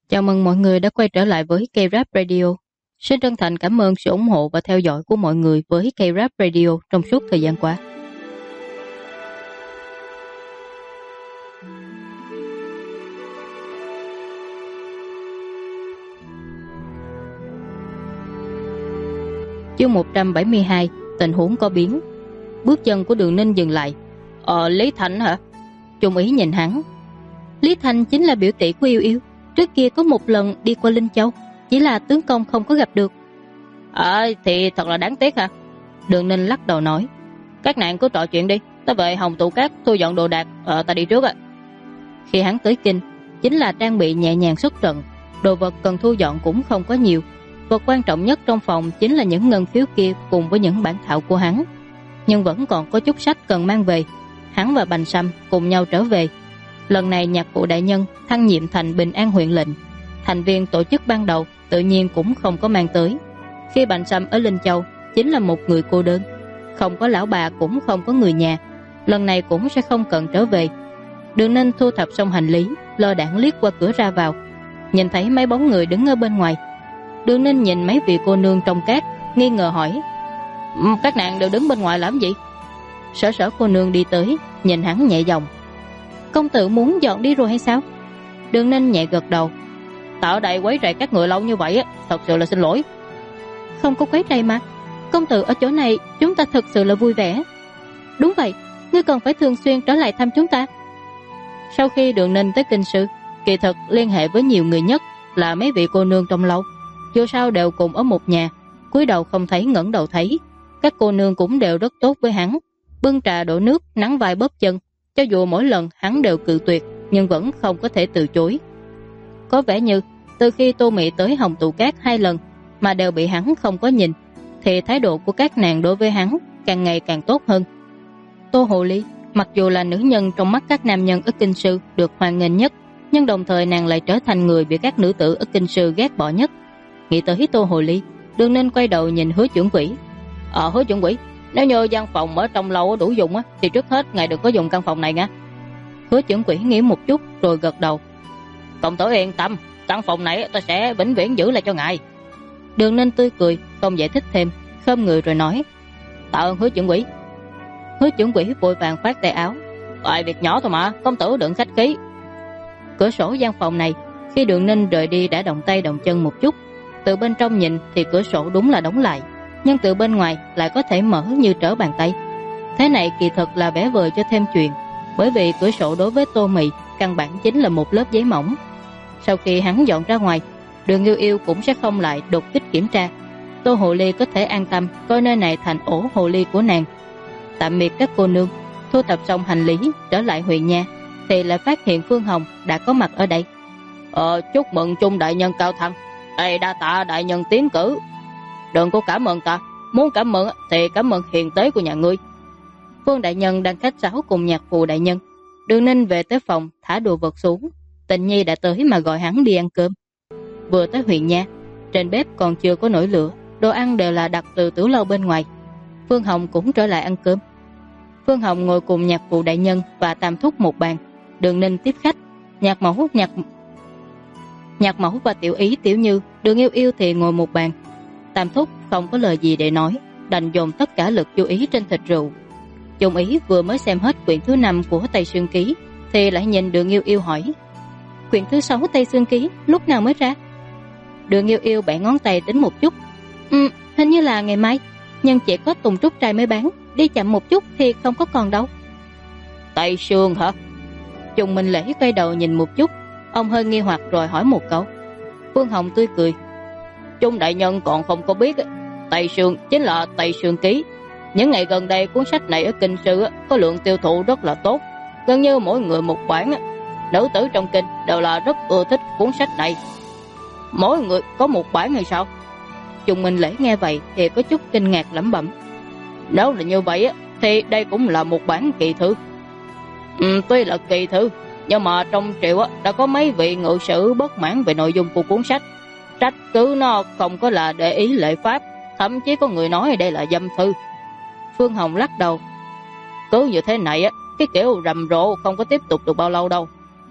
Chào mừng mọi người đã quay trở lại với K-Rap Radio. Xin chân thành cảm ơn sự ủng hộ và theo dõi của mọi người với K-Rap Radio trong suốt thời gian qua. Chương 172, tình huống có biến. Bước chân của Đường Ninh dừng lại. Lý Thanh hả? Trung ý nhìn hắn. Lý Thanh chính là biểu tỷ của Yêu Yêu. Trước kia có một lần đi qua Linh Châu, chỉ là tướng công không có gặp được. Thì thật là đáng tiếc hả? Đường Ninh lắc đầu nói. Các nạn cứ trò chuyện đi, ta về Hồng Tụ Cát thu dọn đồ đạc, ta đi trước ạ. Khi hắn tới kinh, chính là trang bị nhẹ nhàng xuất trận, đồ vật cần thu dọn cũng không có nhiều. Vật quan trọng nhất trong phòng chính là những ngân phiếu kia cùng với những bản thảo của hắn. Nhưng vẫn còn có chút sách cần mang về. Hắn và Bành Sâm cùng nhau trở về. Lần này nhạc phụ đại nhân thăng nhiệm thành Bình An huyện lệnh. Thành viên tổ chức ban đầu tự nhiên cũng không có mang tới. Khi Bành Sâm ở Linh Châu chính là một người cô đơn, không có lão bà cũng không có người nhà. Lần này cũng sẽ không cần trở về. Đường Ninh thu thập xong hành lý, lơ đãng liếc qua cửa ra vào, nhìn thấy mấy bóng người đứng ở bên ngoài. Đường Ninh nhìn mấy vị cô nương trong cát, nghi ngờ hỏi: các nàng đều đứng bên ngoài làm gì? Sở Sở cô nương đi tới, nhìn hắn nhẹ giọng: công tử muốn dọn đi rồi hay sao? Đường Ninh nhẹ gật đầu. Ta ở đây quấy rầy các người lâu như vậy, thật sự là xin lỗi. Không có quấy rầy mà, công tử ở chỗ này chúng ta thật sự là vui vẻ. Đúng vậy, ngươi còn phải thường xuyên trở lại thăm chúng ta. Sau khi Đường Ninh tới kinh sư, kỳ thực liên hệ với nhiều người nhất là mấy vị cô nương trong lâu. Dù sao đều cùng ở một nhà, cúi đầu không thấy ngẩng đầu thấy. Các cô nương cũng đều rất tốt với hắn, bưng trà đổ nước, nắng vai bóp chân. Cho dù mỗi lần hắn đều cự tuyệt, nhưng vẫn không có thể từ chối. Có vẻ như từ khi Tô Mị tới Hồng Tụ Cát 2 lần mà đều bị hắn không có nhìn, thì thái độ của các nàng đối với hắn càng ngày càng tốt hơn. Tô Hồ Ly mặc dù là nữ nhân trong mắt các nam nhân ở kinh sư được hoan nghênh nhất, nhưng đồng thời nàng lại trở thành người bị các nữ tử ở kinh sư ghét bỏ nhất. Nghĩ tới Tô Hồ Ly, Đường Ninh quay đầu nhìn Hứa Chuẩn Quỷ. Hứa Chuẩn Quỷ, nếu như gian phòng ở trong lâu đủ dùng thì trước hết ngài đừng có dùng căn phòng này nha. Hứa Chuẩn Quỷ nghĩ một chút rồi gật đầu. Công tử yên tâm, căn phòng này ta sẽ vĩnh viễn giữ lại cho ngài. Đường Ninh tươi cười, không giải thích thêm, khom người rồi nói: tạ ơn Hứa Chuẩn Quỷ. Hứa Chuẩn Quỷ vội vàng khoát tay áo: việc nhỏ thôi mà, công tử đừng khách khí. Cửa sổ gian phòng này khi Đường Ninh rời đi đã động tay động chân một chút. Từ bên trong nhìn thì cửa sổ đúng là đóng lại, nhưng từ bên ngoài lại có thể mở như trở bàn tay. Thế này kỳ thực là vẽ vời cho thêm chuyện, bởi vì cửa sổ đối với Tô Mị căn bản chính là một lớp giấy mỏng. Sau khi hắn dọn ra ngoài, Đường Yêu Yêu cũng sẽ không lại đột kích kiểm tra. Tô Hồ Ly có thể an tâm coi nơi này thành ổ hồ ly của nàng. Tạm biệt các cô nương, thu thập xong hành lý trở lại huyện nha thì lại phát hiện Phương Hồng đã có mặt ở đây. Chúc mừng Trung đại nhân cao thăng, đa tạ đại nhân tiến cử. Đừng có cảm ơn ta, muốn cảm ơn thì cảm ơn hiền tế của nhà ngươi. Phương đại nhân đang khách sáo cùng nhạc phụ đại nhân. Đường Ninh về tới phòng thả đồ vật xuống. Tình Nhi đã tới mà gọi hắn đi ăn cơm. Vừa tới huyện nha, trên bếp còn chưa có nổi lửa, đồ ăn đều là đặt từ tửu lâu bên ngoài. Phương Hồng cũng trở lại ăn cơm. Phương Hồng ngồi cùng nhạc phụ đại nhân và Tam Thúc một bàn. Đường Ninh tiếp khách. Nhạc mẫu và Tiểu Ý, Tiểu Như, Đường Yêu Yêu thì ngồi một bàn. Tam Thúc không có lời gì để nói, đành dồn tất cả lực chú ý trên thịt rượu. Trung Ý vừa mới xem hết quyển thứ 5 của Tây Sương Ký thì lại nhìn Đường Yêu Yêu hỏi: quyển thứ 6 Tây Sương Ký lúc nào mới ra? Đường Yêu Yêu bẻ ngón tay tính một chút. Hình như là ngày mai, nhưng chỉ có Tùng Trúc Trai mới bán, đi chậm một chút thì không có còn đâu. Tây Sương hả? Trung Minh Lễ quay đầu nhìn một chút, ông hơi nghi hoặc rồi hỏi một câu. Phương Hồng tươi cười: Trung đại nhân còn không có biết, Tây Sương chính là Tây Sương Ký. Những ngày gần đây cuốn sách này ở kinh sư có lượng tiêu thụ rất là tốt, gần như mỗi người một bản. Nữ tử trong kinh đều là rất ưa thích cuốn sách này. Mỗi người có một bản hay sao? Trung Minh Lễ nghe vậy thì có chút kinh ngạc lẩm bẩm: nếu là như vậy thì đây cũng là một bản kỳ thư. Tuy là kỳ thư, nhưng mà trong triều đã có mấy vị ngự sử bất mãn về nội dung của cuốn sách, trách cứ nó không có là để ý lễ pháp, thậm chí có người nói đây là dâm thư. Phương Hồng lắc đầu: cứ như thế này cái kiểu rầm rộ không có tiếp tục được bao lâu đâu.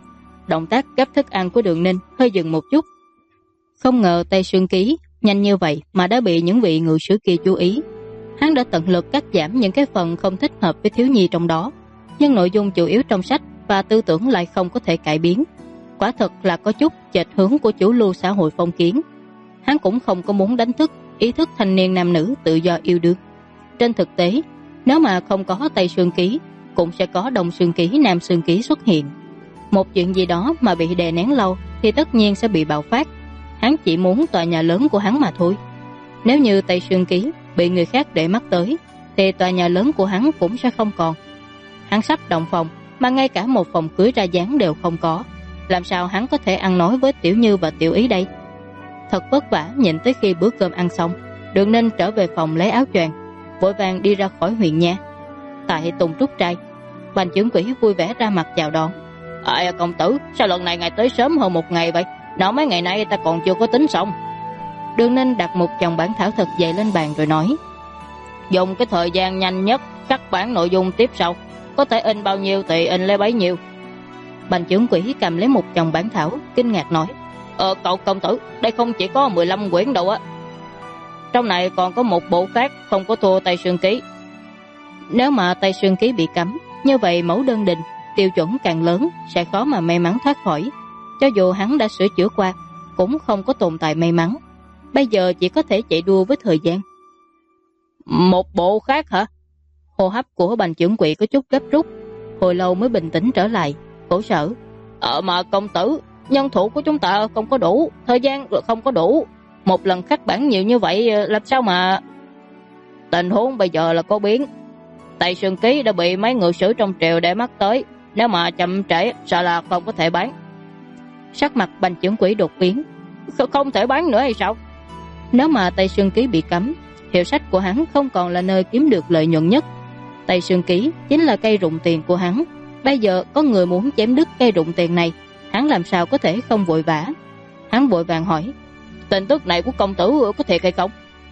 động tác gấp thức ăn của Đường Ninh hơi dừng một chút. Không ngờ Tây Sương Ký nhanh như vậy mà đã bị những vị ngự sử kia chú ý. Hắn đã tận lực cắt giảm những cái phần không thích hợp với thiếu nhi trong đó, nhưng nội dung chủ yếu trong sách và tư tưởng lại không có thể cải biến. Quả thật là có chút chệch hướng của chủ lưu xã hội phong kiến. Hắn cũng không có muốn đánh thức ý thức thanh niên nam nữ tự do yêu đương. Trên thực tế, nếu mà không có Tây Sương Ký, cũng sẽ có Đông Sương Ký, Nam Sương Ký xuất hiện. Một chuyện gì đó mà bị đè nén lâu thì tất nhiên sẽ bị bạo phát. Hắn chỉ muốn tòa nhà lớn của hắn mà thôi. Nếu như Tây Sương Ký bị người khác để mắt tới, thì tòa nhà lớn của hắn cũng sẽ không còn. Hắn sắp động phòng mà ngay cả một phòng cưới ra dáng đều không có, làm sao hắn có thể ăn nói với Tiểu Như và Tiểu Ý đây? Thật vất vả nhịn tới khi bữa cơm ăn xong, Đường Ninh trở về phòng lấy áo choàng, vội vàng đi ra khỏi huyện nha. Tại Tùng Trúc trai, Bành Chưởng Quỷ vui vẻ ra mặt chào đón. Công tử, sao lần này ngài tới sớm hơn một ngày vậy? Nào mấy ngày nay ta còn chưa có tính xong. Đường Ninh đặt một chồng bản thảo thật dày lên bàn rồi nói, dùng cái thời gian nhanh nhất cắt bản nội dung tiếp sau, có thể in bao nhiêu thì in lấy bấy nhiêu. Bành Chưởng Quỷ cầm lấy một chồng bản thảo, kinh ngạc nói, cậu công tử, đây không chỉ có 15 quyển đâu á. Trong này còn có một bộ khác không có thua Tây Sương Ký. Nếu mà Tây Sương Ký bị cấm, như vậy mẫu đơn định, tiêu chuẩn càng lớn, sẽ khó mà may mắn thoát khỏi. Cho dù hắn đã sửa chữa qua, cũng không có tồn tại may mắn. Bây giờ chỉ có thể chạy đua với thời gian. Một bộ khác hả? Hô hấp của Bành Chưởng Quỷ có chút gấp rút, hồi lâu mới bình tĩnh trở lại, khổ sở. Mà công tử, nhân thủ của chúng ta không có đủ, thời gian không có đủ. Một lần khắc bản nhiều như vậy làm sao mà... Tình huống bây giờ là có biến. Tây Sương Ký đã bị mấy ngự sử trong triều để mắt tới, nếu mà chậm trễ sợ là không có thể bán. Sắc mặt Bành Chưởng Quỷ đột biến. Không thể bán nữa hay sao? Nếu mà Tây Sương Ký bị cấm, hiệu sách của hắn không còn là nơi kiếm được lợi nhuận nhất. Tây Sương Ký chính là cây rụng tiền của hắn. Bây giờ có người muốn chém đứt cây rụng tiền này, hắn làm sao có thể không vội vã. Hắn vội vàng hỏi, tin tức này của công tử có thiệt hay không?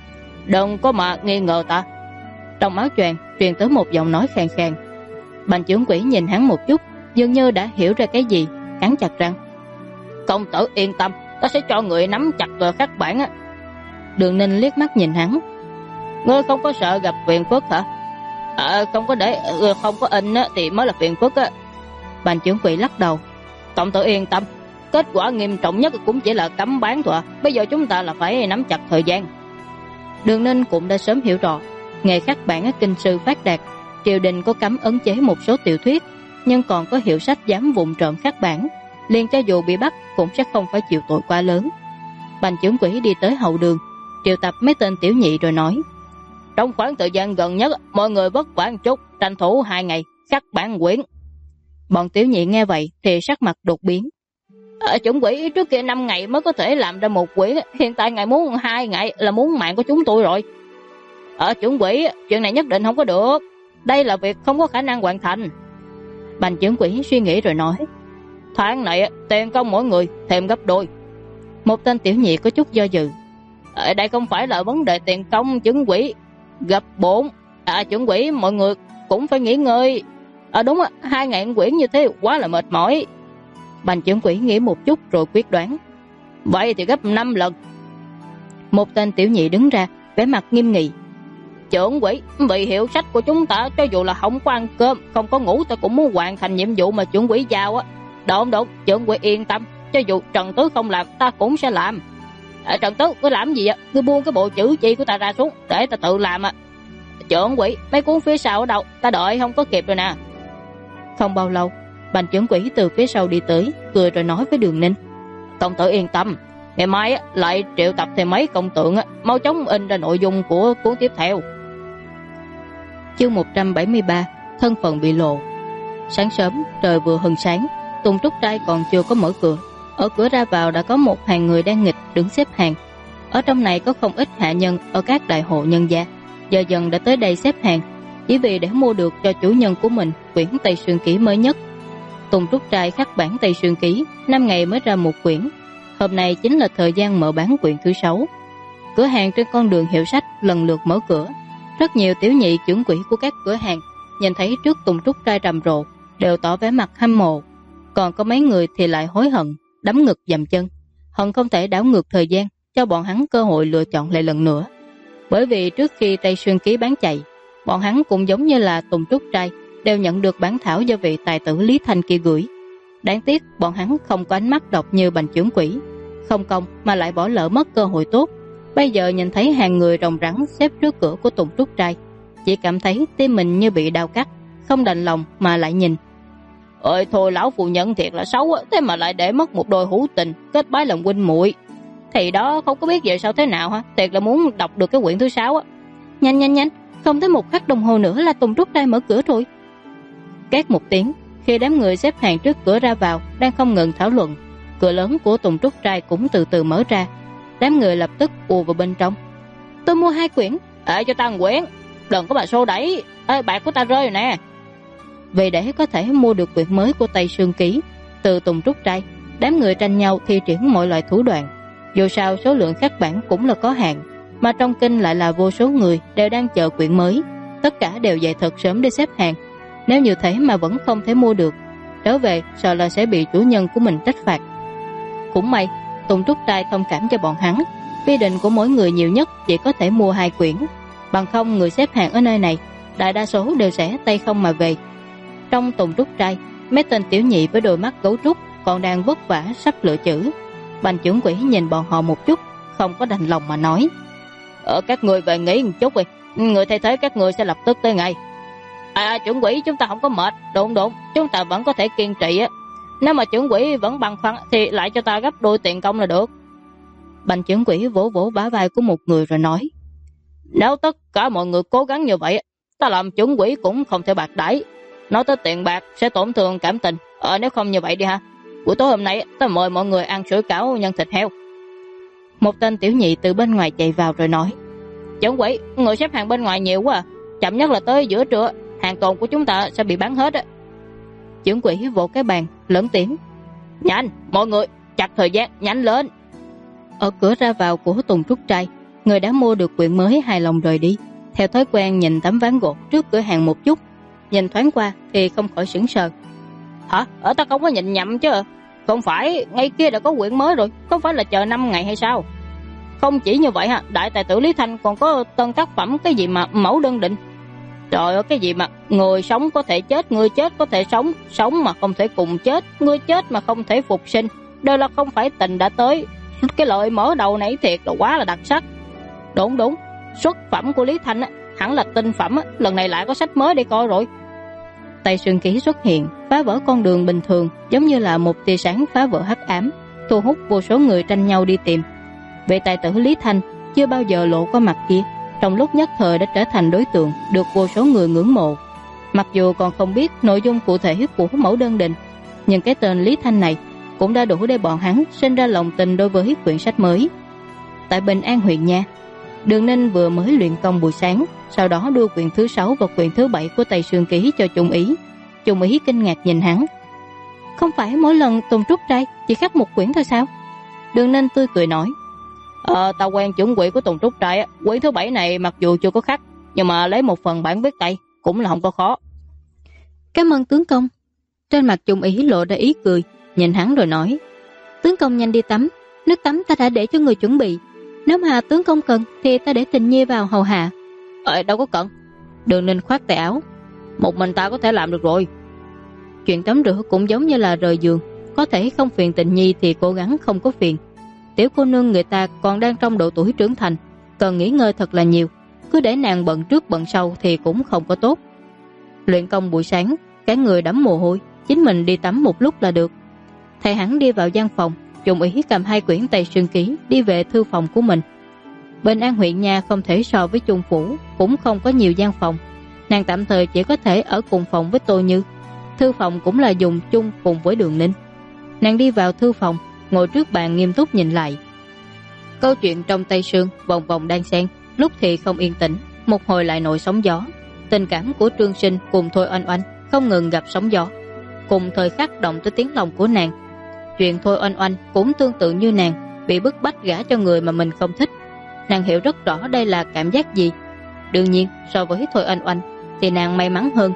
Đừng có mà nghi ngờ ta. Trong áo choàng truyền tới một giọng nói khàn khàn. Bành Chưởng Quỷ nhìn hắn một chút, dường như đã hiểu ra cái gì, cắn chặt răng. Công tử yên tâm, ta sẽ cho người nắm chặt khắc bản á. Đường Ninh liếc mắt nhìn hắn. Ngươi không có sợ gặp phiền phức hả? Không có để không có in á thì mới là phiền phức á. Bành Chưởng Quỷ lắc đầu. Công tử yên tâm, kết quả nghiêm trọng nhất cũng chỉ là cấm bán thôi. Bây giờ chúng ta là phải nắm chặt thời gian. Đường Ninh cũng đã sớm hiểu rõ, nghề khắc bản ở kinh sư phát đạt, triều đình có cấm ấn chế một số tiểu thuyết, nhưng còn có hiệu sách dám vụng trộm khắc bản, liền cho dù bị bắt cũng sẽ không phải chịu tội quá lớn. Bành Chưởng Quỷ đi tới hậu đường, triệu tập mấy tên tiểu nhị rồi nói, trong khoảng thời gian gần nhất mọi người vất vả một chút, tranh thủ 2 ngày khắc bản quyển. Bọn tiểu nhị nghe vậy thì sắc mặt đột biến. Chưởng Quỷ trước kia 5 ngày mới có thể làm ra một quyển, hiện tại ngài muốn 2 ngày là muốn mạng của chúng tôi rồi. Chưởng Quỷ, chuyện này nhất định không có được, đây là việc không có khả năng hoàn thành. Bành Chưởng Quỷ suy nghĩ rồi nói, tháng này tiền công mỗi người thêm gấp đôi. Một tên tiểu nhị có chút do dự, đây không phải là vấn đề tiền công Chưởng Quỷ, gấp 4. Chưởng Quỷ mọi người cũng phải nghỉ ngơi. Đúng 2 ngày quyển như thế quá là mệt mỏi. Bành Chưởng Quỷ nghĩ một chút rồi quyết đoán, vậy thì gấp 5 lần. Một tên tiểu nhị đứng ra, vẻ mặt nghiêm nghị. Chưởng Quỷ, vì hiệu sách của chúng ta cho dù là không có ăn cơm, không có ngủ, ta cũng muốn hoàn thành nhiệm vụ mà Chưởng Quỷ giao á. Đúng, Chưởng Quỷ yên tâm, cho dù Trần Tứ không làm, ta cũng sẽ làm. Trần Tứ, cứ làm gì vậy? Cứ buông cái bộ chữ chi của ta ra xuống, để ta tự làm. Chưởng Quỷ, mấy cuốn phía sau ở đâu? Ta đợi không có kịp rồi nè. Không bao lâu, Bành Chưởng Quỷ từ phía sau đi tới, cười rồi nói với Đường Ninh, công tử yên tâm, ngày mai lại triệu tập thêm mấy công tượng, mau chóng in ra nội dung của cuốn tiếp theo. Chương 173, thân phận bị lộ. Sáng sớm, trời vừa hừng sáng, Tùng Trúc trai còn chưa có mở cửa. Ở cửa ra vào đã có một hàng người đang nghịch đứng xếp hàng. Ở trong này có không ít hạ nhân ở các đại hộ nhân gia, giờ dần đã tới đây xếp hàng, chỉ vì để mua được cho chủ nhân của mình quyển Tây Sương Ký mới nhất. Tùng Trúc trai khắc bản Tây Sương Ký 5 ngày mới ra một quyển. Hôm nay chính là thời gian mở bán quyển thứ 6. Cửa hàng trên con đường hiệu sách lần lượt mở cửa. Rất nhiều tiểu nhị chưởng quỹ của các cửa hàng nhìn thấy trước Tùng Trúc trai rầm rộ đều tỏ vẻ mặt hâm mộ. Còn có mấy người thì lại hối hận, đấm ngực dậm chân, hận không thể đảo ngược thời gian, cho bọn hắn cơ hội lựa chọn lại lần nữa. Bởi vì trước khi Tây Sương Ký bán chạy, bọn hắn cũng giống như là Tùng Trúc Trai, đều nhận được bản thảo do vị tài tử Lý Thanh kia gửi. Đáng tiếc bọn hắn không có ánh mắt độc như Bành trưởng quỹ, không công mà lại bỏ lỡ mất cơ hội tốt. Bây giờ nhìn thấy hàng người rồng rắn xếp trước cửa của Tùng Trúc Trai, chỉ cảm thấy tim mình như bị đau cắt, không đành lòng mà lại nhìn. Ơi thôi, lão phu nhân thiệt là xấu, thế mà lại để mất một đôi hữu tình kết bái làm huynh muội. Thì đó không có biết vậy sao thế nào hả? Thiệt là muốn đọc được cái quyển thứ 6 á. Nhanh, không tới một khắc đồng hồ nữa là Tùng Trúc Trai mở cửa rồi. Két một tiếng, khi đám người xếp hàng trước cửa ra vào đang không ngừng thảo luận, cửa lớn của Tùng Trúc Trai cũng từ từ mở ra. Đám người lập tức ùa vào bên trong. Tôi mua 2 quyển. Cho ta 1 quyển, đừng có mà xô đẩy. Bạc của ta rơi rồi nè. Vì để có thể mua được quyển mới của Tây Sương Ký từ Tùng Trúc Trai, đám người tranh nhau thi triển mọi loại thủ đoạn. Dù sao số lượng khắc bản cũng là có hạn, mà trong kinh lại là vô số người đều đang chờ quyển mới, tất cả đều dậy thật sớm để xếp hàng. Nếu như thế mà vẫn không thể mua được, trở về sợ là sẽ bị chủ nhân của mình trách phạt. Cũng may Tùng Trúc Trai thông cảm cho bọn hắn, quy định của mỗi người nhiều nhất chỉ có thể mua 2 quyển, bằng không người xếp hàng ở nơi này đại đa số đều sẽ tay không mà về. Trong Tùng Trúc Trai, mấy tên tiểu nhị với đôi mắt gấu trúc còn đang vất vả sắp lựa chữ. Bành trưởng quỹ nhìn bọn họ một chút, không có đành lòng mà nói: các người về nghỉ một chút đi, người thay thế các người sẽ lập tức tới ngay. Trưởng quỹ, chúng ta không có mệt. Đúng, chúng ta vẫn có thể kiên trì á. Nếu mà trưởng quỹ vẫn băn khoăn thì lại cho ta gấp đôi tiền công là được. Bành trưởng quỹ vỗ vỗ bả vai của một người rồi nói: nếu tất cả mọi người cố gắng như vậy, ta làm trưởng quỹ cũng không thể bạc đãi. Nói tới tiền bạc sẽ tổn thương cảm tình. Nếu không như vậy đi ha, buổi tối hôm nay ta mời mọi người ăn sủi cảo nhân thịt heo. Một tên tiểu nhị từ bên ngoài chạy vào rồi nói: trưởng quỹ, người xếp hàng bên ngoài nhiều quá, chậm nhất là tới giữa trưa, hàng tồn của chúng ta sẽ bị bán hết á. Trưởng quỹ vỗ cái bàn lớn tiếng: nhanh, mọi người chặt thời gian, nhanh lên. Ở cửa ra vào của Tùng Trúc Trai, người đã mua được quyển mới hài lòng rời đi, theo thói quen nhìn tấm ván gỗ trước cửa hàng một chút, nhìn thoáng qua thì không khỏi sững sờ. Hả? Ta không có nhìn nhầm chứ? Không phải ngay kia đã có quyển mới rồi, không phải là chờ 5 ngày hay sao? Không chỉ như vậy ha, đại tài tử Lý Thanh còn có tân tác phẩm cái gì mà mẫu đơn định. Trời ơi, cái gì mà người sống có thể chết, người chết có thể sống, sống mà không thể cùng chết, người chết mà không thể phục sinh, đều là không phải tình đã tới. Cái lời mở đầu này thiệt là quá là đặc sắc. Đúng, xuất phẩm của Lý Thanh á, hẳn là tinh phẩm á, lần này lại có sách mới để coi rồi. Tây Sương Ký xuất hiện, phá vỡ con đường bình thường, giống như là một tia sáng phá vỡ hắc ám, thu hút vô số người tranh nhau đi tìm. Vị tài tử Lý Thanh chưa bao giờ lộ qua mặt kia, trong lúc nhất thời đã trở thành đối tượng được vô số người ngưỡng mộ. Mặc dù còn không biết nội dung cụ thể của mẫu đơn định, nhưng cái tên Lý Thanh này cũng đã đủ để bọn hắn sinh ra lòng tình đối với quyển sách mới. Tại Bình An huyện nha, Đường Ninh vừa mới luyện công buổi sáng, sau đó đưa quyển thứ 6 và quyển thứ 7 của Tây Sương Ký cho Trung Ý. Trung Ý kinh ngạc nhìn hắn: không phải mỗi lần Tùng Trúc Trai chỉ khắc một quyển thôi sao? Đường Ninh tươi cười nói: ta quen chuẩn quỹ của Tùng Trúc Trai, quyển thứ 7 này mặc dù chưa có khắc, nhưng mà lấy một phần bản viết tay cũng là không có khó. Cảm ơn tướng công. Trên mặt Trung Ý lộ ra ý cười, nhìn hắn rồi nói: tướng công nhanh đi tắm, nước tắm ta đã để cho người chuẩn bị, nếu mà tướng công cần thì ta để Tình Nhi vào hầu hạ. Đâu có cần. Đường Ninh khoát tay áo: một mình ta có thể làm được rồi. Chuyện tắm rửa cũng giống như là rời giường, có thể không phiền Tình Nhi thì cố gắng không có phiền. Tiểu cô nương người ta còn đang trong độ tuổi trưởng thành, cần nghỉ ngơi thật là nhiều, cứ để nàng bận trước bận sau thì cũng không có tốt. Luyện công buổi sáng, cả người đẫm mồ hôi, chính mình đi tắm một lúc là được. Thầy hắn đi vào gian phòng, Trung Ý cầm 2 quyển Tây Sương Ký đi về thư phòng của mình. Bình An huyện nha không thể so với Trung phủ, cũng không có nhiều gian phòng, nàng tạm thời chỉ có thể ở cùng phòng với Tô Như. Thư phòng cũng là dùng chung cùng với Đường Ninh. Nàng đi vào thư phòng, ngồi trước bàn nghiêm túc nhìn lại. Câu chuyện trong Tây Sương vòng vòng đan xen, lúc thì không yên tĩnh, một hồi lại nổi sóng gió. Tình cảm của Trương Sinh cùng Thôi Oanh Oanh không ngừng gặp sóng gió, cùng thời khắc động tới tiếng lòng của nàng. Chuyện Thôi Oanh Oanh cũng tương tự như nàng, bị bức bách gả cho người mà mình không thích. Nàng hiểu rất rõ đây là cảm giác gì. Đương nhiên so với Thôi Oanh Oanh thì nàng may mắn hơn.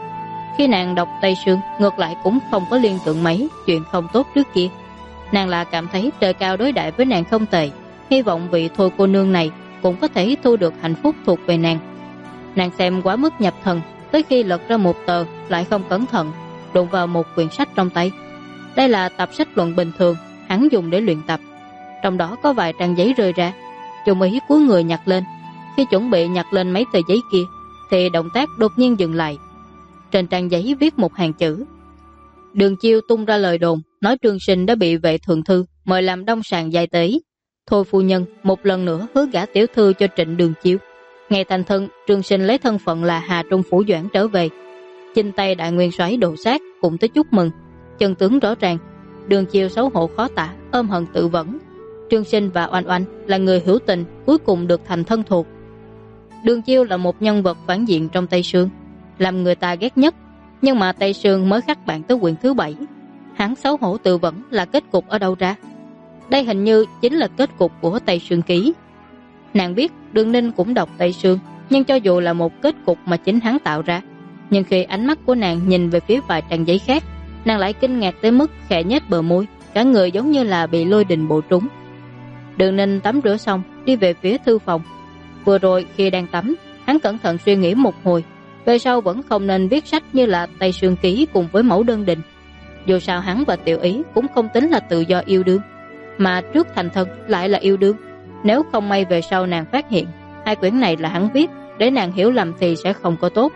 Khi nàng đọc Tây Sương, ngược lại cũng không có liên tưởng mấy chuyện không tốt trước kia. Nàng là cảm thấy trời cao đối đãi với nàng không tệ, hy vọng vị Thôi cô nương này cũng có thể thu được hạnh phúc thuộc về nàng. Nàng xem quá mức nhập thần, tới khi lật ra một tờ lại không cẩn thận đụng vào một quyển sách trong tay. Đây là tập sách luận bình thường hắn dùng để luyện tập, trong đó có vài trang giấy rơi ra. Chung ý cúi người nhặt lên. Khi chuẩn bị nhặt lên mấy tờ giấy kia thì động tác đột nhiên dừng lại. Trên trang giấy viết một hàng chữ. Đường Chiêu tung ra lời đồn nói Trương Sinh đã bị vệ thượng thư mời làm đông sàng giai tế. Thôi phu nhân một lần nữa hứa gả tiểu thư cho Trịnh Đường Chiêu. Ngày thành thân, Trương Sinh lấy thân phận là Hà Trung phủ doãn trở về. Chinh tay đại nguyên soái Đồ Sát cũng tới chúc mừng. Chân tướng rõ ràng. Đường Chiêu xấu hổ khó tả, ôm hận tự vẫn. Trương Sinh và Oanh Oanh là người hữu tình, cuối cùng được thành thân thuộc. Đường Chiêu là một nhân vật phản diện trong Tây Sương, làm người ta ghét nhất. Nhưng mà Tây Sương mới khắc bạn tới quyển thứ 7. Hắn xấu hổ tự vẫn là kết cục ở đâu ra? Đây hình như chính là kết cục của Tây Sương Ký. Nàng biết Đường Ninh cũng đọc Tây Sương, nhưng cho dù là một kết cục mà chính hắn tạo ra, nhưng khi ánh mắt của nàng nhìn về phía vài trang giấy khác, nàng lại kinh ngạc tới mức khẽ nhếch bờ môi, cả người giống như là bị lôi đình bổ trúng. Đường Ninh tắm rửa xong đi về phía thư phòng. Vừa rồi khi đang tắm, hắn cẩn thận suy nghĩ một hồi, về sau vẫn không nên viết sách như là Tây Sương Ký cùng với Mẫu Đơn Đình. Dù sao hắn và Tiểu Ý cũng không tính là tự do yêu đương, mà trước thành thân lại là yêu đương. Nếu không may về sau nàng phát hiện hai quyển này là hắn viết, để nàng hiểu lầm thì sẽ không có tốt.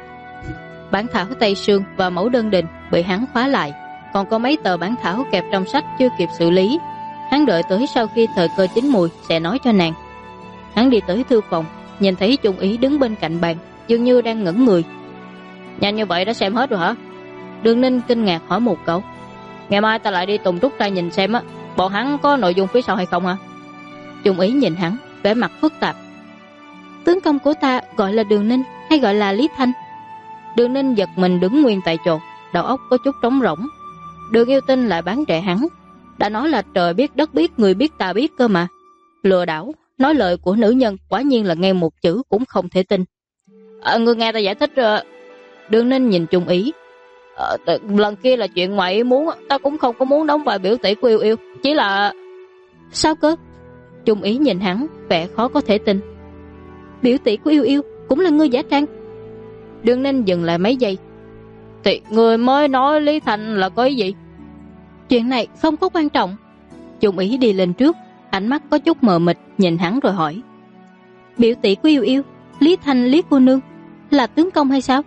Bản thảo Tây Sương và Mẫu Đơn Đình bị hắn khóa lại, còn có mấy tờ bản thảo kẹp trong sách chưa kịp xử lý. Hắn đợi tới sau khi thời cơ chín mùi sẽ nói cho nàng. Hắn đi tới thư phòng, nhìn thấy Chung Ý đứng bên cạnh bàn, dường như đang ngẩn người. Nhanh như vậy đã xem hết rồi hả? Đường Ninh kinh ngạc hỏi một câu. Ngày mai ta lại đi Tùng Trúc ra nhìn xem á, bọn hắn có nội dung phía sau hay không hả? Chung Ý nhìn hắn, vẻ mặt phức tạp. Tướng công của ta gọi là Đường Ninh hay gọi là Lý Thanh? Đường Ninh giật mình đứng nguyên tại chỗ, đầu óc có chút trống rỗng. Đường Yêu Tinh lại bán rẻ hắn, đã nói là trời biết đất biết người biết ta biết cơ mà. Lừa đảo, nói lời của nữ nhân quả nhiên là nghe một chữ cũng không thể tin. Ngươi nghe ta giải thích. Đường Ninh nhìn Chung Ý. Lần kia là chuyện ngoài ý muốn, ta cũng không có muốn đóng vai biểu tỷ của Yêu Yêu, chỉ là... Sao cơ? Chung Ý nhìn hắn, vẻ khó có thể tin. Biểu tỷ của Yêu Yêu cũng là ngươi giả trang? Đường Ninh dừng lại mấy giây. Thì người mới nói Lý Thành là có ý gì? Chuyện này không có quan trọng. Chung Ý đi lên trước, ánh mắt có chút mờ mịt nhìn hắn rồi hỏi. Biểu tỷ của Yêu Yêu, Lý Thành Lý cô nương, là tướng công hay sao?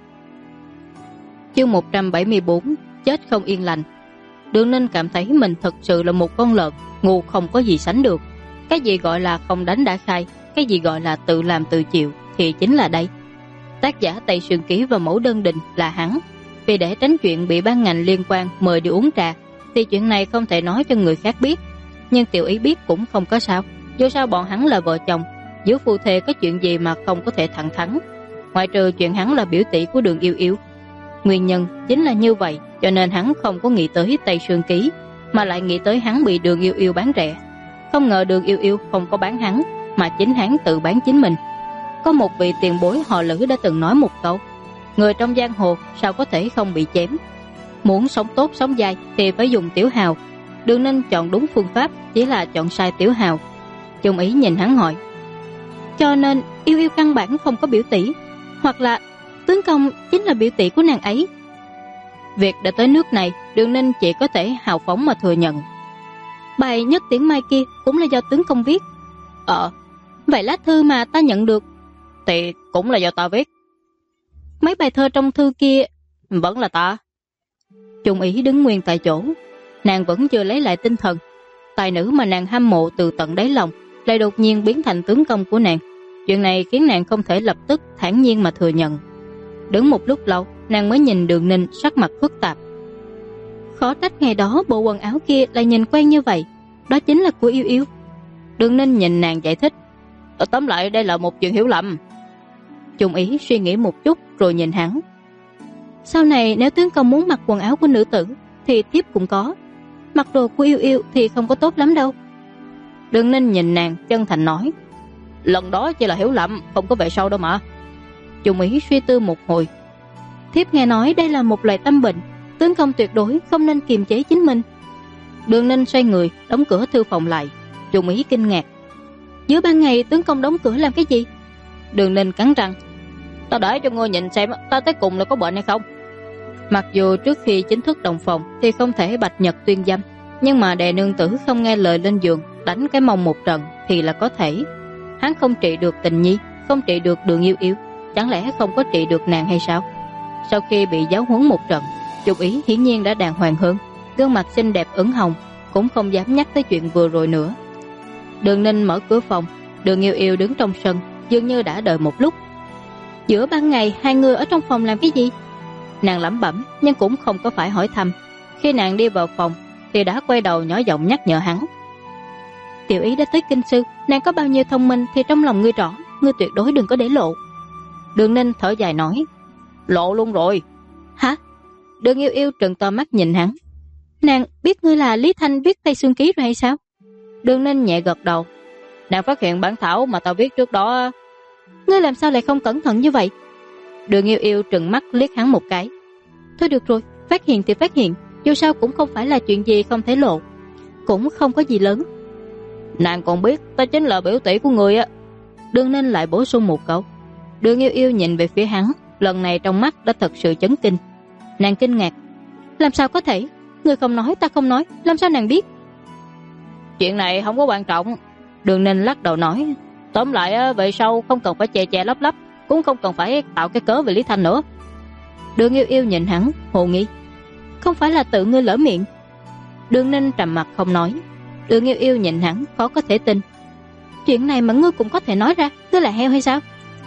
Chương 174, chết không yên lành. Đường Ninh cảm thấy mình thật sự là một con lợn, ngu không có gì sánh được. Cái gì gọi là không đánh đã khai, cái gì gọi là tự làm tự chịu thì chính là đây. Tác giả Tây Sương Ký và Mẫu Đơn Đình là hắn. Vì để tránh chuyện bị ban ngành liên quan mời đi uống trà, thì chuyện này không thể nói cho người khác biết. Nhưng Tiểu Ý biết cũng không có sao, dù sao bọn hắn là vợ chồng, giữa phu thê có chuyện gì mà không có thể thẳng thắn, ngoại trừ chuyện hắn là biểu tỷ của Đường Yêu Yêu. Nguyên nhân chính là như vậy, cho nên hắn không có nghĩ tới Tây Sương Ký, mà lại nghĩ tới hắn bị Đường Yêu Yêu bán rẻ. Không ngờ Đường Yêu Yêu không có bán hắn, mà chính hắn tự bán chính mình. Có một vị tiền bối họ Lữ đã từng nói một câu: người trong giang hồ sao có thể không bị chém. Muốn sống tốt sống dài thì phải dùng tiểu hào. Đường Ninh chọn đúng phương pháp, chỉ là chọn sai tiểu hào. Chung Ý nhìn hắn hỏi. Cho nên Yêu Yêu căn bản không có biểu tỷ, hoặc là tướng công chính là biểu tỷ của nàng ấy? Việc đã tới nước này, Đường Ninh chỉ có thể hào phóng mà thừa nhận. Bài Nhất Tiễn Mai kia cũng là do tướng công viết. Vậy lá thư mà ta nhận được thì cũng là do ta viết. Mấy bài thơ trong thư kia vẫn là ta. Chung Ý đứng nguyên tại chỗ, nàng vẫn chưa lấy lại tinh thần. Tài nữ mà nàng hâm mộ từ tận đáy lòng lại đột nhiên biến thành tướng công của nàng. Chuyện này khiến nàng không thể lập tức thản nhiên mà thừa nhận. Đứng một lúc lâu, nàng mới nhìn Đường Ninh sắc mặt phức tạp. Khó trách ngày đó bộ quần áo kia lại nhìn quen như vậy, đó chính là của Yêu Yêu. Đường Ninh nhìn nàng giải thích. Tóm lại đây là một chuyện hiểu lầm. Chung Ý suy nghĩ một chút rồi nhìn hắn. Sau này nếu tướng công muốn mặc quần áo của nữ tử thì thiếp cũng có, mặc đồ của Yêu Yêu thì không có tốt lắm đâu. Đường Ninh nhìn nàng chân thành nói. Lần đó chỉ là hiểu lầm, không có về sau đâu mà. Chung Ý suy tư một hồi. Thiếp nghe nói đây là một loại tâm bệnh, tướng công tuyệt đối không nên kiềm chế chính mình. Đường Ninh xoay người đóng cửa thư phòng lại. Trung Ý kinh ngạc: giữa ban ngày tướng công đóng cửa làm cái gì? Đường Ninh cắn răng: ta để cho ngươi nhìn xem ta tới cùng là có bệnh hay không. Mặc dù trước khi chính thức đồng phòng thì không thể bạch nhật tuyên dâm, nhưng mà đệ nương tử không nghe lời lên giường đánh cái mông một trận thì là có thể. Hắn không trị được Tình Nhi, không trị được Đường Yêu Yêu, chẳng lẽ không có trị được nàng hay sao? Sau khi bị giáo huấn một trận, Trung Ý hiển nhiên đã đàng hoàng hơn, gương mặt xinh đẹp ửng hồng, cũng không dám nhắc tới chuyện vừa rồi nữa. Đường Ninh mở cửa phòng, Đường Yêu Yêu đứng trong sân, dường như đã đợi một lúc. Giữa ban ngày hai người ở trong phòng làm cái gì? Nàng lẩm bẩm nhưng cũng không có phải hỏi thăm. Khi nàng đi vào phòng thì đã quay đầu nhỏ giọng nhắc nhở hắn: tiểu ý đã tới kinh sư, nàng có bao nhiêu thông minh thì trong lòng ngươi rõ, ngươi tuyệt đối đừng có để lộ. Đường Ninh thở dài nói: lộ luôn rồi. Hả? Đường Yêu Yêu trừng to mắt nhìn hắn. Nàng biết ngươi là Lý Thanh viết Tây Xương Ký rồi hay sao? Đường Ninh nhẹ gật đầu. Nàng phát hiện bản thảo mà tao viết trước đó. Ngươi làm sao lại không cẩn thận như vậy? Đường Yêu Yêu trừng mắt liếc hắn một cái. Thôi được rồi, phát hiện thì phát hiện, dù sao cũng không phải là chuyện gì không thể lộ, cũng không có gì lớn. Nàng còn biết ta chính là biểu tỷ của người á. Đường Ninh lại bổ sung một câu. Đường Yêu Yêu nhìn về phía hắn, lần này trong mắt đã thật sự chấn kinh. Nàng kinh ngạc: làm sao có thể? Người không nói ta không nói, làm sao nàng biết? Chuyện này không có quan trọng. Đường Ninh lắc đầu nói: tóm lại về sau không cần phải che che lấp lấp, cũng không cần phải tạo cái cớ về Lý Thanh nữa. Đường Yêu Yêu nhìn hắn hồ nghi: không phải là tự ngươi lỡ miệng? Đường Ninh trầm mặt không nói. Đường Yêu Yêu nhìn hắn khó có thể tin: chuyện này mà ngươi cũng có thể nói ra, ngươi là heo hay sao?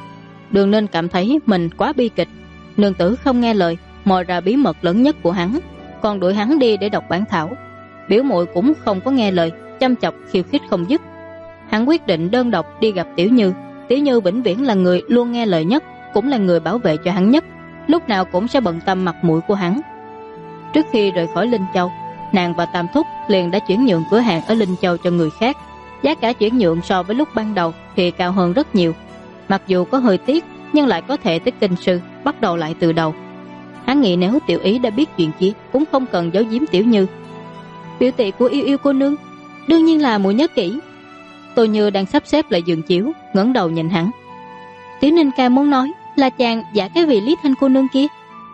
Đường Ninh cảm thấy mình quá bi kịch. Nương tử không nghe lời, moi ra bí mật lớn nhất của hắn, còn đuổi hắn đi để đọc bản thảo. Biểu muội cũng không có nghe lời, chăm chọc khiêu khích không dứt. Hắn quyết định đơn độc đi gặp Tiểu Như. Tiểu Như vĩnh viễn là người luôn nghe lời nhất, cũng là người bảo vệ cho hắn nhất, lúc nào cũng sẽ bận tâm mặt mũi của hắn. Trước khi rời khỏi Linh Châu, nàng và Tam Thúc liền đã chuyển nhượng cửa hàng ở Linh Châu cho người khác. Giá cả chuyển nhượng so với lúc ban đầu thì cao hơn rất nhiều. Mặc dù có hơi tiếc, nhưng lại có thể tới kinh sư bắt đầu lại từ đầu. Hắn nghĩ nếu Tiểu Ý đã biết chuyện kia cũng không cần giấu giếm Tiểu Như. Biểu tỷ của Yêu Yêu cô nương, đương nhiên là muội nhớ kỹ. Tô Như đang sắp xếp lại giường chiếu, ngẩng đầu nhìn hắn. Tiểu Ninh ca muốn nói là chàng giả cái vị Lý Thanh cô nương kia.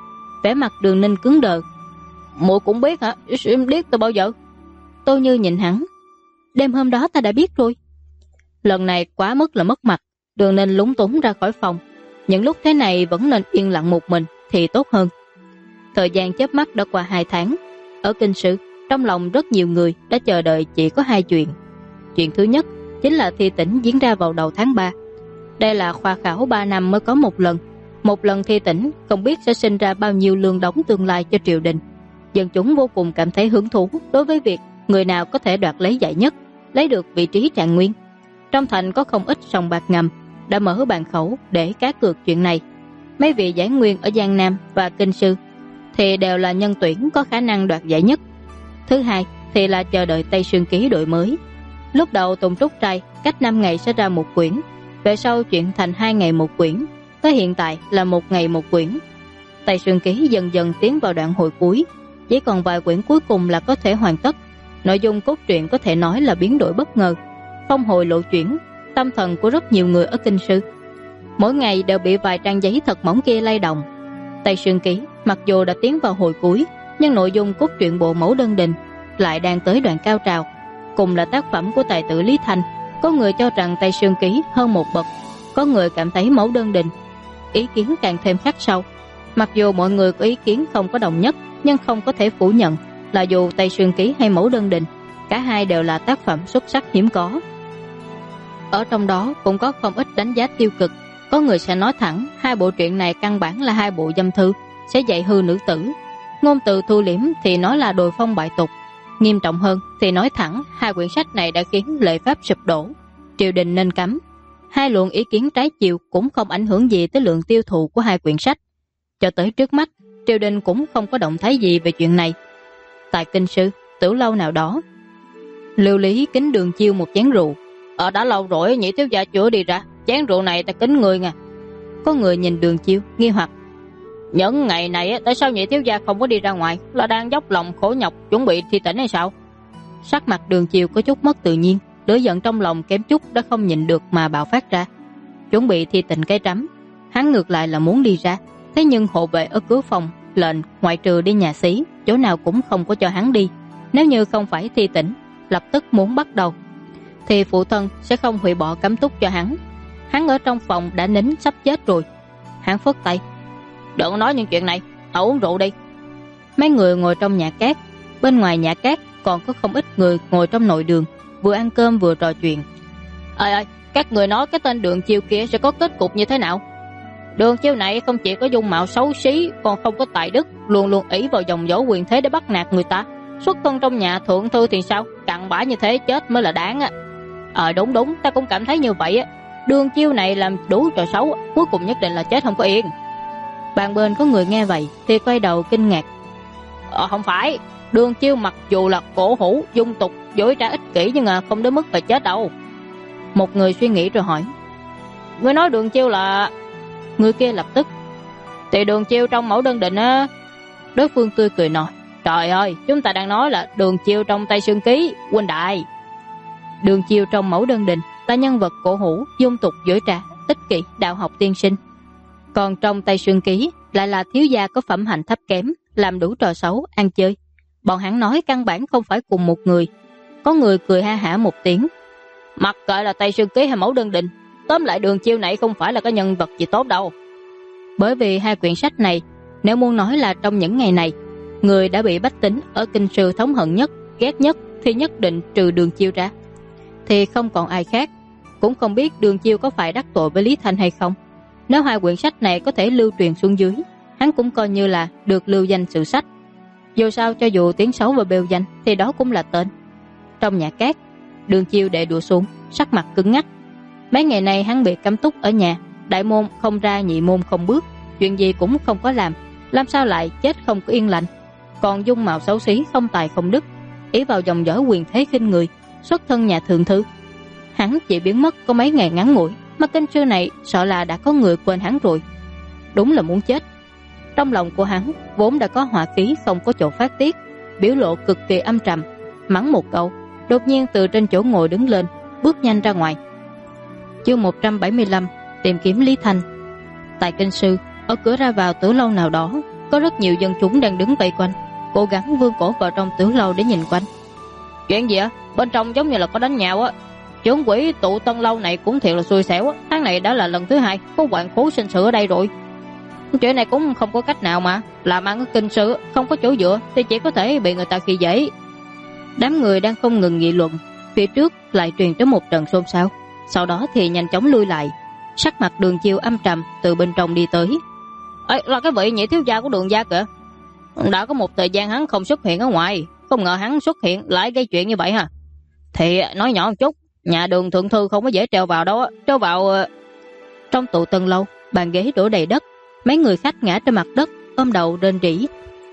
Vẻ mặt Đường Ninh cứng đờ. Muội cũng biết hả? Biết từ bao giờ? Tô Như nhìn hắn. Đêm hôm đó ta đã biết rồi. Lần này quá mức là mất mặt. Đường Ninh lúng túng ra khỏi phòng. Những lúc thế này vẫn nên yên lặng một mình thì tốt hơn. Thời gian chớp mắt đã qua 2 tháng. Ở kinh sư, trong lòng rất nhiều người đã chờ đợi chỉ có 2 chuyện. Chuyện thứ nhất chính là thi tỉnh diễn ra vào đầu tháng 3. Đây là khoa khảo 3 năm mới có một lần. Một lần thi tỉnh không biết sẽ sinh ra bao nhiêu lương đóng tương lai cho triều đình. Dân chúng vô cùng cảm thấy hứng thú đối với việc người nào có thể đoạt lấy giải nhất, lấy được vị trí trạng nguyên. Trong thành có không ít sòng bạc ngầm đã mở bàn khẩu để cá cược chuyện này. Mấy vị giải nguyên ở Giang Nam và Kinh Sư thì đều là nhân tuyển có khả năng đoạt giải nhất. Thứ hai thì là chờ đợi Tây Xương Ký đổi mới. Lúc đầu Tùng Trúc Trai cách 5 ngày sẽ ra một quyển, về sau chuyển thành 2 ngày một quyển, tới hiện tại là 1 ngày một quyển. Tây Xương Ký dần dần tiến vào đoạn hồi cuối, chỉ còn vài quyển cuối cùng là có thể hoàn tất. Nội dung cốt truyện có thể nói là biến đổi bất ngờ, phong hồi lộ chuyển, tâm thần của rất nhiều người ở Kinh Sư. Mỗi ngày đều bị vài trang giấy thật mỏng kia lay động. Tây Xương Ký mặc dù đã tiến vào hồi cuối, nhưng nội dung cốt truyện bộ Mẫu Đơn Đình lại đang tới đoạn cao trào. Cùng là tác phẩm của tài tử Lý Thanh, có người cho rằng Tây Xương Ký hơn một bậc, có người cảm thấy Mẫu Đơn Đình. Ý kiến càng thêm khắc sâu. Mặc dù mọi người có ý kiến không có đồng nhất, nhưng không có thể phủ nhận là dù Tây Xương Ký hay Mẫu Đơn Đình, cả hai đều là tác phẩm xuất sắc hiếm có. Ở trong đó cũng có không ít đánh giá tiêu cực. Có người sẽ nói thẳng 2 bộ truyện này căn bản là 2 bộ dâm thư, sẽ dạy hư nữ tử. Ngôn từ thu liễm thì nói là đồi phong bại tục. Nghiêm trọng hơn thì nói thẳng 2 quyển sách này đã khiến lệ pháp sụp đổ, triều đình nên cấm. 2 luồng ý kiến trái chiều cũng không ảnh hưởng gì tới lượng tiêu thụ của 2 quyển sách. Cho tới trước mắt, triều đình cũng không có động thái gì về chuyện này. Tại Kinh Sư, tiểu lâu nào đó, Lưu Lý kính Đường Chiêu một chén rượu. Đã lâu rồi nhị thiếu gia chưa đi ra, chén rượu này ta kính người nha. Có người nhìn Đường Chiêu nghi hoặc. Những ngày này tại sao nhị thiếu gia không có đi ra ngoài, là đang dốc lòng khổ nhọc chuẩn bị thi tỉnh hay sao? Sắc mặt Đường Chiêu có chút mất tự nhiên, lửa giận trong lòng kém chút đã không nhịn được mà bạo phát ra. Chuẩn bị thi tỉnh cái rắm, hắn ngược lại là muốn đi ra, thế nhưng hộ vệ ở cửa phòng lệnh ngoại trừ đi nhà xí, chỗ nào cũng không có cho hắn đi. Nếu như không phải thi tỉnh lập tức muốn bắt đầu, thì phụ thân sẽ không hủy bỏ cấm túc cho hắn. Hắn ở trong phòng đã nín sắp chết rồi. Hắn phất tay, đừng nói những chuyện này, uống rượu đi. Mấy người ngồi trong nhà cát, bên ngoài nhà cát còn có không ít người ngồi trong nội đường, vừa ăn cơm vừa trò chuyện. Ơi, các người nói cái tên Đường Chiêu kia sẽ có kết cục như thế nào? Đường Chiêu này không chỉ có dung mạo xấu xí, còn không có tài đức, luôn luôn ỷ vào dòng dỗ quyền thế để bắt nạt người ta. Xuất thân trong nhà thượng thư thì sao, cặn bã như thế chết mới là đáng á. Đúng, ta cũng cảm thấy như vậy á. Đường Chiêu này làm đủ trò xấu, cuối cùng nhất định là chết không có yên. Bàn bên có người nghe vậy thì quay đầu kinh ngạc. Không phải, Đường Chiêu mặc dù là cổ hủ, dung tục, dối trá ích kỷ, nhưng mà không đến mức phải chết đâu. Một người suy nghĩ rồi hỏi, người nói Đường Chiêu là... Người kia lập tức, thì Đường Chiêu trong mẫu đơn định á. Đối phương tươi cười nói, trời ơi, chúng ta đang nói là Đường Chiêu trong Tây Sương Ký, huynh đại. Đường Chiêu trong mẫu đơn định là nhân vật cổ hủ, dung tục, dối trá, ích kỷ, đạo học tiên sinh. Còn trong Tây Sương Ký lại là thiếu gia có phẩm hạnh thấp kém, làm đủ trò xấu, ăn chơi. Bọn hắn nói căn bản không phải cùng một người. Có người cười ha hả một tiếng, mặc kệ là Tây Sương Ký hay mẫu đơn định, tóm lại Đường Chiêu này không phải là cái nhân vật gì tốt đâu. Bởi vì hai quyển sách này, nếu muốn nói là trong những ngày này, người đã bị bách tính ở Kinh Sư thống hận nhất, ghét nhất, thì nhất định trừ Đường Chiêu ra, thì không còn ai khác. Cũng không biết Đường Chiêu có phải đắc tội với Lý Thanh hay không. Nếu hai quyển sách này có thể lưu truyền xuống dưới, hắn cũng coi như là được lưu danh sử sách. Dù sao cho dù tiếng xấu và bêu danh thì đó cũng là tên. Trong nhà cát, Đường Chiêu để đũa xuống, sắc mặt cứng ngắc. Mấy ngày nay hắn bị cấm túc ở nhà, đại môn không ra nhị môn không bước, chuyện gì cũng không có làm sao lại chết không có yên lành. Còn dung mạo xấu xí, không tài không đức, ý vào dòng dõi quyền thế khinh người, xuất thân nhà thượng thư. Hắn chỉ biến mất có mấy ngày ngắn ngủi, mà Kinh Sư này sợ là đã có người quên hắn rồi. Đúng là muốn chết. Trong lòng của hắn vốn đã có hỏa khí không có chỗ phát tiết, biểu lộ cực kỳ âm trầm, mắng một câu, đột nhiên từ trên chỗ ngồi đứng lên, bước nhanh ra ngoài. Chương 175, tìm kiếm Lý Thanh. Tại Kinh Sư, ở cửa ra vào tử lâu nào đó, có rất nhiều dân chúng đang đứng vây quanh, cố gắng vươn cổ vào trong tử lâu để nhìn quanh. Chuyện gì á? Bên trong giống như là có đánh nhau á. Trưởng quỹ tụ Tân lâu này cũng thiệt là xui xẻo á. Tháng này đã là lần thứ 2 có hoạn khố sinh sự ở đây rồi. Chuyện này cũng không có cách nào mà. Làm ăn ở Kinh Sư không có chỗ dựa thì chỉ có thể bị người ta khi dễ. Đám người đang không ngừng nghị luận, phía trước lại truyền tới một trận xôn xao, sau đó thì nhanh chóng lui lại. Sắc mặt Đường Chiêu âm trầm từ bên trong đi tới. Là cái vị nhị thiếu gia của Đường gia kìa. Đã có một thời gian hắn không xuất hiện ở ngoài, không ngờ hắn xuất hiện lại gây chuyện như vậy ha. Thì nói nhỏ một chút, nhà Đường thượng thư không có dễ treo vào đâu á. Treo vào... Trong tụ Tân lâu, bàn ghế đổ đầy đất, mấy người khách ngã trên mặt đất, ôm đầu rên rỉ.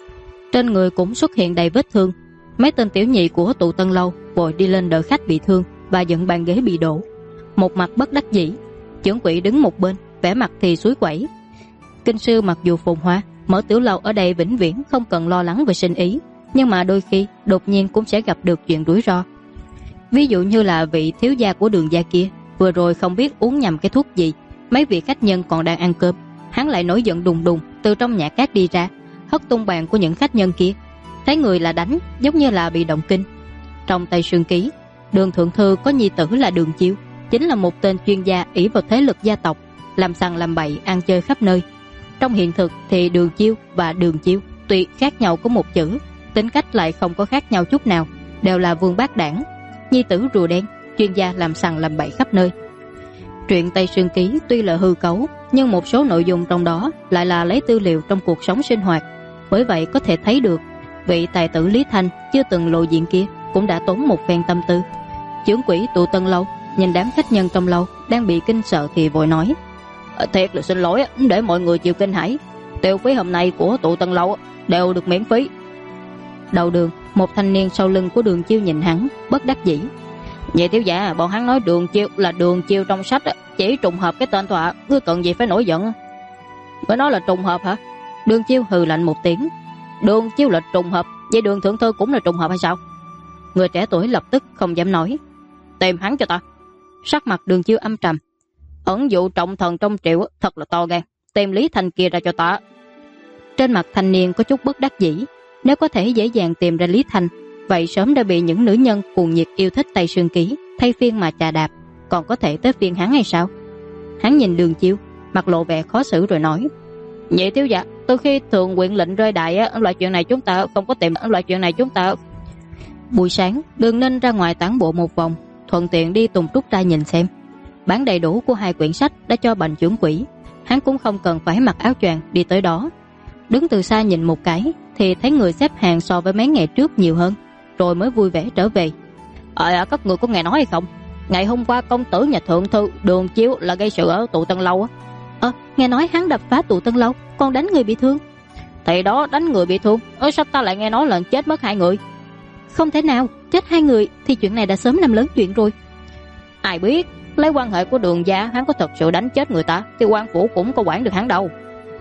Trên người cũng xuất hiện đầy vết thương. Mấy tên tiểu nhị của tụ Tân lâu vội đi lên đỡ khách bị thương và dựng bàn ghế bị đổ. Một mặt bất đắc dĩ, trưởng quỹ đứng một bên, vẻ mặt thì suối quẩy. Kinh Sư mặc dù phồn hoa, mở tiểu lầu ở đây vĩnh viễn không cần lo lắng về sinh ý, nhưng mà đôi khi đột nhiên cũng sẽ gặp được chuyện rủi ro. Ví dụ như là vị thiếu gia của Đường gia kia, vừa rồi không biết uống nhầm cái thuốc gì, mấy vị khách nhân còn đang ăn cơm, hắn lại nổi giận đùng đùng từ trong nhà cát đi ra, hất tung bàn của những khách nhân kia. Thấy người là đánh, giống như là bị động kinh. Trong Tây Sương Ký, Đường thượng thư có nhi tử là Đường Chiêu, chính là một tên chuyên gia ỷ vào thế lực gia tộc, làm sằng làm bậy, ăn chơi khắp nơi. Trong hiện thực thì Đường Chiêu và Đường Chiêu tuy khác nhau có một chữ, tính cách lại không có khác nhau chút nào, đều là vương bát đảng, nhi tử rùa đen, chuyên gia làm sằng làm bậy khắp nơi. Truyện Tây Sương Ký tuy là hư cấu, nhưng một số nội dung trong đó lại là lấy tư liệu trong cuộc sống sinh hoạt. Bởi vậy có thể thấy được vị tài tử Lý Thanh chưa từng lộ diện kia cũng đã tốn một phen tâm tư. Trưởng quỹ tụ Tân lâu nhìn đám khách nhân trong lâu đang bị kinh sợ thì vội nói: Thiệt là xin lỗi, để mọi người chịu kinh hãi, tiêu phí hôm nay của tụ Tân lâu đều được miễn phí. Đầu đường, một thanh niên sau lưng của Đường Chiêu nhìn hắn, bất đắc dĩ: Nhị thiếu gia, bọn hắn nói Đường Chiêu là Đường Chiêu trong sách, chỉ trùng hợp cái tên thôi ạ, ngươi cần gì phải nổi giận. Mới nói là trùng hợp hả? Đường Chiêu hừ lạnh một tiếng. Đường Chiêu là trùng hợp, vậy Đường thượng thư cũng là trùng hợp hay sao? Người trẻ tuổi lập tức không dám nói. Tìm hắn cho ta. Sắc mặt Đường Chiêu âm trầm. Ẩn dụ trọng thần trong triệu thật là to gan, tìm Lý Thành kia ra cho ta. Trên mặt thanh niên có chút bất đắc dĩ. Nếu có thể dễ dàng tìm ra Lý Thành, vậy sớm đã bị những nữ nhân cuồng nhiệt yêu thích Tây Sương Ký thay phiên mà chà đạp, còn có thể tới phiên hắn hay sao? Hắn nhìn Đường Chiêu, mặt lộ vẻ khó xử rồi nói: Nhị thiếu gia, từ khi thượng quyện lệnh rơi đài loại chuyện này chúng ta không có tìm, loại chuyện này chúng ta. Buổi sáng, Đường Ninh ra ngoài tản bộ một vòng, thuận tiện đi Tùng Trúc ra nhìn xem. Bản đầy đủ của 2 quyển sách đã cho Bành trưởng quỹ, hắn cũng không cần phải mặc áo choàng đi tới đó. Đứng từ xa nhìn một cái thì thấy người xếp hàng so với mấy ngày trước nhiều hơn, rồi mới vui vẻ trở về. Các người có nghe nói hay không? Ngày hôm qua công tử nhà thượng thư Đường Chiêu là gây sự ở tụ Tân Lâu á. Nghe nói hắn đập phá tụ Tân Lâu, còn đánh người bị thương. Thì đó, đánh người bị thương, sao ta lại nghe nói là chết mất 2 người? Không thể nào, chết 2 người thì chuyện này đã sớm làm lớn chuyện rồi. Ai biết, lấy quan hệ của Đường gia, hắn có thật sự đánh chết người ta thì quan phủ cũng có quản được hắn đâu.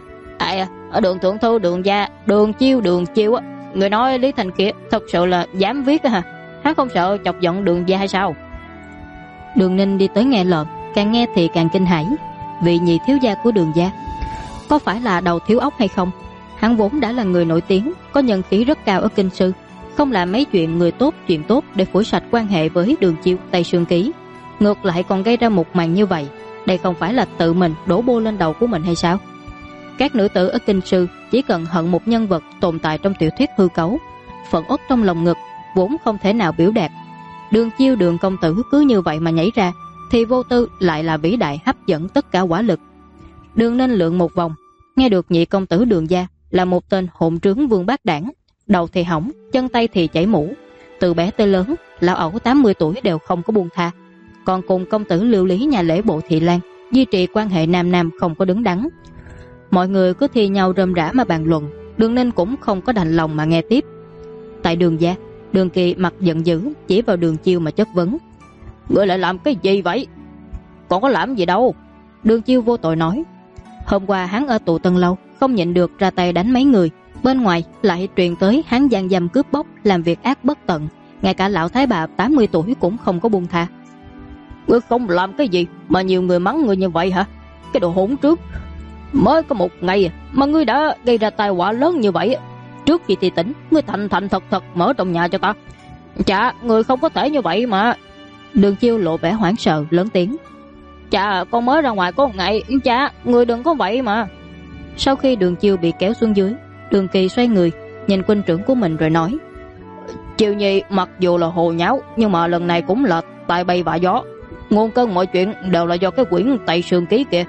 Ở Đường thượng thư Đường gia, Đường Chiêu á, người nói Lý Thành kia thật sự là dám viết hả? Hắn không sợ chọc giận Đường gia hay sao? Đường Ninh đi tới nghe lợm, càng nghe thì càng kinh hãi. Vị nhị thiếu gia của Đường gia có phải là đầu thiếu óc hay không? Hắn vốn đã là người nổi tiếng, có nhân khí rất cao ở kinh sư, không làm mấy chuyện người tốt chuyện tốt để phủi sạch quan hệ với Đường Chiêu Tây Sương Ký, ngược lại còn gây ra một màn như vậy. Đây không phải là tự mình đổ bô lên đầu của mình hay sao? Các nữ tử ở kinh sư chỉ cần hận một nhân vật tồn tại trong tiểu thuyết hư cấu, phẫn uất trong lòng ngực vốn không thể nào biểu đạt. Đường Chiêu Đường công tử cứ như vậy mà nhảy ra thì vô tư lại là vĩ đại hấp dẫn tất cả quả lực. Đường Ninh lượn một vòng, nghe được nhị công tử Đường gia là một tên hỗn trướng vương bát đảng, đầu thì hỏng, chân tay thì chảy mũ, từ bé tới lớn lão ẩu 80 tuổi đều không có buông tha, còn cùng công tử Lưu Lý nhà lễ bộ Thị Lan duy trì quan hệ nam nam không có đứng đắn. Mọi người cứ thi nhau rơm rã mà bàn luận, Đường Ninh cũng không có đành lòng mà nghe tiếp. Tại Đường gia, Đường Kỳ mặt giận dữ chỉ vào Đường Chiêu mà chất vấn: Ngươi lại làm cái gì vậy? Còn có làm gì đâu. Đường Chiêu vô tội nói: Hôm qua hắn ở tụ Tân Lâu không nhịn được ra tay đánh mấy người, bên ngoài lại truyền tới hắn gian dâm cướp bóc, làm việc ác bất tận, ngay cả lão thái bà 80 tuổi cũng không có buông tha. Ngươi không làm cái gì mà nhiều người mắng ngươi như vậy hả? Cái đồ hỗn trướng, mới có một ngày mà ngươi đã gây ra tai họa lớn như vậy. Trước khi thì tỉnh, ngươi thành thật mở trong nhà cho ta. Chà, ngươi không có thể như vậy mà. Đường Chiêu lộ vẻ hoảng sợ lớn tiếng: Chà, con mới ra ngoài có một ngày, chà, ngươi đừng có vậy mà. Sau khi Đường Chiêu bị kéo xuống dưới, Đường Kỳ xoay người nhìn huynh trưởng của mình rồi nói: Chiêu nhi mặc dù là hồ nháo, nhưng mà lần này cũng là tai bay vạ gió. Nguồn cơn mọi chuyện đều là do cái quyển Tây Sương Ký kia.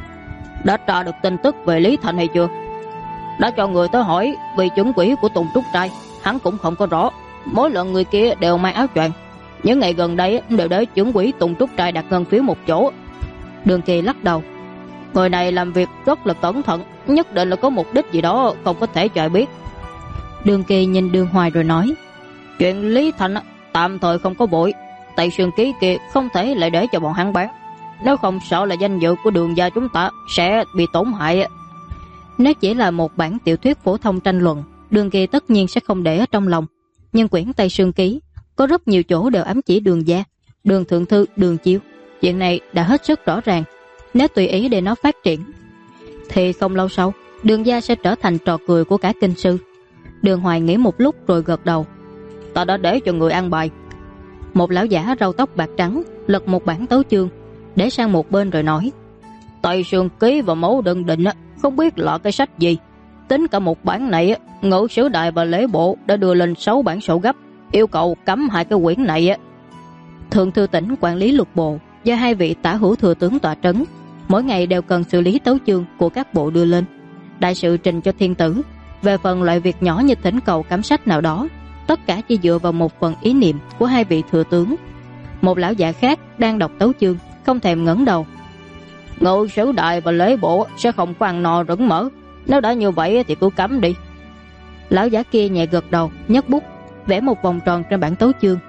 Đã tra được tin tức về Lý Thành hay chưa? Đã cho người tới hỏi vị chuẩn quỹ của Tùng Trúc Trai, hắn cũng không có rõ. Mỗi lần người kia đều mang áo choàng. Những ngày gần đây đều để chuẩn quỹ Tùng Trúc Trai đặt ngân phiếu một chỗ. Đường Kỳ lắc đầu: Người này làm việc rất là cẩn thận, nhất định là có mục đích gì đó không có thể cho ai biết. Đường Kỳ nhìn Đường Hoài rồi nói: Chuyện Lý Thành tạm thời không có vội, Tây Sương Ký kia không thể lại để cho bọn hắn bán, nếu không sợ là danh dự của Đường gia chúng ta sẽ bị tổn hại. Nếu chỉ là một bản tiểu thuyết phổ thông tranh luận, Đường Kỳ tất nhiên sẽ không để ở trong lòng, nhưng quyển Tây Sương Ký có rất nhiều chỗ đều ám chỉ Đường gia, Đường thượng thư, Đường Chiêu. Chuyện này đã hết sức rõ ràng, nếu tùy ý để nó phát triển thì không lâu sau Đường gia sẽ trở thành trò cười của cả kinh sư. Đường Hoài nghĩ một lúc rồi gật đầu: Ta đã để cho người ăn bài. Một lão giả râu tóc bạc trắng lật một bản tấu chương để sang một bên rồi nói: Tây Sương Ký và Mẫu Đơn Định không biết là cái sách gì. Tính cả một bản này, Ngự Sử Đài và Lễ Bộ đã đưa lên 6 bản sổ gấp, yêu cầu cấm 2 cái quyển này. Thượng thư tỉnh quản lý luật bộ do 2 vị tả hữu thừa tướng tọa trấn, mỗi ngày đều cần xử lý tấu chương của các bộ đưa lên. Đại sự trình cho thiên tử. Về phần loại việc nhỏ như thỉnh cầu cấm sách nào đó, tất cả chỉ dựa vào một phần ý niệm của 2 vị thừa tướng. Một lão giả khác đang đọc tấu chương không thèm ngẩng đầu: Ngự Sử Đài và Lễ Bộ sẽ không có ăn no rỗng mỡ, nếu đã như vậy thì cứ cấm đi. Lão giả kia nhẹ gật đầu, nhấc bút vẽ một vòng tròn trên bản tấu chương.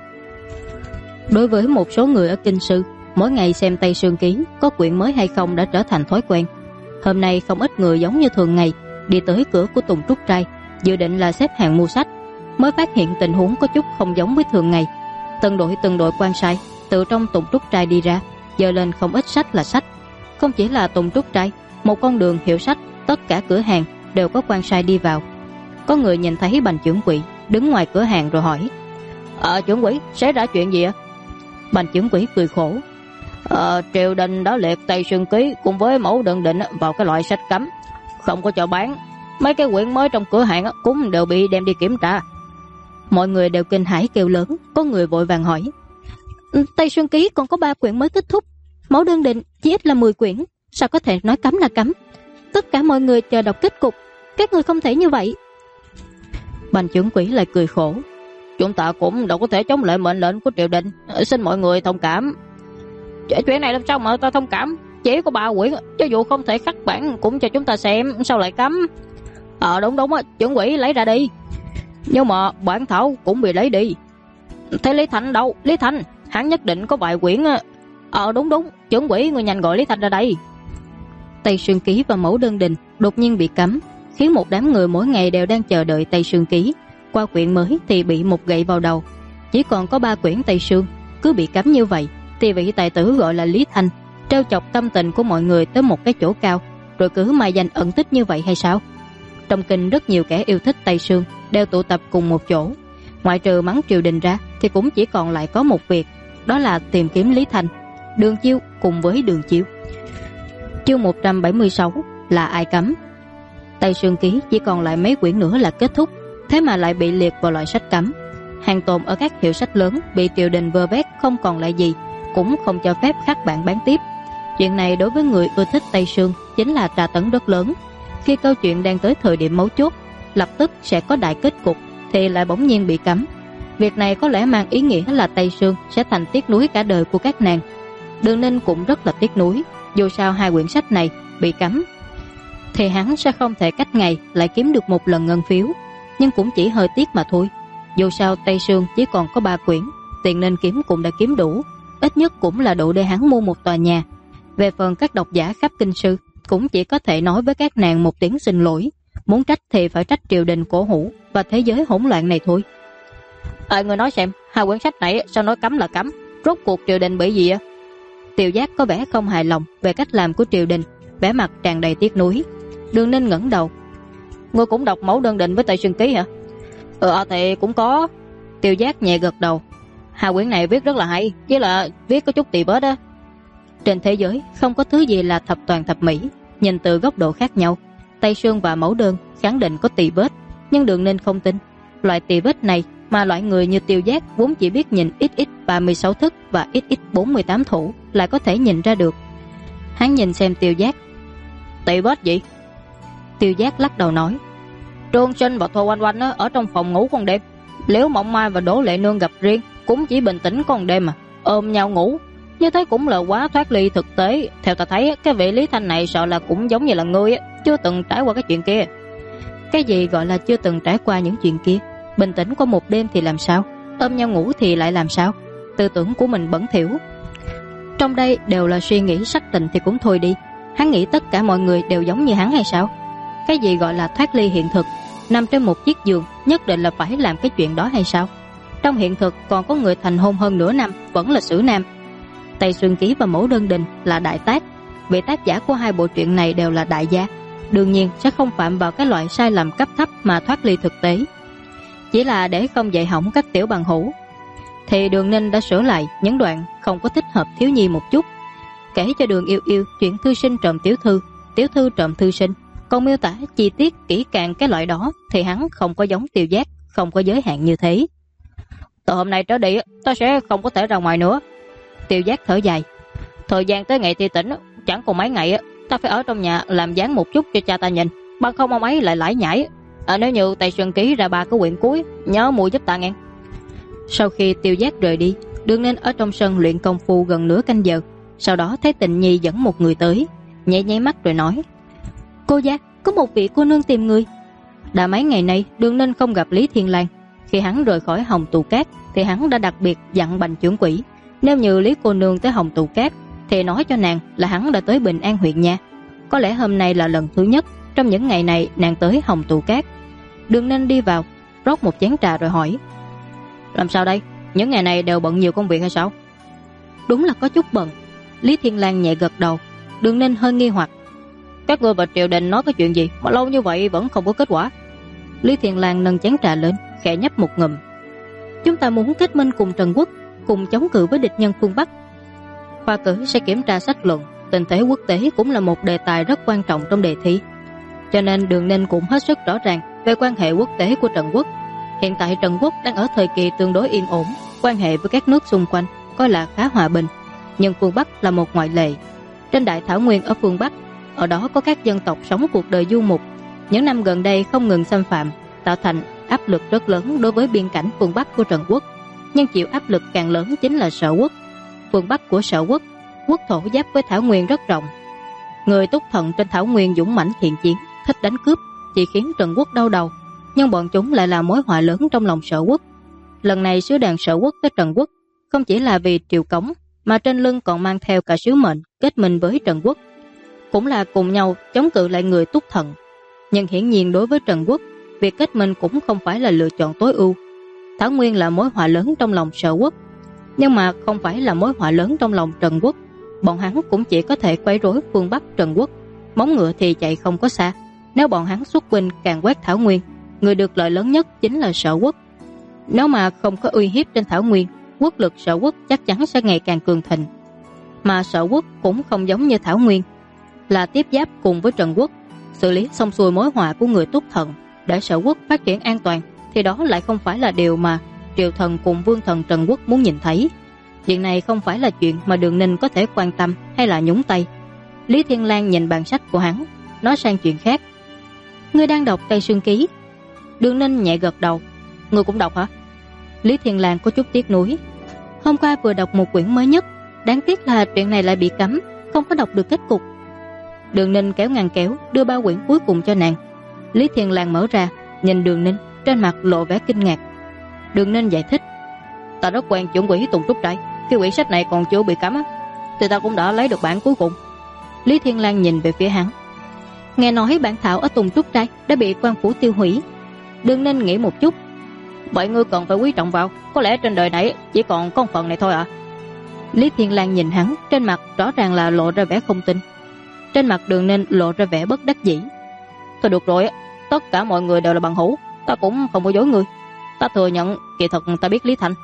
Đối với một số người ở kinh sư, mỗi ngày xem Tây Sương Ký có quyển mới hay không đã trở thành thói quen. Hôm nay không ít người giống như thường ngày đi tới cửa của Tùng Trúc Trai, dự định là xếp hàng mua sách, mới phát hiện tình huống có chút không giống với thường ngày. Từng đội quan sai từ trong Tùng Trúc Trai đi ra, dơ lên không ít sách là sách. Không chỉ là Tùng Trúc Trai, một con đường hiệu sách, tất cả cửa hàng đều có quan sai đi vào. Có người nhìn thấy Bành trưởng quỹ đứng ngoài cửa hàng rồi hỏi: trưởng quỹ, xảy ra chuyện gì ạ? Bành trưởng quỹ cười khổ: triều đình đã liệt Tây Sương Ký cùng với mẫu đơn định vào cái loại sách cấm, không có cho bán. Mấy cái quyển mới trong cửa hàng cũng đều bị đem đi kiểm tra. Mọi người đều kinh hãi kêu lớn. Có người vội vàng hỏi: Tây Sương Ký còn có 3 quyển mới kết thúc, mẫu đơn định chỉ ít là 10 quyển, sao có thể nói cấm là cấm? Tất cả mọi người chờ đọc kết cục, các người không thể như vậy. Bành trưởng quỹ lại cười khổ: chúng ta cũng đâu có thể chống lại mệnh lệnh của triều đình, xin mọi người thông cảm. Chuyện này làm sao mà ta thông cảm? Chỉ có 3 quyển, cho dù không thể khắc bản cũng cho chúng ta xem, sao lại cấm? Đúng, trưởng quỹ lấy ra đi. Nhưng mà bản thảo cũng bị lấy đi. Thế Lý Thành đâu? Lý Thành, hắn nhất định có vài quyển. Đúng, trưởng quỹ, người nhanh gọi Lý Thành ra đây. Tây Sương Ký và mẫu đơn định đột nhiên bị cấm, khiến một đám người mỗi ngày đều đang chờ đợi Tây Sương Ký. Qua quyển mới thì bị một gậy vào đầu. Chỉ còn có 3 quyển Tây Sương, cứ bị cấm như vậy thì vị tài tử gọi là Lý Thành trêu chọc tâm tình của mọi người tới một cái chỗ cao, rồi cứ mai danh ẩn tích như vậy hay sao? Trong kinh rất nhiều kẻ yêu thích Tây Sương đều tụ tập cùng một chỗ. Ngoại trừ mắng triều đình ra thì cũng chỉ còn lại có một việc, đó là tìm kiếm Lý Thành, Đường Chiêu cùng với Đường Chiêu. Chương 176 là ai cấm. Tây Sương Ký chỉ còn lại mấy quyển nữa là kết thúc, thế mà lại bị liệt vào loại sách cấm. Hàng tồn ở các hiệu sách lớn bị triều đình vơ vét không còn lại gì, cũng không cho phép khắc bản bán tiếp. Chuyện này đối với người ưa thích Tây Sương chính là tra tấn rất lớn. Khi câu chuyện đang tới thời điểm mấu chốt, lập tức sẽ có đại kết cục, thì lại bỗng nhiên bị cấm. Việc này có lẽ mang ý nghĩa là Tây Sương sẽ thành tiếc nuối cả đời của các nàng. Đường Ninh cũng rất là tiếc nuối. Dù sao 2 quyển sách này bị cấm thì hắn sẽ không thể cách ngày lại kiếm được một lần ngân phiếu, nhưng cũng chỉ hơi tiếc mà thôi. Dù sao Tây Sương chỉ còn có 3 quyển, tiền nên kiếm cũng đã kiếm đủ, ít nhất cũng là đủ để hắn mua một tòa nhà. Về phần các độc giả khắp kinh sư, cũng chỉ có thể nói với các nàng một tiếng xin lỗi, muốn trách thì phải trách triều đình cổ hủ và thế giới hỗn loạn này thôi. Người nói xem, 2 quyển sách này sao nói cấm là cấm? Rốt cuộc triều đình bị gì ạ? Tiêu Giác có vẻ không hài lòng về cách làm của triều đình, vẻ mặt tràn đầy tiếc nuối. Đường Ninh ngẩng đầu: Ngươi cũng đọc mẫu đơn định với Tây Sương Ký hả? Thì cũng có. Tiêu Giác nhẹ gật đầu: 2 quyển này viết rất là hay, chỉ là viết có chút tì vết á. Trên thế giới không có thứ gì là thập toàn thập mỹ. Nhìn từ góc độ khác nhau, Tây Sương và mẫu đơn khẳng định có tì vết, nhưng Đường Ninh không tin. Loại tì vết này mà loại người như Tiêu Giác vốn chỉ biết nhìn XX 36 thức và XX 48 thủ lại có thể nhìn ra được. Hắn nhìn xem Tiêu Giác: tì vết gì? Tiêu Giác lắc đầu nói: Trương Sinh và Thôi Oanh Oanh ở trong phòng ngủ con đêm, Liễu Mộng Mai và Đỗ Lệ Nương gặp riêng cũng chỉ bình tĩnh con đêm mà ôm nhau ngủ, như thế cũng là quá thoát ly thực tế. Theo ta thấy cái vị Lý Thanh này sợ là cũng giống như là ngươi chưa từng trải qua cái chuyện kia. Cái gì gọi là chưa từng trải qua những chuyện kia? Bình tĩnh qua một đêm thì làm sao? Ôm nhau ngủ thì lại làm sao? Tư tưởng của mình bẩn thỉu. Trong đây đều là suy nghĩ sắc tình thì cũng thôi đi. Hắn nghĩ tất cả mọi người đều giống như hắn hay sao? Cái gì gọi là thoát ly hiện thực? Nằm trên một chiếc giường nhất định là phải làm cái chuyện đó hay sao? Trong hiện thực còn có người thành hôn hơn nửa năm vẫn là xử nam. Tây Sương Ký và mẫu đơn định là đại tác. Vị tác giả của 2 bộ truyện này đều là đại gia, đương nhiên sẽ không phạm vào cái loại sai lầm cấp thấp mà thoát ly thực tế. Chỉ là để không dạy hỏng các tiểu bằng hữu, thì Đường Ninh đã sửa lại những đoạn không có thích hợp thiếu nhi một chút, kể cho Đường Yêu Yêu chuyện thư sinh trộm tiểu thư trộm thư sinh, còn miêu tả chi tiết kỹ càng cái loại đó thì hắn không có giống Tiêu Giác, không có giới hạn như thế. Từ hôm nay trở đi ta sẽ không có thể ra ngoài nữa. Tiêu Giác thở dài: thời gian tới ngày thi tỉnh chẳng còn mấy ngày, ta phải ở trong nhà làm dáng một chút cho cha ta nhìn, bằng không ông ấy lại lải nhải. Nếu như Tây Sương Ký ra 3 cái quyển cuối, nhớ mua giúp ta nghe. Sau khi Tiêu Giác rời đi, Đường Ninh ở trong sân luyện công phu gần nửa canh giờ. Sau đó thấy Tịnh Nhi dẫn một người tới, nhẹ nháy mắt rồi nói: Cô Giác, có một vị cô nương tìm người. Đã mấy ngày nay Đường Ninh không gặp Lý Thiên Lang. Khi hắn rời khỏi Hồng Tù Cát thì hắn đã đặc biệt dặn Bành trưởng quỹ, nếu như Lý cô nương tới Hồng Tù Cát thì nói cho nàng là hắn đã tới Bình An huyện nha. Có lẽ hôm nay là lần thứ nhất Trong những ngày này nàng tới Hồng Tụ Cát. Đường Ninh đi vào, rót một chén trà rồi hỏi: làm sao đây? Những ngày này đều bận nhiều công việc hay sao? Đúng là có chút bận. Lý Thiên Lang nhẹ gật đầu. Đường Ninh hơi nghi hoặc: các ngươi và triều đình nói cái chuyện gì mà lâu như vậy vẫn không có kết quả? Lý Thiên Lang nâng chén trà lên, khẽ nhấp một ngụm. Chúng ta muốn kết minh cùng Trần Quốc, cùng chống cự với địch nhân phương Bắc. Khoa cử sẽ kiểm tra sách luận, tình thế quốc tế cũng là một đề tài rất quan trọng trong đề thi. Cho nên Đường Ninh cũng hết sức rõ ràng về quan hệ quốc tế của Trần Quốc. Hiện tại Trần Quốc đang ở thời kỳ tương đối yên ổn, quan hệ với các nước xung quanh coi là khá hòa bình. Nhưng phương Bắc là một ngoại lệ. Trên đại thảo nguyên ở phương Bắc, ở đó có các dân tộc sống cuộc đời du mục. Những năm gần đây không ngừng xâm phạm, tạo thành áp lực rất lớn đối với biên cảnh phương Bắc của Trần Quốc. Nhưng chịu áp lực càng lớn chính là Sở Quốc. Phương Bắc của Sở Quốc, quốc thổ giáp với thảo nguyên rất rộng. Người Túc Thần trên thảo nguyên dũng mãnh thiện chiến, thích đánh cướp, chỉ khiến Trần Quốc đau đầu. Nhưng bọn chúng lại là mối họa lớn trong lòng Sở Quốc. Lần này sứ đoàn Sở Quốc tới Trần Quốc không chỉ là vì triều cống, mà trên lưng còn mang theo cả sứ mệnh kết minh với Trần Quốc, cũng là cùng nhau chống cự lại người Túc Thần. Nhưng hiển nhiên đối với Trần Quốc, việc kết minh cũng không phải là lựa chọn tối ưu. Thảo Nguyên là mối họa lớn trong lòng Sở Quốc, nhưng mà không phải là mối họa lớn trong lòng Trần Quốc. Bọn hắn cũng chỉ có thể quấy rối phương Bắc Trần Quốc, móng ngựa thì chạy không có xa. Nếu bọn hắn xuất binh càng quét Thảo Nguyên, người được lợi lớn nhất chính là Sở Quốc. Nếu mà không có uy hiếp trên Thảo Nguyên, quốc lực Sở Quốc chắc chắn sẽ ngày càng cường thịnh. Mà Sở Quốc cũng không giống như Thảo Nguyên, là tiếp giáp cùng với Trần Quốc, xử lý xong xuôi mối họa của người Túc Thần để Sở Quốc phát triển an toàn, thì đó lại không phải là điều mà triều thần cùng vương thần Trần Quốc muốn nhìn thấy. Chuyện này không phải là chuyện mà Đường Ninh có thể quan tâm hay là nhúng tay. Lý Thiên Lang nhìn bản sách của hắn, nói sang chuyện khác: ngươi đang đọc Tây Sương Ký? Đường Ninh nhẹ gật đầu. Ngươi cũng đọc hả? Lý Thiên Lang có chút tiếc nuối. Hôm qua vừa đọc một quyển mới nhất, đáng tiếc là chuyện này lại bị cấm, không có đọc được kết cục. Đường Ninh kéo ngăn kéo đưa ba quyển cuối cùng cho nàng. Lý Thiên Lang mở ra, nhìn Đường Ninh, trên mặt lộ vẻ kinh ngạc. Đường Ninh giải thích: ta rất quen chuẩn quỷ Tùng Trúc Trai, khi quyển sách này còn chưa bị cấm thì ta cũng đã lấy được bản cuối cùng. Lý Thiên Lang nhìn về phía hắn. Nghe nói bản thảo ở Tùng Trúc Trai đã bị quan phủ tiêu hủy. Đường Ninh nghĩ một chút. Vậy ngươi cần phải quý trọng vào, có lẽ trên đời này chỉ còn có phần này thôi à? Lý Thiên Lang nhìn hắn, trên mặt rõ ràng là lộ ra vẻ không tin. Trên mặt Đường Ninh lộ ra vẻ bất đắc dĩ. Thôi được rồi, tất cả mọi người đều là bằng hữu, ta cũng không có dối ngươi. Ta thừa nhận kỳ thật ta biết Lý Thanh.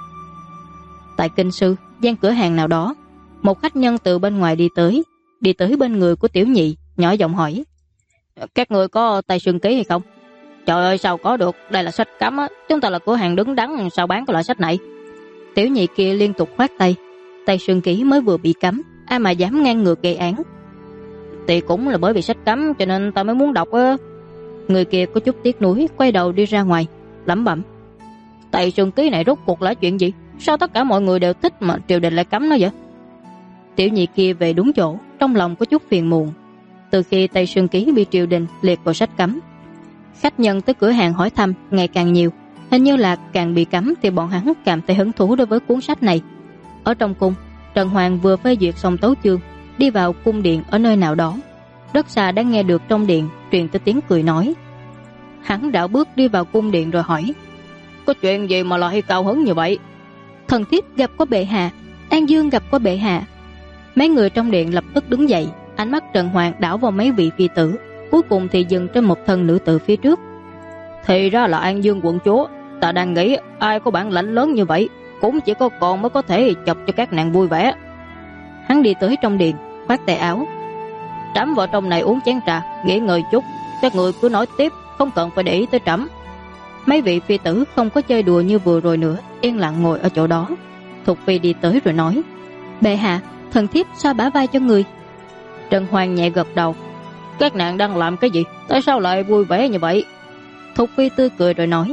Tại Kinh Sư, gian cửa hàng nào đó, một khách nhân từ bên ngoài đi tới bên người của Tiểu Nhị, nhỏ giọng hỏi: các người có Tây Sương Ký hay không? Trời ơi, sao có được, đây là sách cấm á, chúng ta là cửa hàng đứng đắn, sao bán cái loại sách này? Tiểu Nhị kia liên tục khoát tay. Tây Sương Ký mới vừa bị cấm, ai mà dám ngang ngược gây án. Thì cũng là bởi vì sách cấm cho nên ta mới muốn đọc á. Người kia có chút tiếc nuối, quay đầu đi ra ngoài, lẩm bẩm: Tây Sương Ký này rốt cuộc là chuyện gì? Sao tất cả mọi người đều thích mà triều đình lại cấm nó vậy? Tiểu Nhị kia về đúng chỗ, trong lòng có chút phiền muộn. Từ khi Tây Sương Ký bị triều đình liệt vào sách cấm, khách nhân tới cửa hàng hỏi thăm ngày càng nhiều. Hình như là càng bị cấm thì bọn hắn càng thấy hứng thú đối với cuốn sách này. Ở trong cung, Trần Hoàng vừa phê duyệt xong tấu chương, đi vào cung điện ở nơi nào đó. Rất xa đã nghe được trong điện truyền tới tiếng cười nói. Hắn đảo bước đi vào cung điện rồi hỏi: có chuyện gì mà lại cao hứng như vậy? Thần thiếp gặp có bệ hạ, An Dương gặp có bệ hạ. Mấy người trong điện lập tức đứng dậy, ánh mắt Trần Hoàng đảo vào mấy vị phi tử, cuối cùng thì dừng trên một thân nữ tử phía trước. Thì ra là An Dương quận chúa. Ta đang nghĩ ai có bản lãnh lớn như vậy, cũng chỉ có con mới có thể chọc cho các nàng vui vẻ. Hắn đi tới trong điện, khoác tay áo. Trẫm vào trong này uống chén trà, nghỉ ngơi chút, các người cứ nói tiếp, không cần phải để ý tới trẫm. Mấy vị phi tử không có chơi đùa như vừa rồi nữa, yên lặng ngồi ở chỗ đó. Thục Phi đi tới rồi nói: bệ hạ, thần thiếp xoa bả vai cho người. Trần Hoàng nhẹ gật đầu. Các nàng đang làm cái gì? Tại sao lại vui vẻ như vậy? Thục Phi tươi cười rồi nói: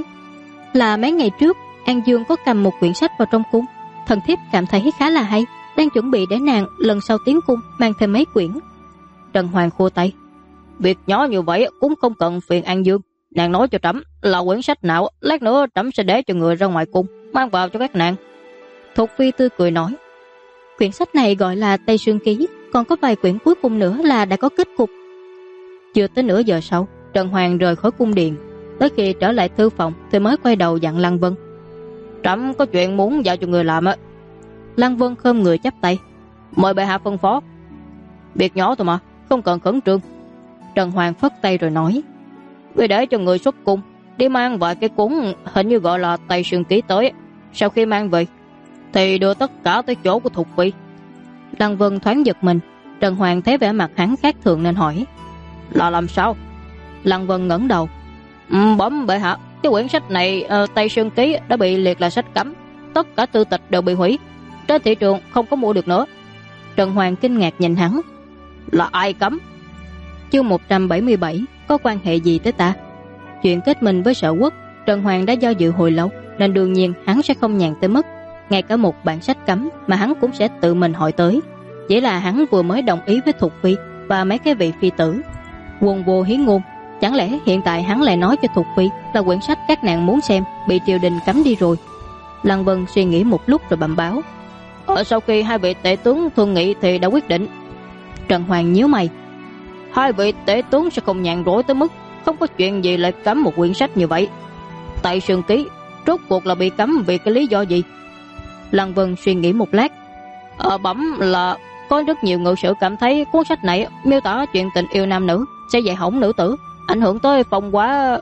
là mấy ngày trước An Dương có cầm một quyển sách vào trong cung, thần thiếp cảm thấy khá là hay, đang chuẩn bị để nàng lần sau tiến cung mang thêm mấy quyển. Trần Hoàng khua tay: việc nhỏ như vậy cũng không cần phiền An Dương. Nàng nói cho trẫm là quyển sách nào, lát nữa trẫm sẽ để cho người ra ngoài cung mang vào cho các nàng. Thục Phi tươi cười nói: quyển sách này gọi là Tây Sương Ký, còn có vài quyển cuối cùng nữa là đã có kết cục. Chưa tới nửa giờ sau, Trần Hoàng rời khỏi cung điện. Tới khi trở lại thư phòng thì mới quay đầu dặn Lăng Vân: "Trẫm có chuyện muốn giao cho người làm á." Lăng Vân khom người chắp tay: "Mời bệ hạ phân phó." "Việc nhỏ thôi mà, không cần khẩn trương." Trần Hoàng phất tay rồi nói: "Người để cho người xuất cung đi mang vài cái cuốn hình như gọi là Tây Sương Ký tới. Sau khi mang về thì đưa tất cả tới chỗ của Thục Phi." Lăng Vân thoáng giật mình. Trần Hoàng thấy vẻ mặt hắn khác thường nên hỏi: "Là làm sao?" Lăng Vân ngẩng đầu: "Bẩm bệ hạ, cái quyển sách này Tây Sương Ký đã bị liệt là sách cấm, tất cả thư tịch đều bị hủy, trên thị trường không có mua được nữa." Trần Hoàng kinh ngạc nhìn hắn: "Là ai cấm?" Chương 177: Có quan hệ gì tới ta? Chuyện kết minh với Sở Quốc, Trần Hoàng đã do dự hồi lâu, nên đương nhiên hắn sẽ không nhàn tới mức ngay cả một bản sách cấm mà hắn cũng sẽ tự mình hỏi tới. Chỉ là hắn vừa mới đồng ý với Thục Phi và mấy cái vị phi tử, quần vô hiến ngôn. Chẳng lẽ hiện tại hắn lại nói cho Thục Phi là quyển sách các nàng muốn xem bị triều đình cấm đi rồi? Lăng Vân suy nghĩ một lúc rồi bẩm báo: Sau khi hai vị tể tướng thương nghị thì đã quyết định." Trần Hoàng nhíu mày: "Hai vị tể tướng sẽ không nhàn rỗi tới mức không có chuyện gì lại cấm một quyển sách như vậy. Tây Sương Ký rốt cuộc là bị cấm vì cái lý do gì?" Lăng Vân suy nghĩ một lát: Bẩm là có rất nhiều ngự sử cảm thấy cuốn sách này miêu tả chuyện tình yêu nam nữ sẽ dạy hỏng nữ tử, ảnh hưởng tới phong hóa.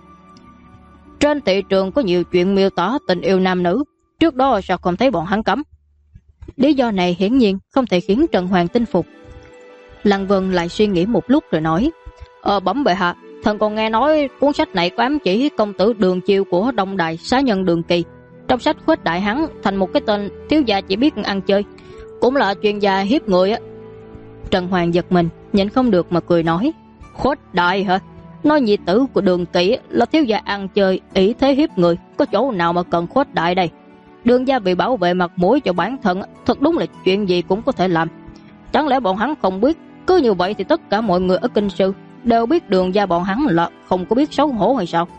Trên thị trường có nhiều chuyện miêu tả tình yêu nam nữ, trước đó sao không thấy bọn hắn cấm?" Lý do này hiển nhiên không thể khiến Trần Hoàng tin phục. Lăng Vân lại suy nghĩ một lúc rồi nói: Bẩm bệ hạ, thần còn nghe nói cuốn sách này có ám chỉ công tử Đường Chiêu của Đông Đại xá nhân Đường Kỳ. Trong sách khuếch đại hắn thành một cái tên thiếu gia chỉ biết ăn chơi, cũng là chuyên gia hiếp người á. Trần Hoàng giật mình, nhịn không được mà cười nói: "Khuếch đại hả? Nói nhi tử của Đường Kỳ là thiếu gia ăn chơi, ỷ thế hiếp người, có chỗ nào mà cần khuếch đại đây? Đường gia vì bảo vệ mặt mũi cho bản thân, thật đúng là chuyện gì cũng có thể làm. Chẳng lẽ bọn hắn không biết? Cứ như vậy thì tất cả mọi người ở kinh sư đều biết Đường gia bọn hắn là không có biết xấu hổ hay sao?"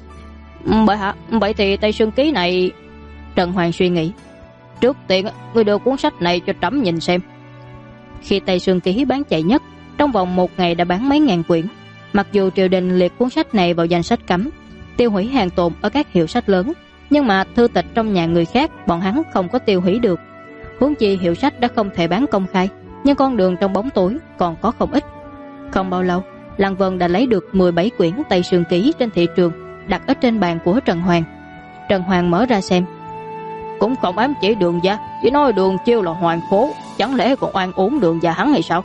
"Bệ hạ, vậy thì Tây Sương Ký này..." Trần Hoàng suy nghĩ: "Trước tiên người đưa cuốn sách này cho trẫm nhìn xem." Khi Tây Sương Ký bán chạy nhất, trong vòng một ngày đã bán mấy ngàn quyển. Mặc dù triều đình liệt cuốn sách này vào danh sách cấm, tiêu hủy hàng tồn ở các hiệu sách lớn, nhưng mà thư tịch trong nhà người khác bọn hắn không có tiêu hủy được. Huống chi hiệu sách đã không thể bán công khai, nhưng con đường trong bóng tối còn có không ít. Không bao lâu, Lăng Vân đã lấy được 17 quyển Tây Sương Ký trên thị trường, đặt ở trên bàn của Trần Hoàng. Trần Hoàng mở ra xem: "Cũng không ám chỉ Đường gia, chỉ nói Đường Chiêu là hoàng phố, chẳng lẽ còn oan uổng Đường gia hắn hay sao?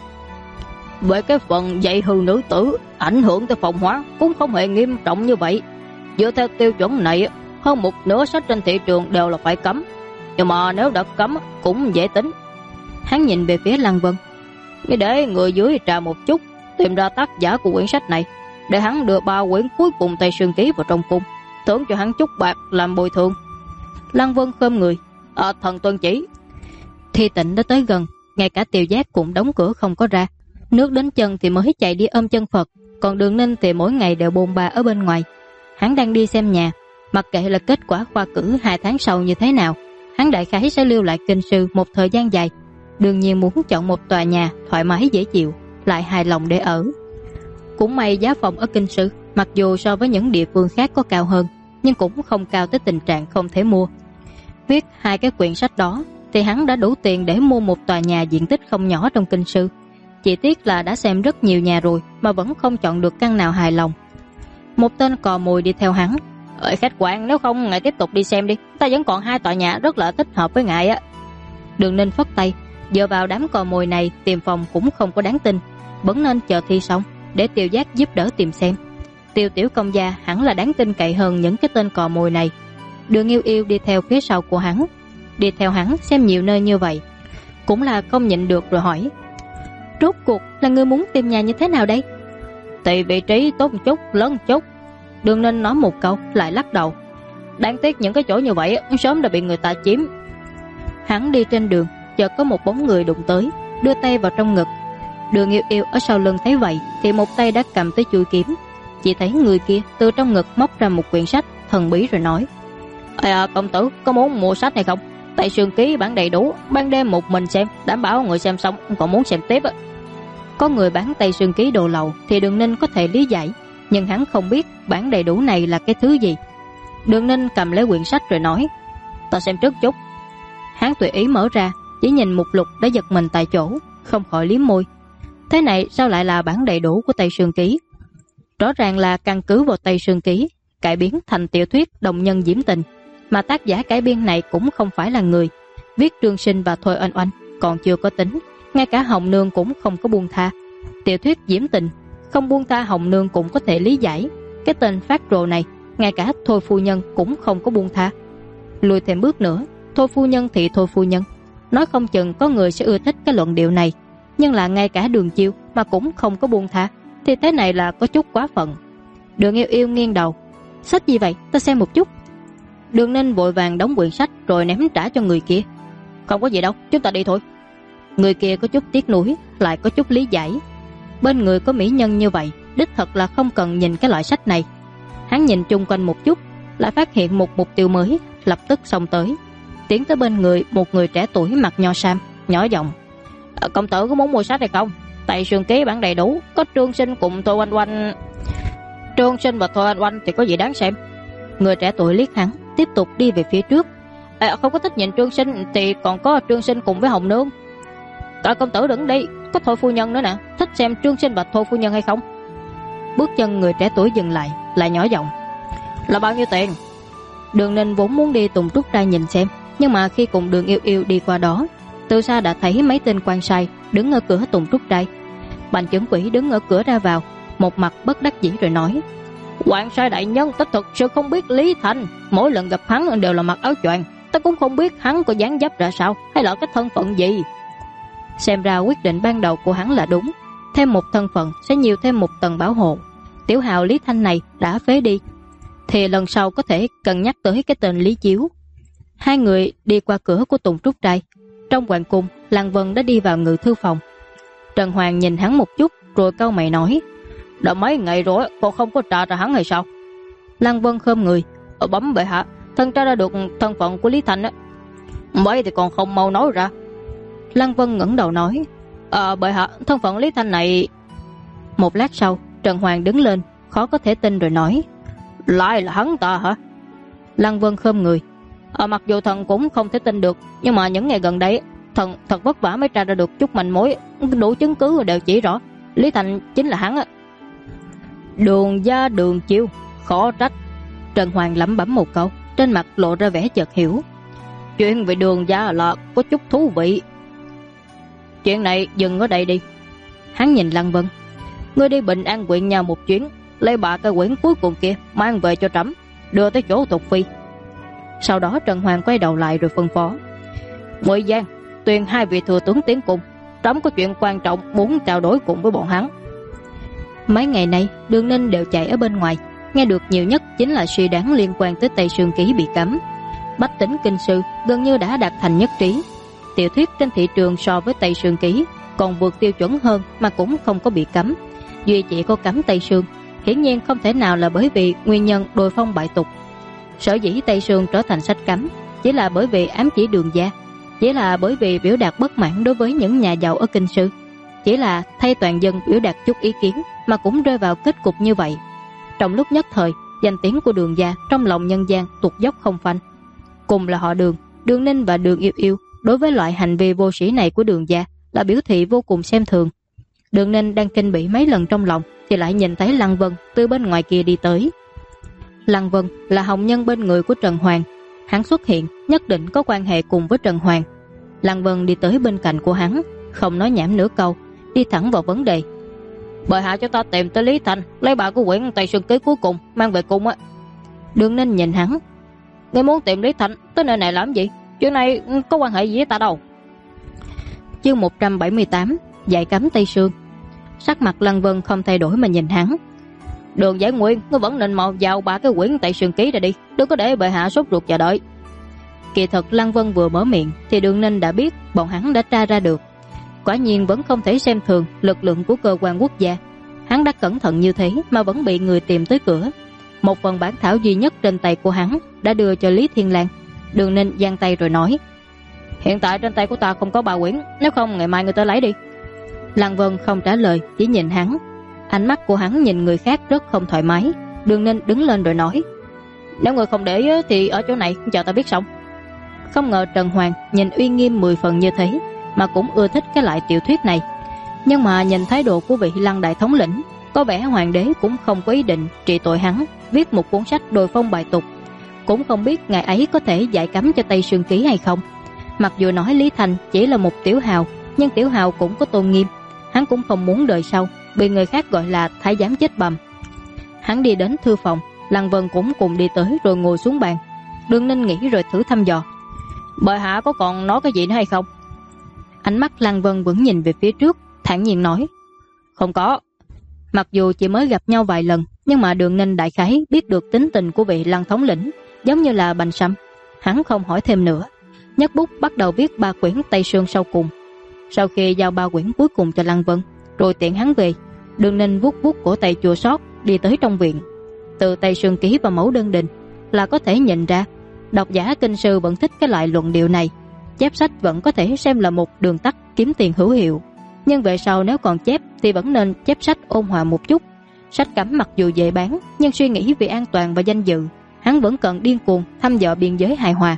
Về cái phần dạy hư nữ tử ảnh hưởng tới phong hóa cũng không hề nghiêm trọng như vậy. Dựa theo tiêu chuẩn này, hơn một nửa sách trên thị trường đều là phải cấm, nhưng mà nếu đã cấm cũng dễ tính." Hắn nhìn về phía Lăng Vân: "Ngươi để người dưới trà một chút, tìm ra tác giả của quyển sách này, để hắn đưa 3 quyển cuối cùng Tây Sương Ký vào trong cung, thưởng cho hắn chút bạc làm bồi thường." Lăng Vân khom người: "Thần tuân chỉ." Thi Tịnh đã tới gần, ngay cả Tiêu Giác cũng đóng cửa không có ra. Nước đến chân thì mới chạy đi ôm chân Phật, còn Đường Ninh thì mỗi ngày đều bôn ba ở bên ngoài. Hắn đang đi xem nhà, mặc kệ là kết quả khoa cử 2 tháng sau như thế nào, hắn đại khái sẽ lưu lại kinh sư một thời gian dài. Đương nhiên muốn chọn một tòa nhà thoải mái dễ chịu, lại hài lòng để ở. Cũng may giá phòng ở kinh sư mặc dù so với những địa phương khác có cao hơn, nhưng cũng không cao tới tình trạng không thể mua. Viết 2 cái quyển sách đó thì hắn đã đủ tiền để mua một tòa nhà diện tích không nhỏ trong kinh sư. Chỉ tiếc là đã xem rất nhiều nhà rồi mà vẫn không chọn được căn nào hài lòng. Một tên cò mồi đi theo hắn: "Khách quan, nếu không ngài tiếp tục đi xem đi, ta vẫn còn 2 tòa nhà rất là thích hợp với ngài á." Đường Ninh phất tay: "Dựa vào đám cò mồi này tìm phòng cũng không có đáng tin, vẫn nên chờ thi xong để Tiêu Giác giúp đỡ tìm xem. Tiêu tiểu công gia hẳn là đáng tin cậy hơn những cái tên cò mồi này." Đường Yêu Yêu đi theo phía sau của hắn. Đi theo hắn xem nhiều nơi như vậy, cũng là không nhịn được rồi hỏi: "Rốt cuộc là ngươi muốn tìm nhà như thế nào đây?" "Tùy vị trí tốt một chút, lớn một chút." Đường Ninh nói một câu lại lắc đầu: "Đáng tiếc những cái chỗ như vậy sớm đã bị người ta chiếm." Hắn đi trên đường, chợt có một bóng người đụng tới, đưa tay vào trong ngực. Đường Yêu Yêu ở sau lưng thấy vậy thì một tay đã cầm tới chuôi kiếm. Chỉ thấy người kia từ trong ngực móc ra một quyển sách thần bí rồi nói: "Công tử có muốn mua sách hay không? Tây Sương Ký bản đầy đủ, ban đêm một mình xem, đảm bảo người xem xong còn muốn xem tiếp á." Có người bán Tây Sương Ký đồ lậu thì Đường Ninh có thể lý giải, nhưng hắn không biết bản đầy đủ này là cái thứ gì. Đường Ninh cầm lấy quyển sách rồi nói: "Ta xem trước chút." Hắn tùy ý mở ra, chỉ nhìn mục lục đã giật mình tại chỗ, không khỏi liếm môi. Thế này sao lại là bản đầy đủ của Tây Sương Ký? Rõ ràng là căn cứ vào Tây Sương Ký cải biến thành tiểu thuyết đồng nhân diễm tình, mà tác giả cải biên này cũng không phải là người viết. Trương Sinh và Thôi Oanh Oanh còn chưa có tính, ngay cả Hồng Nương cũng không có buông tha. Tiểu thuyết diễm tình không buông tha Hồng Nương cũng có thể lý giải, cái tên phát rồ này ngay cả Thôi phu nhân cũng không có buông tha. Lùi thêm bước nữa, Thôi phu nhân thì Thôi phu nhân, nói không chừng có người sẽ ưa thích cái luận điệu này, nhưng là ngay cả Đường Chiêu mà cũng không có buông tha, thì thế này là có chút quá phận. Đường Yêu Yêu nghiêng đầu: "Sách gì vậy, ta xem một chút." Đường Ninh vội vàng đóng quyển sách rồi ném trả cho người kia: "Không có gì đâu, chúng ta đi thôi." Người kia có chút tiếc nuối, lại có chút lý giải. Bên người có mỹ nhân như vậy, đích thật là không cần nhìn cái loại sách này. Hắn nhìn chung quanh một chút, lại phát hiện một mục tiêu mới, lập tức xông tới, tiến tới bên người một người trẻ tuổi mặc nho sam, nhỏ giọng: "Công tử có muốn mua sách hay không? Tây Sương Ký bản đầy đủ, có Trương Sinh cùng Thôi Oanh Oanh." "Trương Sinh và Thôi Oanh Oanh thì có gì đáng xem?" Người trẻ tuổi liếc hắn, tiếp tục đi về phía trước: "Không có thích nhìn Trương Sinh thì còn có Trương Sinh cùng với Hồng Nương." Công tử đừng đi, có Thôi phu nhân nữa nè, thích xem Trương Sinh và Thôi phu nhân hay không?" Bước chân người trẻ tuổi dừng lại, lại nhỏ giọng: "Là bao nhiêu tiền?" Đường Ninh vốn muốn đi Tùng Trúc Trai nhìn xem, nhưng mà khi cùng Đường Yêu Yêu đi qua đó, từ xa đã thấy mấy tên quan sai đứng ở cửa Tùng Trúc Trai. Bành Chưởng Quỷ đứng ở cửa ra vào, một mặt bất đắc dĩ rồi nói: "Quan sai đại nhân, ta thật sự không biết Lý Thành, mỗi lần gặp hắn đều là mặc áo choàng, ta cũng không biết hắn có dáng dấp ra sao, hay là cái thân phận gì." Xem ra quyết định ban đầu của hắn là đúng, thêm một thân phận sẽ nhiều thêm một tầng bảo hộ. Tiểu hào Lý Thanh này đã phế đi, thì lần sau có thể cân nhắc tới cái tên Lý Chiếu. Hai người đi qua cửa của Tùng Trúc Trai. Trong hoàng cung, Lăng Vân đã đi vào ngự thư phòng. Trần Hoàng nhìn hắn một chút rồi cau mày nói: "Đã mấy ngày rồi còn không có tra ra hắn hay sao?" Lăng Vân khom người: "Bẩm bệ hạ, thân tra ra được thân phận của Lý Thanh á." "Vậy thì còn không mau nói ra." Lăng Vân ngẩng đầu nói: "Bệ hạ, thân phận Lý Thanh này..." Một lát sau, Trần Hoàng đứng lên, khó có thể tin rồi nói: "Lại là hắn ta hả?" Lăng Vân khom người: Mặc dù thần cũng không thể tin được, nhưng mà những ngày gần đây thần thật vất vả mới tra ra được chút manh mối, đủ chứng cứ đều chỉ rõ Lý Thành chính là hắn á." "Đường gia Đường Chiêu, khó trách." Trần Hoàng lẩm bẩm một câu, trên mặt lộ ra vẻ chợt hiểu. "Chuyện về Đường gia là có chút thú vị. Chuyện này dừng ở đây đi." Hắn nhìn Lăng Vân: "Ngươi đi Bình An huyện nhà một chuyến, lấy bà cái quyển cuối cùng kia mang về cho trẫm, đưa tới chỗ Tục Phi." Sau đó Trần Hoàng quay đầu lại rồi phân phó: "Ngụy Giang, tuyên hai vị thừa tướng tiến cung, trẫm có chuyện quan trọng muốn trao đổi cùng với bọn hắn." Mấy ngày nay Đường Ninh đều chạy ở bên ngoài, nghe được nhiều nhất chính là suy đoán liên quan tới Tây Sương Ký bị cấm. Bách tính kinh sư gần như đã đạt thành nhất trí, tiểu thuyết trên thị trường so với Tây Sương Ký còn vượt tiêu chuẩn hơn mà cũng không có bị cấm, duy chỉ có cấm Tây Sương. Hiển nhiên không thể nào là bởi vì nguyên nhân đồi phong bại tục. Sở dĩ Tây Sương trở thành sách cấm chỉ là bởi vì ám chỉ Đường gia, chỉ là bởi vì biểu đạt bất mãn đối với những nhà giàu ở kinh sư, chỉ là thay toàn dân biểu đạt chút ý kiến mà cũng rơi vào kết cục như vậy. Trong lúc nhất thời, danh tiếng của Đường gia trong lòng nhân gian tụt dốc không phanh. Cùng là họ Đường, Đường Ninh và Đường Yêu Yêu đối với loại hành vi vô sĩ này của Đường gia là biểu thị vô cùng xem thường. Đường Ninh đang kinh bỉ mấy lần trong lòng thì lại nhìn thấy Lăng Vân từ bên ngoài kia đi tới. Lăng Vân là hồng nhân bên người của Trần Hoàng, hắn xuất hiện nhất định có quan hệ cùng với Trần Hoàng. Lăng Vân đi tới bên cạnh của hắn, không nói nhảm nửa câu, đi thẳng vào vấn đề: "Bệ hạ cho ta tìm tới Lý Thành, lấy bà của quyển Tây Sương Ký cuối cùng mang về cung á." Đường Ninh nhìn hắn: "Ngươi muốn tìm Lý Thành tới nơi này làm gì? Chuyện này có quan hệ gì với ta đâu." Chương 178: Dạy cấm Tây Sương. Sắc mặt Lăng Vân không thay đổi mà nhìn hắn: "Đường Giải Nguyên, ngươi vẫn nên mau vào bà cái quyển Tây Sương Ký ra đi, đừng có để bệ hạ sốt ruột chờ đợi." Kỳ thật Lăng Vân vừa mở miệng thì Đường Ninh đã biết bọn hắn đã tra ra được. Quả nhiên vẫn không thể xem thường lực lượng của cơ quan quốc gia. Hắn đã cẩn thận như thế mà vẫn bị người tìm tới cửa. Một phần bản thảo duy nhất trên tay của hắn đã đưa cho Lý Thiên Lang. Đường Ninh giang tay rồi nói: "Hiện tại trên tay của ta không có bà quyển, nếu không ngày mai người ta lấy đi." Lăng Vân không trả lời, chỉ nhìn hắn. Ánh mắt của hắn nhìn người khác rất không thoải mái. Đường Ninh đứng lên rồi nói: "Nếu người không để ý thì ở chỗ này chờ ta biết xong." Không ngờ Trần Hoàng nhìn uy nghiêm 10 phần như thế mà cũng ưa thích cái loại tiểu thuyết này. Nhưng mà nhìn thái độ của vị Lăng đại thống lĩnh, có vẻ hoàng đế cũng không có ý định trị tội hắn viết một cuốn sách đồi phong bài tục. Cũng không biết ngài ấy có thể giải cấm cho Tây Sương Ký hay không. Mặc dù nói Lý Thành chỉ là một tiểu hào, nhưng tiểu hào cũng có tôn nghiêm. Hắn cũng không muốn đời sau bị người khác gọi là thái giám chết bầm. Hắn đi đến thư phòng, Lăng Vân cũng cùng đi tới rồi ngồi xuống bàn. Đường Ninh nghĩ rồi thử thăm dò: "Bệ hạ có còn nói cái gì nữa hay không?" Ánh mắt Lăng Vân vẫn nhìn về phía trước, thản nhiên nói: "Không có." Mặc dù chỉ mới gặp nhau vài lần, nhưng mà Đường Ninh đại khái biết được tính tình của vị Lăng thống lĩnh giống như là bành sâm. Hắn không hỏi thêm nữa, nhấc bút bắt đầu viết 3 quyển Tây Sương sau cùng. Sau khi giao 3 quyển cuối cùng cho Lăng Vân, rồi tiện hắn về, Đường Ninh vuốt vuốt cổ tay chua xót đi tới trong viện. Từ Tây Sương Ký và mẫu đơn đình là có thể nhìn ra độc giả kinh sư vẫn thích cái loại luận điệu này. Chép sách vẫn có thể xem là một đường tắt kiếm tiền hữu hiệu, nhưng về sau nếu còn chép thì vẫn nên chép sách ôn hòa một chút. Sách cấm mặc dù dễ bán, nhưng suy nghĩ vì an toàn và danh dự, hắn vẫn cần điên cuồng thăm dò biên giới hài hòa.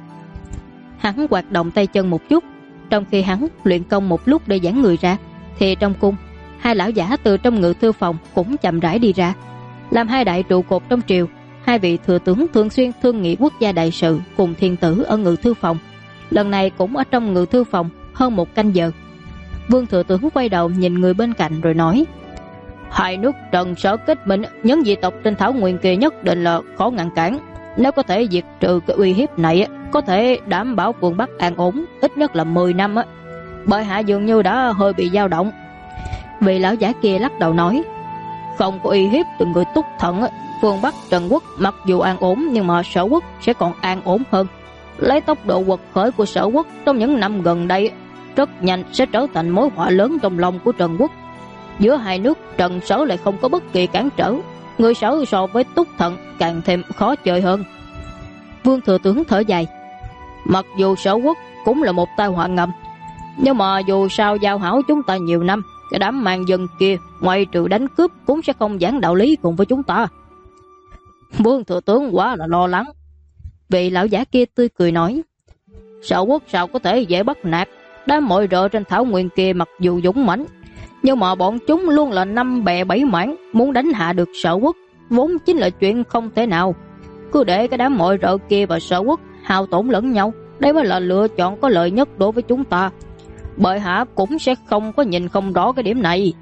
Hắn hoạt động tay chân một chút, trong khi hắn luyện công một lúc để giãn người ra, thì trong cung, 2 lão giả từ trong ngự thư phòng cũng chậm rãi đi ra. Làm 2 đại trụ cột trong triều, 2 vị thừa tướng thường xuyên thương nghị quốc gia đại sự cùng thiên tử ở ngự thư phòng, lần này cũng ở trong ngự thư phòng hơn 1 canh giờ. Vương thừa tướng quay đầu nhìn người bên cạnh rồi nói: "Hai nước Trần Sở kết minh, những dị tộc trên thảo nguyên kia nhất định là khó ngăn cản. Nếu có thể diệt trừ cái uy hiếp này, có thể đảm bảo phương Bắc an ổn ít nhất là 10 năm. Bệ hạ dường như đã hơi bị dao động." Vị lão giả kia lắc đầu nói: "Không có uy hiếp từ người Túc Thần, phương Bắc Trần quốc mặc dù an ổn nhưng mà Sở quốc sẽ còn an ổn hơn. Lấy tốc độ quật khởi của Sở quốc trong những năm gần đây, rất nhanh sẽ trở thành mối họa lớn trong lòng của Trần quốc. Giữa hai nước Trần Sở lại không có bất kỳ cản trở, người Sở so với Túc Thần càng thêm khó chơi hơn." Vương thừa tướng thở dài: "Mặc dù Sở quốc cũng là một tai họa ngầm, nhưng mà dù sao giao hảo chúng ta nhiều năm, cái đám mang dân kia ngoài trừ đánh cướp cũng sẽ không giảng đạo lý cùng với chúng ta." Vương thừa tướng quá là lo lắng. Vị lão giả kia tươi cười nói: "Sở quốc sao có thể dễ bắt nạt? Đám mọi rợ trên thảo nguyên kia mặc dù dũng mãnh, nhưng mà bọn chúng luôn là 5 bè 7 mảng, muốn đánh hạ được Sở quốc vốn chính là chuyện không thể nào. Cứ để cái đám mọi rợ kia và Sở quốc hao tổn lẫn nhau, đây mới là lựa chọn có lợi nhất đối với chúng ta. Bệ hạ cũng sẽ không có nhìn không rõ cái điểm này."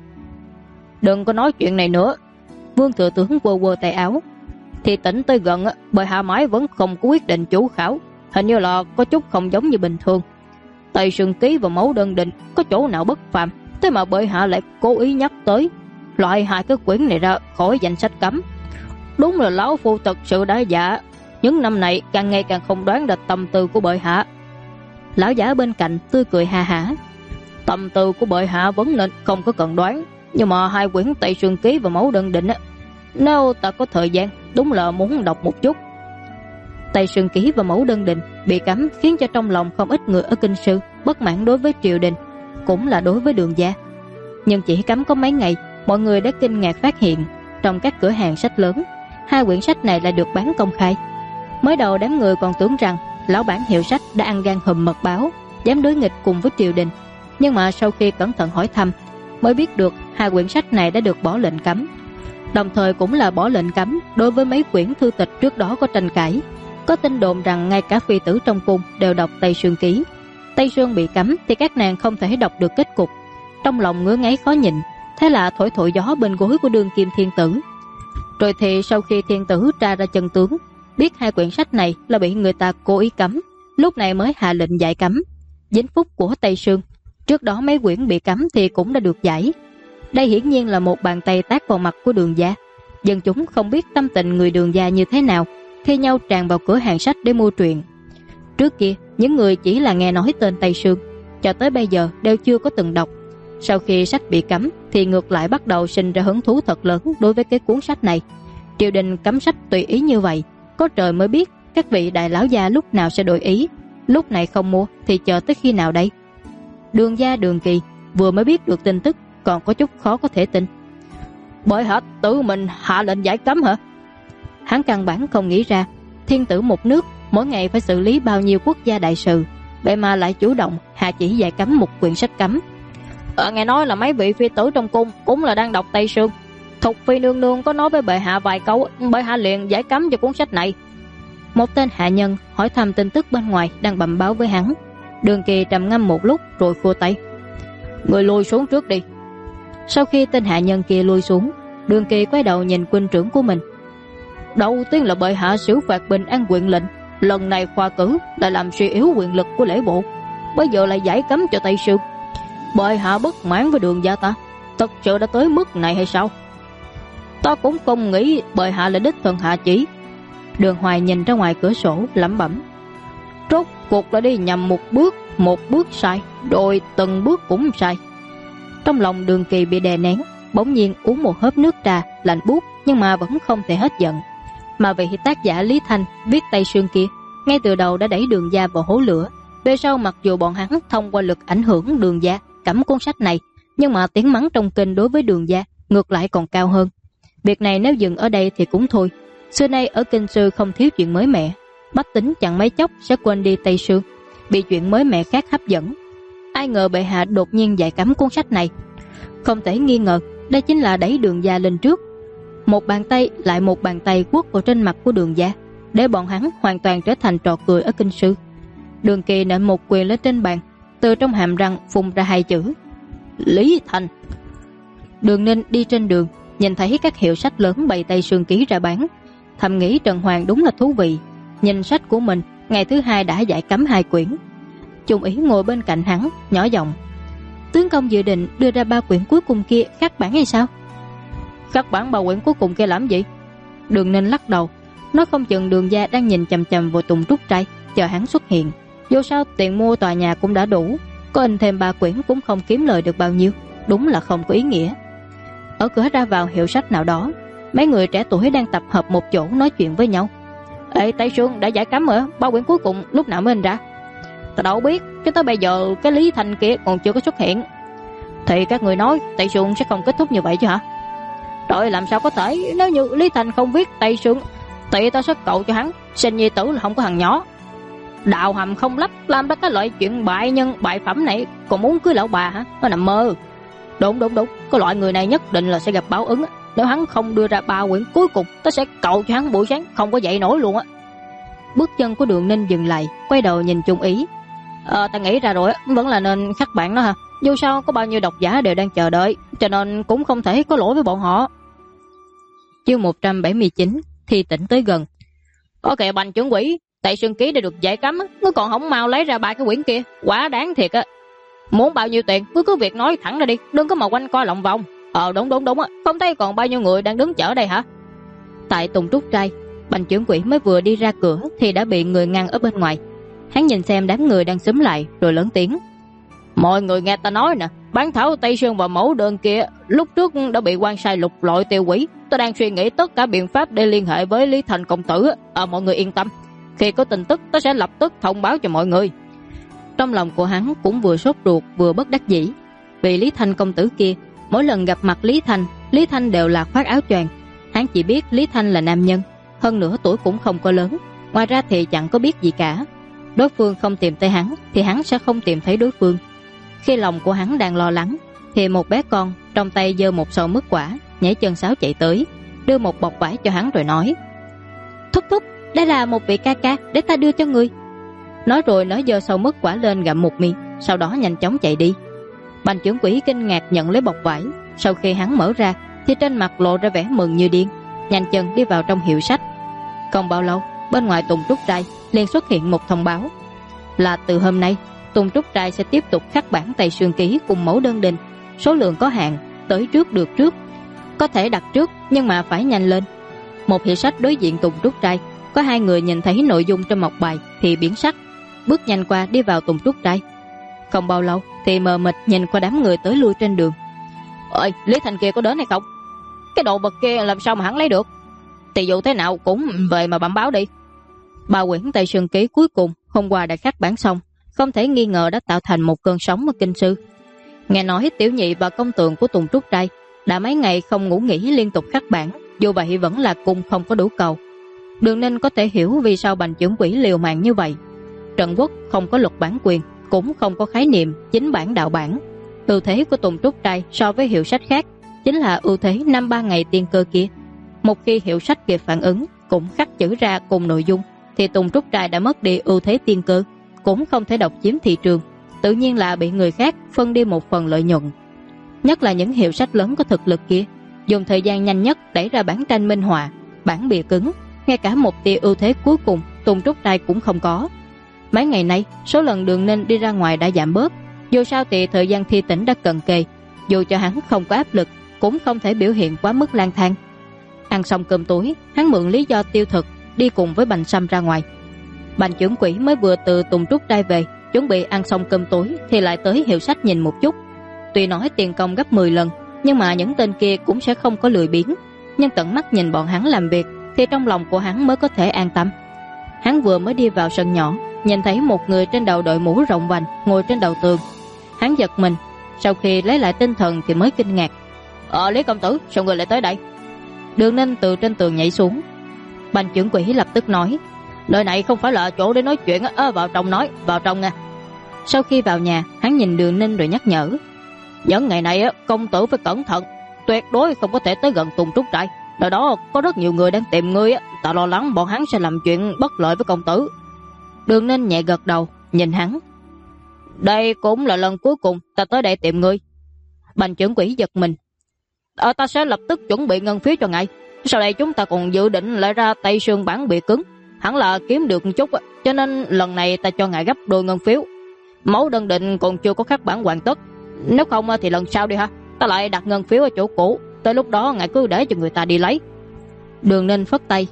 "Đừng có nói chuyện này nữa." Vương thừa tướng quơ quơ tay áo: "Thì tỉnh tới gần, bệ hạ mãi vẫn không có quyết định chủ khảo, hình như là có chút không giống như bình thường. Tây Sương Ký và mẫu đơn định có chỗ nào bất phàm, thế mà bệ hạ lại cố ý nhắc tới, loại 2 cái quyển này ra khỏi danh sách cấm. Đúng là lão phu thật sự đã dạ, những năm này càng ngày càng không đoán được tâm tư của bệ hạ." Lão giả bên cạnh tươi cười ha hả: "Tâm tư của bệ hạ vẫn nên không có cần đoán, nhưng mà 2 quyển Tây Sương Ký và mẫu đơn định, nếu ta có thời gian đúng là muốn đọc một chút." Tây Sương Ký và mẫu đơn định bị cấm khiến cho trong lòng không ít người ở kinh sư bất mãn đối với triều đình, cũng là đối với Đường gia. Nhưng chỉ cấm có mấy ngày, mọi người đã kinh ngạc phát hiện trong các cửa hàng sách lớn, 2 quyển sách này lại được bán công khai. Mới đầu đám người còn tưởng rằng lão bản hiệu sách đã ăn gan hùm mật báo, dám đối nghịch cùng với triều đình, nhưng mà sau khi cẩn thận hỏi thăm mới biết được 2 quyển sách này đã được bỏ lệnh cấm, đồng thời cũng là bỏ lệnh cấm đối với mấy quyển thư tịch trước đó có tranh cãi. Có tin đồn rằng ngay cả phi tử trong cung đều đọc Tây Sương Ký. Tây Sương bị cấm thì các nàng không thể đọc được kết cục, trong lòng ngứa ngáy khó nhịn, thế là thổi thổi gió bên gối của đương kim thiên tử. Rồi thì sau khi thiên tử tra ra chân tướng, biết 2 quyển sách này là bị người ta cố ý cấm, lúc này mới hạ lệnh giải cấm. Dính phúc của Tây Sương, trước đó mấy quyển bị cấm thì cũng đã được giải. Đây hiển nhiên là một bàn tay tát vào mặt của Đường gia. Dân chúng không biết tâm tình người Đường gia như thế nào, thi nhau tràn vào cửa hàng sách để mua truyện. Trước kia những người chỉ là nghe nói tên Tây Sương, cho tới bây giờ đều chưa có từng đọc. Sau khi sách bị cấm thì ngược lại bắt đầu sinh ra hứng thú thật lớn đối với cái cuốn sách này. Triều đình cấm sách tùy ý như vậy, có trời mới biết các vị đại lão gia lúc nào sẽ đổi ý. Lúc này không mua thì chờ tới khi nào đây? Đường gia Đường Kỳ vừa mới biết được tin tức còn có chút khó có thể tin. Bởi hạ tự mình hạ lệnh giải cấm hả? Hắn căn bản không nghĩ ra thiên tử một nước mỗi ngày phải xử lý bao nhiêu quốc gia đại sự, vậy mà lại chủ động hạ chỉ giải cấm một quyển sách cấm. Nghe nói là mấy vị phi tử trong cung cũng là đang đọc Tây Sương. Thục phi nương nương có nói với bệ hạ vài câu, bệ hạ liền giải cấm cho cuốn sách này. Một tên hạ nhân hỏi thăm tin tức bên ngoài đang bẩm báo với hắn. Đường Kỳ trầm ngâm một lúc rồi khua tay. Người lui xuống trước đi. Sau khi tên hạ nhân kia lui xuống, Đường Kỳ quay đầu nhìn huynh trưởng của mình. Đầu tiên là bệ hạ xử phạt Bình An huyện lệnh, lần này khoa cử lại làm suy yếu quyền lực của lễ bộ, bây giờ lại giải cấm cho Tây Sương. Bệ hạ bất mãn với Đường gia ta, thật sự đã tới mức này hay sao? Ta cũng không nghĩ bệ hạ là đích thân hạ chỉ. Đường Hoài nhìn ra ngoài cửa sổ lẩm bẩm. Rốt cuộc đã đi nhầm một bước sai, rồi từng bước cũng sai. Trong lòng Đường Kỳ bị đè nén, bỗng nhiên uống một hớp nước trà lạnh buốt, nhưng mà vẫn không thể hết giận. Mà vị tác giả Lý Thanh viết Tây Sương kia ngay từ đầu đã đẩy Đường gia vào hố lửa. Về sau mặc dù bọn hắn thông qua lực ảnh hưởng Đường gia cấm cuốn sách này, nhưng mà tiếng mắng trong kinh đối với Đường gia ngược lại còn cao hơn. Việc này nếu dừng ở đây thì cũng thôi. Xưa nay ở kinh sư không thiếu chuyện mới mẻ, bách tính chẳng mấy chốc sẽ quên đi Tây Sương, bị chuyện mới mẻ khác hấp dẫn. Ai ngờ bệ hạ đột nhiên giải cấm cuốn sách này. Không thể nghi ngờ đây chính là đẩy Đường gia lên trước. Một bàn tay lại một bàn tay quất vào trên mặt của Đường gia, để bọn hắn hoàn toàn trở thành trò cười ở kinh sư. Đường Kỳ nện một quyền lên trên bàn, từ trong hàm răng phun ra hai chữ Lý Thành. Đường Ninh đi trên đường, nhìn thấy các hiệu sách lớn bày Tây Sương ký ra bán, thầm nghĩ Trần Hoàng đúng là thú vị. Nhìn sách của mình, ngày thứ hai đã giải cấm 2 quyển. Trung Ý ngồi bên cạnh hắn, nhỏ giọng. Tướng công dự định đưa ra 3 quyển cuối cùng kia khắc bản hay sao? Khắc bản 3 quyển cuối cùng kia làm gì? Đường Ninh lắc đầu, nói không chừng Đường gia đang nhìn chằm chằm vào Tùng Trúc Trai, chờ hắn xuất hiện. Dù sao tiền mua tòa nhà cũng đã đủ, có in thêm 3 quyển cũng không kiếm lời được bao nhiêu, đúng là không có ý nghĩa. Ở cửa ra vào hiệu sách nào đó, mấy người trẻ tuổi đang tập hợp một chỗ nói chuyện với nhau. Ê, Tây Sương đã giải cấm rồi, 3 quyển cuối cùng lúc nào mới in ra? Ta đâu biết, cho tới bây giờ cái Lý Thành kia còn chưa có xuất hiện. Thì các người nói Tây Sương sẽ không kết thúc như vậy chứ hả? Rồi làm sao có thể, nếu như Lý Thành không viết Tây Sương thì ta sẽ cầu cho hắn sinh nhi tử là không có thằng nhỏ. Đạo hầm không lắp, làm ra cái loại chuyện bại nhân bại phẩm này, còn muốn cưới lão bà hả? Nó nằm mơ. Đúng, cái loại người này nhất định là sẽ gặp báo ứng. Nếu hắn không đưa ra 3 quyển cuối cùng, ta sẽ cầu cho hắn buổi sáng không có dậy nổi luôn á. Bước chân của Đường Ninh dừng lại, quay đầu nhìn Trung Ý. Ta nghĩ ra rồi, vẫn là nên khắc bản đó ha. Dù sao có bao nhiêu độc giả đều đang chờ đợi, cho nên cũng không thể có lỗi với bọn họ. Chương 179, Thi Tỉnh tới gần. Ok, Bành trưởng quỹ, Tây Sương ký đã được giải cấm, ngươi còn không mau lấy ra 3 cái quyển kia, quá đáng thiệt á. Muốn bao nhiêu tiền, cứ việc nói thẳng ra đi, đừng có mà quanh co lòng vòng. Đúng á, không thấy còn bao nhiêu người đang đứng chờ đây hả? Tại Tùng Trúc Trai, Bành trưởng quỹ mới vừa đi ra cửa thì đã bị người ngăn ở bên ngoài. Hắn nhìn xem đám người đang xúm lại rồi lớn tiếng. Mọi người nghe ta nói nè, bản thảo Tây Sương và mẫu đơn kia lúc trước đã bị quan sai lục lọi tiêu hủy. Tôi đang suy nghĩ tất cả biện pháp để liên hệ với Lý Thành công tử. Mọi người yên tâm, khi có tin tức tôi sẽ lập tức thông báo cho mọi người. Trong lòng của hắn cũng vừa sốt ruột vừa bất đắc dĩ. Vì Lý Thành công tử kia, mỗi lần gặp mặt Lý Thanh đều là khoác áo choàng. Hắn chỉ biết Lý Thanh là nam nhân, hơn nữa tuổi cũng không có lớn, ngoài ra thì chẳng có biết gì cả. Đối phương không tìm thấy hắn thì hắn sẽ không tìm thấy đối phương. Khi lòng của hắn đang lo lắng thì một bé con trong tay giơ một sầu mứt quả, nhảy chân sáo chạy tới, đưa một bọc vải cho hắn rồi nói. Thúc thúc, đây là một vị ca ca, để ta đưa cho người. Nói rồi nó giơ sầu mứt quả lên gặm một miếng, sau đó nhanh chóng chạy đi. Bành trưởng quỹ kinh ngạc nhận lấy bọc vải. Sau khi hắn mở ra thì trên mặt lộ ra vẻ mừng như điên, nhanh chân đi vào trong hiệu sách. Không bao lâu, bên ngoài Tùng Trúc Trai liền xuất hiện một thông báo là từ hôm nay Tùng Trúc Trai sẽ tiếp tục khắc bản Tây Sương ký cùng mẫu đơn đình. Số lượng có hạn, tới trước được trước. Có thể đặt trước nhưng mà phải nhanh lên. Một hiệu sách đối diện Tùng Trúc Trai, có 2 người nhìn thấy nội dung trong mộc bài thì biến sắc, bước nhanh qua đi vào Tùng Trúc Trai. Không bao lâu thì mờ mịt nhìn qua đám người tới lui trên đường. Ơi, Lý Thành kia có đến hay không? Cái đồ vật kia làm sao mà hắn lấy được? Thì dù thế nào cũng về mà bẩm báo đi. 3 quyển Tây Sương ký cuối cùng hôm qua đã khắc bản xong, không thể nghi ngờ đã tạo thành một cơn sóng ở kinh sư. Nghe nói Tiểu Nhị và công tượng của Tùng Trúc Trai đã mấy ngày không ngủ nghỉ liên tục khắc bản, dù vậy vẫn là cung không có đủ cầu. Đường Ninh có thể hiểu vì sao Bành trưởng quỹ liều mạng như vậy. Trần Quốc không có luật bản quyền, cũng không có khái niệm chính bản đạo bản. Ưu thế của Tùng Trúc Trai so với hiệu sách khác chính là ưu thế 5-3 ngày tiên cơ kia. Một khi hiệu sách kịp phản ứng, cũng khắc chữ ra cùng nội dung, thì Tùng Trúc Trai đã mất đi ưu thế tiên cơ, cũng không thể độc chiếm thị trường, tự nhiên là bị người khác phân đi một phần lợi nhuận. Nhất là những hiệu sách lớn có thực lực kia, dùng thời gian nhanh nhất đẩy ra bản tranh minh họa, bản bìa cứng, ngay cả một tia ưu thế cuối cùng Tùng Trúc Trai cũng không có. Mấy ngày nay, số lần Đường Ninh đi ra ngoài đã giảm bớt, dù sao thì thời gian thi tỉnh đã cận kề, dù cho hắn không có áp lực, cũng không thể biểu hiện quá mức lang thang. Ăn xong cơm tối, hắn mượn lý do tiêu thực đi cùng với Bành Sâm ra ngoài. Bành trưởng quỹ mới vừa từ Tùng Trúc Trai về, chuẩn bị ăn xong cơm tối thì lại tới hiệu sách nhìn một chút. Tuy nói tiền công gấp 10 lần, nhưng mà những tên kia cũng sẽ không có lười biếng, nhưng tận mắt nhìn bọn hắn làm việc thì trong lòng của hắn mới có thể an tâm. Hắn vừa mới đi vào sân nhỏ, nhìn thấy một người trên đầu đội mũ rộng vành ngồi trên đầu tường. Hắn giật mình, sau khi lấy lại tinh thần thì mới kinh ngạc. Lý công tử, sao người lại tới đây? Đường Ninh từ trên tường nhảy xuống. Bành trưởng quỹ lập tức nói, nơi này không phải là chỗ để nói chuyện, vào trong nói, vào trong nha. Sau khi vào nhà, hắn nhìn Đường Ninh rồi nhắc nhở, những ngày này công tử phải cẩn thận, tuyệt đối không có thể tới gần Tùng Trúc Trại, nơi đó có rất nhiều người đang tìm ngươi, ta lo lắng bọn hắn sẽ làm chuyện bất lợi với công tử. Đường Ninh nhẹ gật đầu, nhìn hắn, đây cũng là lần cuối cùng ta tới đây tìm ngươi. Bành trưởng quỹ giật mình, ta sẽ lập tức chuẩn bị ngân phiếu cho ngài, sau đây chúng ta còn dự định lại ra tay sương bản bìa cứng, hẳn là kiếm được một chút, cho nên lần này ta cho ngài gấp đôi ngân phiếu. Mẫu đơn định còn chưa có khắc bản hoàn tất, nếu không thì lần sau đi ha, ta lại đặt ngân phiếu ở chỗ cũ, tới lúc đó ngài cứ để cho người ta đi lấy. Đường Ninh phất tay,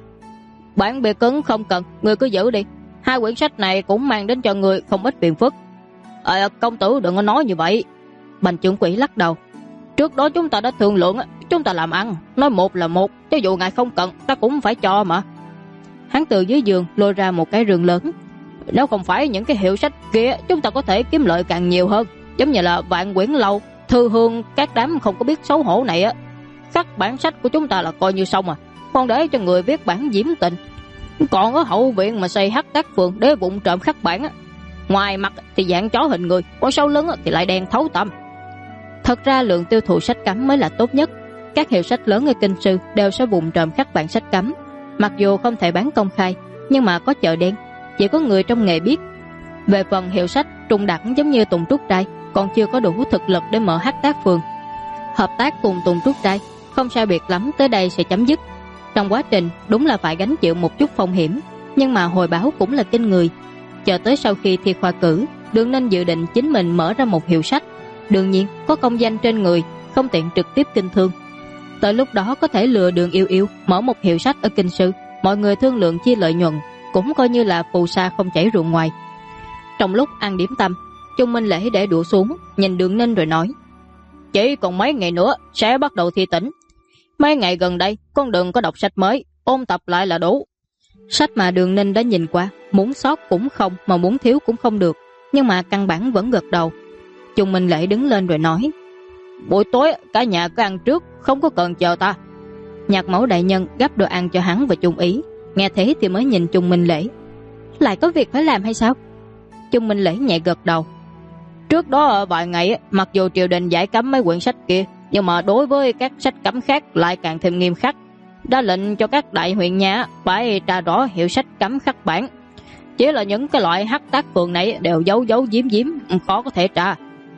bản bìa cứng không cần, người cứ giữ đi, 2 quyển sách này cũng mang đến cho người không ít phiền phức. Công tử đừng có nói như vậy. Bành trưởng quỹ lắc đầu, trước đó chúng ta đã thương lượng, chúng ta làm ăn, nói một là một, cho dù ngài không cần ta cũng phải cho mà. Hắn từ dưới giường lôi ra một cái rương lớn, nếu không phải những cái hiệu sách kia chúng ta có thể kiếm lợi càng nhiều hơn, giống như là Vạn Quyển Lâu, Thư Hương, các đám không có biết xấu hổ này khắc bản sách của chúng ta là coi như xong còn để cho người viết bản diễm tình. Còn ở hậu viện mà xây hắc tác phường để vụng trộm khắc bản ngoài mặt thì dạng chó hình người, còn sau lưng thì lại đen thấu tăm. Thật ra lượng tiêu thụ sách cấm mới là tốt nhất. Các hiệu sách lớn ở Kinh Sư đều sẽ vụng trộm khắc bản sách cấm, mặc dù không thể bán công khai, nhưng mà có chợ đen, chỉ có người trong nghề biết. Về phần hiệu sách trung đẳng giống như Tùng Trúc Trai, còn chưa có đủ thực lực để mở hắc tác phường. Hợp tác cùng Tùng Trúc Trai không sai biệt lắm tới đây sẽ chấm dứt. Trong quá trình đúng là phải gánh chịu một chút phong hiểm, nhưng mà hồi báo cũng là kinh người. Chờ tới sau khi thi khoa cử, Đường Ninh dự định chính mình mở ra một hiệu sách. Đương nhiên có công danh trên người, không tiện trực tiếp kinh thương. Tới lúc đó có thể lừa Đường Yêu Yêu mở một hiệu sách ở Kinh Sư, mọi người thương lượng chia lợi nhuận, cũng coi như là phù sa không chảy ruộng ngoài. Trong lúc ăn điểm tâm, Trung Minh Lễ để đũa xuống, nhìn Đường Ninh rồi nói, chỉ còn mấy ngày nữa sẽ bắt đầu thi tỉnh. Mấy ngày gần đây con đừng có đọc sách mới, ôn tập lại là đủ. Sách mà Đường Ninh đã nhìn qua, muốn sót cũng không, mà muốn thiếu cũng không được, nhưng mà căn bản vẫn gật đầu. Trung Minh Lễ đứng lên rồi nói, buổi tối cả nhà cứ ăn trước, không có cần chờ ta. Nhạc mẫu đại nhân gắp đồ ăn cho hắn và Trung Ý, nghe thế thì mới nhìn Trung Minh Lễ, lại có việc phải làm hay sao? Trung Minh Lễ nhẹ gật đầu, trước đó vài ngày mặc dù triều đình giải cấm mấy quyển sách kia, nhưng mà đối với các sách cấm khác lại càng thêm nghiêm khắc, đã lệnh cho các đại huyện nhà phải tra rõ hiệu sách cấm khắc bản. Chỉ là những cái loại hắc tác phường này đều giấu giấu giếm giếm, khó có thể tra.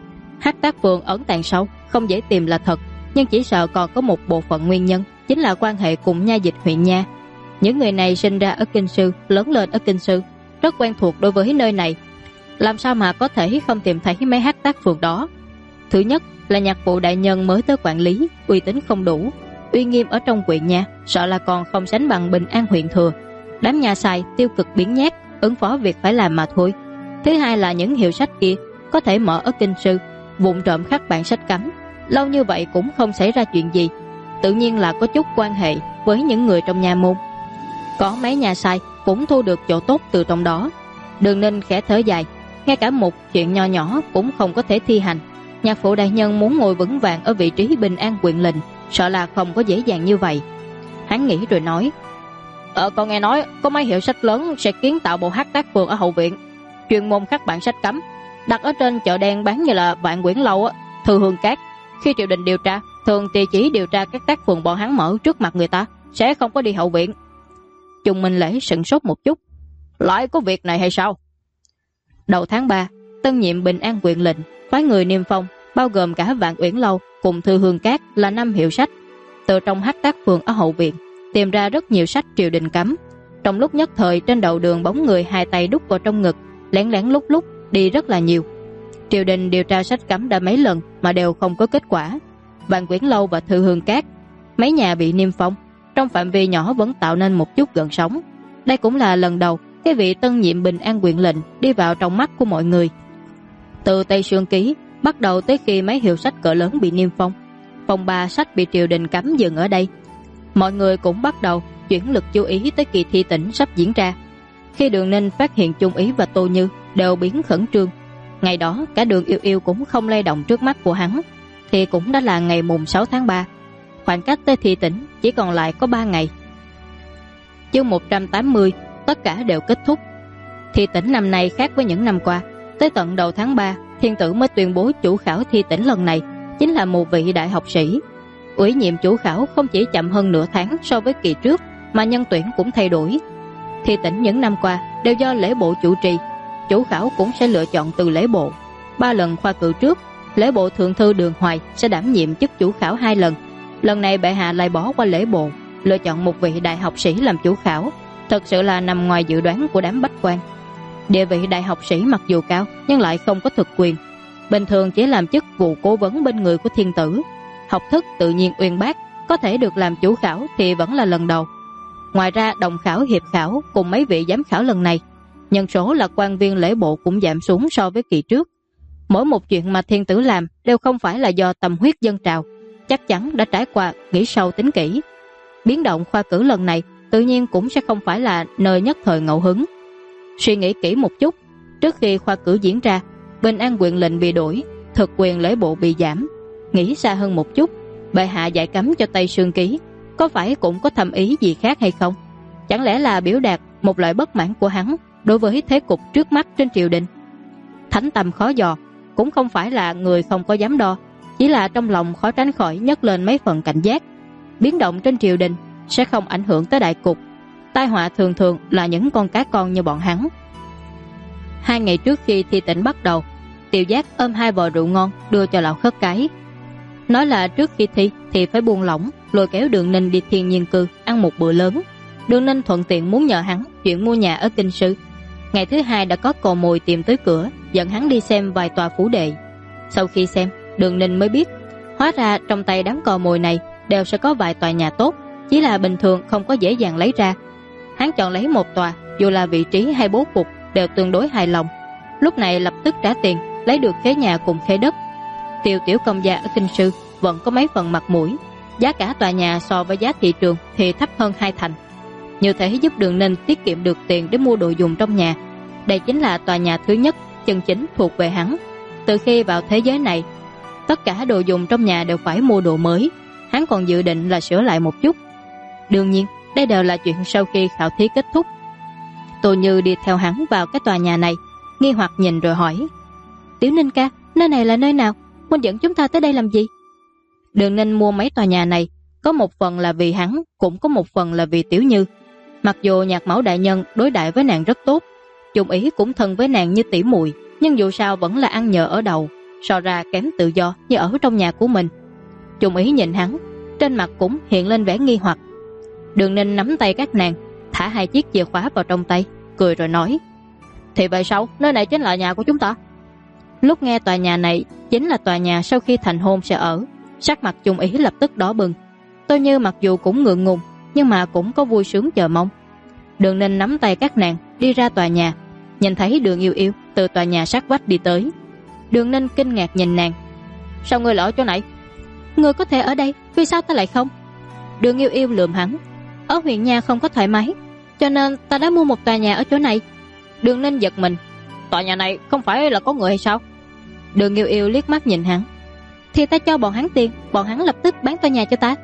Hắc tác phường ẩn tàng sâu, không dễ tìm là thật, nhưng chỉ sợ còn có một bộ phận nguyên nhân, chính là quan hệ cùng nha dịch huyện nha. Những người này sinh ra ở Kinh Sư, lớn lên ở Kinh Sư, rất quen thuộc đối với nơi này, làm sao mà có thể không tìm thấy mấy hắc tác phường đó. Thứ nhất là nhạc vụ đại nhân mới tới quản lý, uy tín không đủ, uy nghiêm ở trong huyện nha sợ là còn không sánh bằng Bình An huyện thừa. Đám nhà xài tiêu cực biến nhát, ứng phó việc phải làm mà thôi. Thứ hai là những hiệu sách kia có thể mở ở Kinh Sư, vụng trộm khắc bản sách cấm, lâu như vậy cũng không xảy ra chuyện gì, tự nhiên là có chút quan hệ với những người trong nhà môn. Có mấy nhà sai cũng thu được chỗ tốt từ trong đó. Đường Ninh khẽ thở dài, ngay cả một chuyện nho nhỏ cũng không có thể thi hành, Nhạc phụ đại nhân muốn ngồi vững vàng ở vị trí bình an huyện lệnh, sợ là không có dễ dàng như vậy. Hắn nghĩ rồi nói: con nghe nói có mấy hiệu sách lớn sẽ kiến tạo bộ hát tác phường ở hậu viện, chuyên môn khắc bản sách cấm, đặt ở trên chợ đen bán như là Vạn Quyển Lâu, Thư Hương Cát. Khi triều đình điều tra, thường thì chỉ điều tra các tác phường bọn hắn mở trước mặt người ta, sẽ không có đi hậu viện. Trung Minh Lễ sững sốt một chút: lại có việc này hay sao? Đầu tháng 3, tân nhiệm bình an huyện lệnh phái người niêm phong, bao gồm cả Vạn Uyển Lâu cùng Thư Hương Cát là 5 hiệu sách, từ trong hắc tác phường ở hậu viện tìm ra rất nhiều sách triều đình cấm. Trong lúc nhất thời, trên đầu đường bóng người hai tay đút vào trong ngực, lén lén lúc lúc đi rất là nhiều. Triều đình điều tra sách cấm đã mấy lần mà đều không có kết quả. Vạn Quyển Lâu và Thư Hương Cát, mấy nhà bị niêm phong, trong phạm vi nhỏ vẫn tạo nên một chút gợn sóng. Đây cũng là lần đầu cái vị tân nhiệm bình an huyện lệnh đi vào trong mắt của mọi người. Từ Tây Sương Ký bắt đầu tới khi mấy hiệu sách cỡ lớn bị niêm phong, phòng 3 sách bị triều đình cấm dừng ở đây, mọi người cũng bắt đầu chuyển lực chú ý tới kỳ thi tỉnh sắp diễn ra. Khi Đường Ninh phát hiện Chung Ý và Tô Như đều biến khẩn trương, ngày đó cả Đường Yêu Yêu cũng không lay động trước mắt của hắn, thì cũng đã là ngày mùng 6 tháng 3. Khoảng cách tới thi tỉnh chỉ còn lại có 3 ngày. Chương 180 tất cả đều kết thúc. Thi tỉnh năm nay khác với những năm qua, tới tận đầu tháng 3 thiên tử mới tuyên bố chủ khảo thi tỉnh lần này chính là một vị đại học sĩ. Ủy nhiệm chủ khảo không chỉ chậm hơn nửa tháng so với kỳ trước, mà nhân tuyển cũng thay đổi. Thi tỉnh những năm qua đều do lễ bộ chủ trì, chủ khảo cũng sẽ lựa chọn từ lễ bộ. 3 lần khoa cử trước, lễ bộ thượng thư Đường Hoài sẽ đảm nhiệm chức chủ khảo 2 lần. Lần này bệ hạ lại bỏ qua lễ bộ, lựa chọn một vị đại học sĩ làm chủ khảo, thật sự là nằm ngoài dự đoán của đám bách quan. Địa vị đại học sĩ mặc dù cao nhưng lại không có thực quyền, bình thường chỉ làm chức vụ cố vấn bên người của thiên tử. Học thức tự nhiên uyên bác, có thể được làm chủ khảo thì vẫn là lần đầu. Ngoài ra đồng khảo, hiệp khảo cùng mấy vị giám khảo lần này, nhân số là quan viên lễ bộ cũng giảm xuống so với kỳ trước. Mỗi một chuyện mà thiên tử làm đều không phải là do tâm huyết dân trào, chắc chắn đã trải qua nghĩ sâu tính kỹ. Biến động khoa cử lần này tự nhiên cũng sẽ không phải là nơi nhất thời ngẫu hứng. Suy nghĩ kỹ một chút, trước khi khoa cử diễn ra, bình an huyện lệnh bị đổi, thực quyền lễ bộ bị giảm. Nghĩ xa hơn một chút, bệ hạ giải cấm cho Tây Sương Ký, có phải cũng có thầm ý gì khác hay không? Chẳng lẽ là biểu đạt một loại bất mãn của hắn đối với thế cục trước mắt trên triều đình? Thánh tâm khó dò, cũng không phải là người không có dám đo, chỉ là trong lòng khó tránh khỏi nhấc lên mấy phần cảnh giác. Biến động trên triều đình sẽ không ảnh hưởng tới đại cục, tai họa thường thường là những con cá con như bọn hắn. 2 ngày trước khi thi tỉnh bắt đầu, Tiểu Giác ôm 2 vò rượu ngon đưa cho lão khất cái, nói là trước khi thi thì phải buông lỏng, lôi kéo Đường Ninh đi Thiên Nhiên Cư ăn một bữa lớn. Đường Ninh thuận tiện muốn nhờ hắn chuyện mua nhà ở Kinh Sư. Ngày thứ 2 đã có cò mồi tìm tới cửa, dẫn hắn đi xem vài tòa phủ đệ. Sau khi xem, Đường Ninh mới biết, hóa ra trong tay đám cò mồi này đều sẽ có vài tòa nhà tốt, chỉ là bình thường không có dễ dàng lấy ra. Hắn chọn lấy một tòa, dù là vị trí hay bố cục đều tương đối hài lòng. Lúc này lập tức trả tiền, lấy được khế nhà cùng khế đất. Tiêu tiểu công gia ở Kinh Sư vẫn có mấy phần mặt mũi, giá cả tòa nhà so với giá thị trường thì thấp hơn 2 thành. Như thế giúp Đường Ninh tiết kiệm được tiền để mua đồ dùng trong nhà. Đây chính là tòa nhà thứ nhất chân chính thuộc về hắn. Từ khi vào thế giới này, tất cả đồ dùng trong nhà đều phải mua đồ mới, hắn còn dự định là sửa lại một chút. Đương nhiên đây đều là chuyện sau khi khảo thí kết thúc. Tô Như đi theo hắn vào cái tòa nhà này, nghi hoặc nhìn rồi hỏi: Tiểu Ninh ca, nơi này là nơi nào? Huynh dẫn chúng ta tới đây làm gì? Đường Ninh mua mấy tòa nhà này, có một phần là vì hắn, cũng có một phần là vì Tiểu Như. Mặc dù Nhạc Mẫu đại nhân đối đãi với nàng rất tốt, Chung Ý cũng thân với nàng như tỉ muội, nhưng dù sao vẫn là ăn nhờ ở đậu, so ra kém tự do như ở trong nhà của mình. Chung Ý nhìn hắn, trên mặt cũng hiện lên vẻ nghi hoặc. Đường Ninh nắm tay các nàng, thả 2 chiếc chìa khóa vào trong tay, cười rồi nói: Thì vậy sao, nơi này chính là nhà của chúng ta. Lúc nghe tòa nhà này chính là tòa nhà sau khi thành hôn sẽ ở, sắc mặt Chung Ý lập tức đỏ bừng. Tôi Như mặc dù cũng ngượng ngùng, nhưng mà cũng có vui sướng chờ mong. Đường Ninh nắm tay các nàng đi ra tòa nhà, nhìn thấy Đường Yêu Yêu từ tòa nhà sát vách đi tới. Đường Ninh kinh ngạc nhìn nàng: Sao ngươi lại ở chỗ này? Ngươi có thể ở đây, vì sao ta lại không? Đường Yêu Yêu lườm hắn: Ở huyện nhà không có thoải mái, cho nên ta đã mua một tòa nhà ở chỗ này. Đường Ninh giật mình: Tòa nhà này không phải là có người hay sao? Đường Yêu Yêu liếc mắt nhìn hắn. Thì ta cho bọn hắn tiền, bọn hắn lập tức bán tòa nhà cho ta.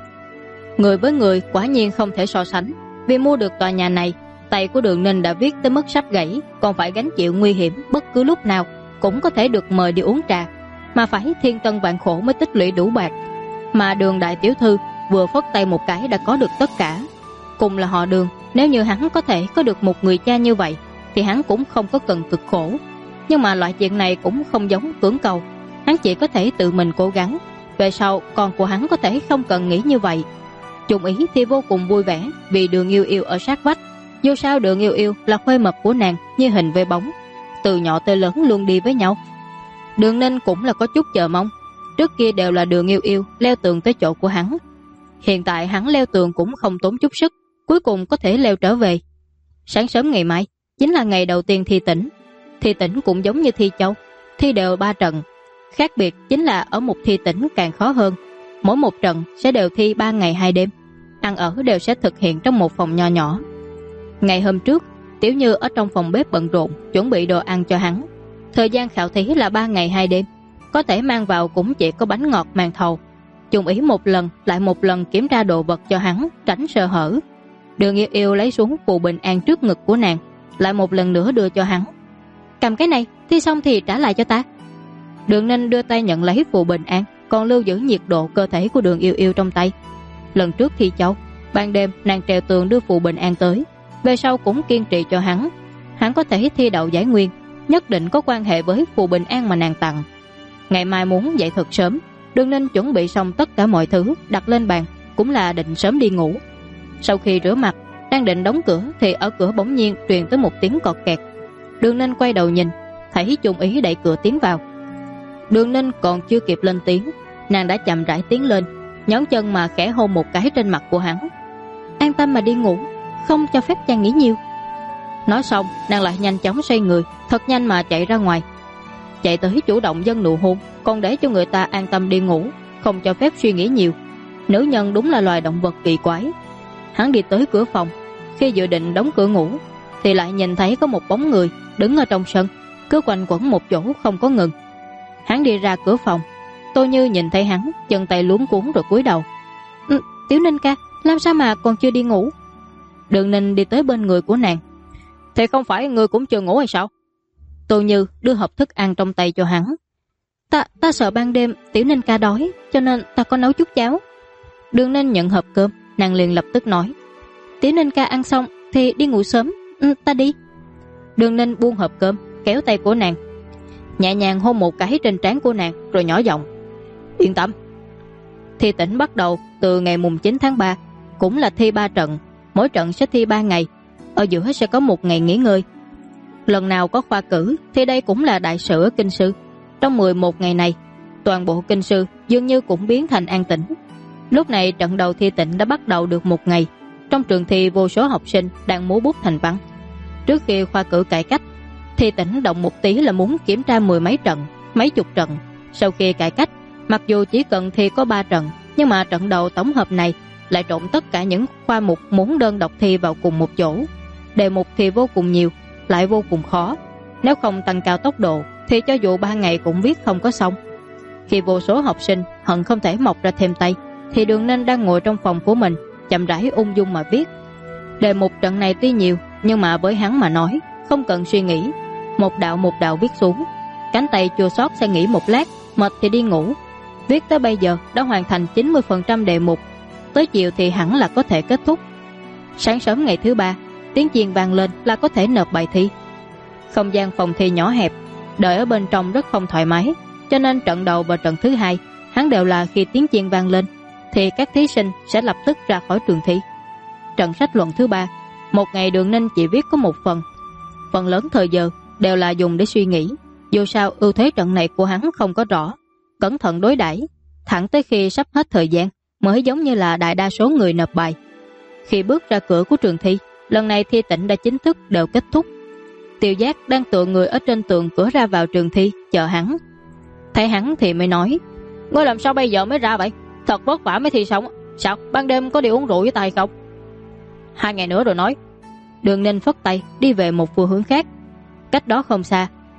Người với người quả nhiên không thể so sánh. Vì mua được tòa nhà này, tay của Đường Ninh đã viết tới mức sắp gãy, còn phải gánh chịu nguy hiểm bất cứ lúc nào cũng có thể được mời đi uống trà, mà phải thiên tân vạn khổ mới tích lũy đủ bạc. Mà Đường đại tiểu thư vừa phất tay một cái đã có được tất cả. Cùng là họ Đường, nếu như hắn có thể có được một người cha như vậy thì hắn cũng không có cần cực khổ. Nhưng mà loại chuyện này cũng không giống cưỡng cầu, hắn chỉ có thể tự mình cố gắng. Về sau con của hắn có thể không cần nghĩ như vậy. Chung Ý thì vô cùng vui vẻ vì Đường Yêu Yêu ở sát vách. Dù sao Đường Yêu Yêu là khuê mật của nàng như hình với bóng, từ nhỏ tới lớn luôn đi với nhau. Đường Ninh cũng là có chút chờ mong. Trước kia đều là Đường Yêu Yêu leo tường tới chỗ của hắn, hiện tại hắn leo tường cũng không tốn chút sức, cuối cùng có thể leo trở về. Sáng sớm ngày mai chính là ngày đầu tiên thi tỉnh. Thi tỉnh cũng giống như thi châu, thi đều 3 trận. Khác biệt chính là ở một thi tỉnh càng khó hơn. Mỗi một trận sẽ đều thi 3 ngày 2 đêm, ăn ở đều sẽ thực hiện trong một phòng nho nhỏ. Ngày hôm trước, Tiểu Như ở trong phòng bếp bận rộn chuẩn bị đồ ăn cho hắn. Thời gian khảo thí là 3 ngày 2 đêm, có thể mang vào cũng chỉ có bánh ngọt màn thầu. Chung Ý một lần lại một lần kiểm tra đồ vật cho hắn, tránh sơ hở. Đường Yêu Yêu lấy xuống phù bình an trước ngực của nàng, lại một lần nữa đưa cho hắn. Cầm cái này, thi xong thì trả lại cho ta. Đường Ninh đưa tay nhận lấy phù bình an, còn lưu giữ nhiệt độ cơ thể của Đường Yêu Yêu trong tay. Lần trước thi châu, ban đêm nàng trèo tường đưa phù bình an tới, về sau cũng kiên trì cho hắn. Hắn có thể thi đậu giải nguyên, nhất định có quan hệ với phù bình an mà nàng tặng. Ngày mai muốn dậy thật sớm, Đường Ninh chuẩn bị xong tất cả mọi thứ đặt lên bàn, cũng là định sớm đi ngủ. Sau khi rửa mặt, đang định đóng cửa thì ở cửa bỗng nhiên truyền tới một tiếng cọt kẹt. Đường Ninh quay đầu nhìn, thấy Chung Ý đẩy cửa tiến vào. Đường Ninh còn chưa kịp lên tiếng, nàng đã chậm rãi tiến lên, nhón chân mà khẽ hôn một cái trên mặt của hắn. An tâm mà đi ngủ, không cho phép chàng nghĩ nhiều. Nói xong, nàng lại nhanh chóng xoay người, thật nhanh mà chạy ra ngoài. Chạy tới chủ động dâng nụ hôn, còn để cho người ta an tâm đi ngủ, không cho phép suy nghĩ nhiều. Nữ nhân đúng là loài động vật kỳ quái. Hắn đi tới cửa phòng, khi dự định đóng cửa ngủ thì lại nhìn thấy có một bóng người đứng ở trong sân, cứ quanh quẩn một chỗ không có ngừng. Hắn đi ra cửa phòng, Tô Như nhìn thấy hắn, chân tay luống cuống rồi cúi đầu. Tiểu Ninh ca, làm sao mà còn chưa đi ngủ? Đường Ninh đi tới bên người của nàng. Thì không phải ngươi cũng chưa ngủ hay sao? Tô Như đưa hộp thức ăn trong tay cho hắn. Ta sợ ban đêm Tiểu Ninh ca đói, cho nên ta có nấu chút cháo. Đường Ninh nhận hộp cơm, nàng liền lập tức nói. Tiểu Ninh ca ăn xong thì đi ngủ sớm, ta đi. Đường Ninh buông hộp cơm, kéo tay của nàng, nhẹ nhàng hôn một cái trên trán của nàng, rồi nhỏ giọng. Yên tâm. Thi tỉnh bắt đầu từ ngày mùng 9 tháng 3, cũng là thi 3 trận, mỗi trận sẽ thi 3 ngày, ở giữa sẽ có 1 ngày nghỉ ngơi. Lần nào có khoa cử thì đây cũng là đại sự ở kinh sư. Trong 11 ngày này, toàn bộ kinh sư dường như cũng biến thành an tĩnh. Lúc này trận đầu thi tỉnh đã bắt đầu được 1 ngày. Trong trường thi vô số học sinh đang múa bút thành văn. Trước khi khoa cử cải cách, thi tỉnh động một tí là muốn kiểm tra 10 mấy trận, mấy chục trận. Sau khi cải cách, mặc dù chỉ cần thi có 3 trận, nhưng mà trận đầu tổng hợp này lại trộn tất cả những khoa mục muốn đơn độc thi vào cùng một chỗ. Đề mục thì vô cùng nhiều, lại vô cùng khó. Nếu không tăng cao tốc độ thì cho dù 3 ngày cũng viết không có xong. Khi vô số học sinh hận không thể mọc ra thêm tay, thì Đường Ninh đang ngồi trong phòng của mình, chậm rãi ung dung mà viết. Đề mục trận này tuy nhiều, nhưng mà với hắn mà nói, không cần suy nghĩ, một đạo viết xuống. Cánh tay chua xót sẽ nghỉ một lát, mệt thì đi ngủ. Viết tới bây giờ đã hoàn thành 90% đề mục, tới chiều thì hẳn là có thể kết thúc. Sáng sớm ngày thứ 3, tiếng chiên vang lên là có thể nộp bài thi. Không gian phòng thi nhỏ hẹp, đợi ở bên trong rất không thoải mái, cho nên trận đầu và trận thứ 2 hắn đều là khi tiếng chiên vang lên thì các thí sinh sẽ lập tức ra khỏi trường thi. Trận sách luận thứ 3, một ngày Đường Ninh chỉ viết có một phần. Phần lớn thời giờ đều là dùng để suy nghĩ. Dù sao ưu thế trận này của hắn không có rõ, cẩn thận đối đãi, thẳng tới khi sắp hết thời gian mới giống như là đại đa số người nộp bài. Khi bước ra cửa của trường thi, lần này thi tỉnh đã chính thức đều kết thúc. Tiêu Giác đang tựa người ở trên tường cửa ra vào trường thi chờ hắn. Thấy hắn thì mới nói. Ngươi làm sao bây giờ mới ra vậy? Thật vất vả mới thi xong. Sao ban đêm có đi uống rượu với ta hay không? 2 ngày nữa rồi nói. Đường Ninh phất tay đi về một phương hướng khác. Cách đó không xa,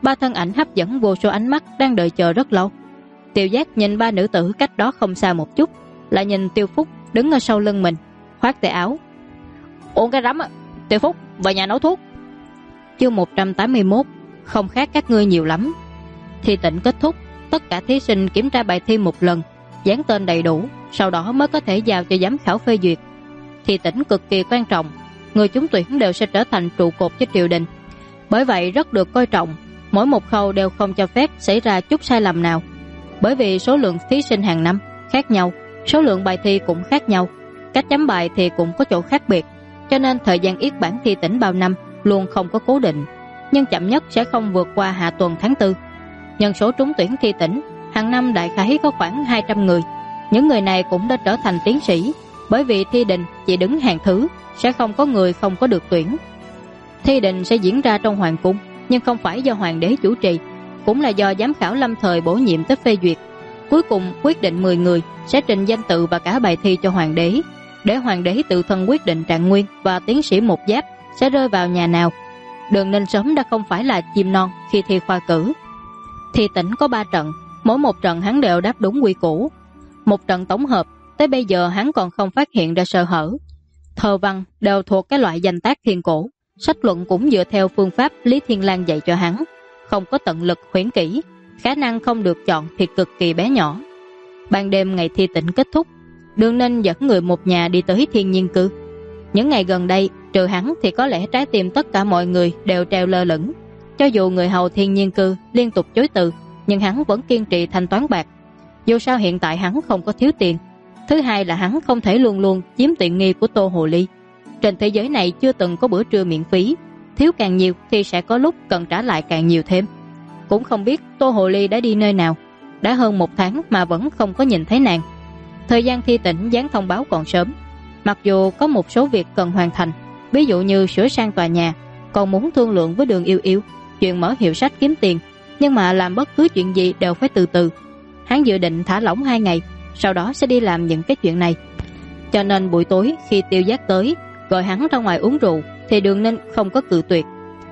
Ba thân ảnh hấp dẫn vô số ánh mắt đang đợi chờ rất lâu. Tiêu Giác nhìn ba nữ tử cách đó không xa một chút, lại nhìn Tiêu Phúc đứng ở sau lưng mình, khoác tay áo. Uống cái rắm á, Tiêu Phúc, về nhà nấu thuốc. Chương 181, không khác các ngươi nhiều lắm. Thi tĩnh kết thúc, tất cả thí sinh kiểm tra bài thi một lần, dán tên đầy đủ, sau đó mới có thể giao cho giám khảo phê duyệt. Thi tĩnh cực kỳ quan trọng, người trúng tuyển đều sẽ trở thành trụ cột cho triều đình. Bởi vậy rất được coi trọng, mỗi một khâu đều không cho phép xảy ra chút sai lầm nào. Bởi vì số lượng thí sinh hàng năm khác nhau, số lượng bài thi cũng khác nhau, cách chấm bài thì cũng có chỗ khác biệt, cho nên thời gian yết bản thi tĩnh bao năm luôn không có cố định, nhưng chậm nhất sẽ không vượt qua hạ tuần tháng 4. Nhân số trúng tuyển thi tĩnh hàng năm đại khái có khoảng 200 người. Những người này cũng đã trở thành tiến sĩ, bởi vì thi đình chỉ đứng hàng thứ, sẽ không có người không có được tuyển. Thi đình sẽ diễn ra trong hoàng cung, nhưng không phải do hoàng đế chủ trì, cũng là do giám khảo lâm thời bổ nhiệm tới phê duyệt. Cuối cùng quyết định 10 người sẽ trình danh tự và cả bài thi cho hoàng đế, để hoàng đế tự thân quyết định trạng nguyên và tiến sĩ một giáp sẽ rơi vào nhà nào. Đường Ninh sớm đã không phải là chim non khi thi khoa cử. Thi tĩnh có 3 trận, mỗi một trận hắn đều đáp đúng quy củ. Một trận tổng hợp, tới bây giờ hắn còn không phát hiện ra sơ hở. Thơ văn đều thuộc cái loại danh tác thiên cổ, sách luận cũng dựa theo phương pháp Lý Thiên Lang dạy cho hắn, không có tận lực huyễn kỹ, khả năng không được chọn thì cực kỳ bé nhỏ. Ban đêm ngày thi tĩnh kết thúc, Đường Ninh dẫn người một nhà đi tới Thiên Nhiên Cư. Những ngày gần đây, trừ hắn thì có lẽ trái tim tất cả mọi người đều treo lơ lửng. Cho dù người hầu Thiên Nhiên Cư liên tục chối từ, nhưng hắn vẫn kiên trì thanh toán bạc. Dù sao hiện tại hắn không có thiếu tiền. Thứ hai là hắn không thể luôn luôn chiếm tiện nghi của Tô Hồ Ly. Trên thế giới này chưa từng có bữa trưa miễn phí, thiếu càng nhiều thì sẽ có lúc cần trả lại càng nhiều thêm. Cũng không biết Tô Hồ Ly đã đi nơi nào, đã hơn 1 tháng mà vẫn không có nhìn thấy nàng. Thời gian thi tĩnh dán thông báo còn sớm, mặc dù có một số việc cần hoàn thành, ví dụ như sửa sang tòa nhà, còn muốn thương lượng với Đường Yêu Yêu chuyện mở hiệu sách kiếm tiền, nhưng mà làm bất cứ chuyện gì đều phải từ từ. Hắn dự định thả lỏng 2 ngày, sau đó sẽ đi làm những cái chuyện này. Cho nên buổi tối khi Tiêu Giác tới gọi hắn ra ngoài uống rượu thì Đường Ninh không có cự tuyệt.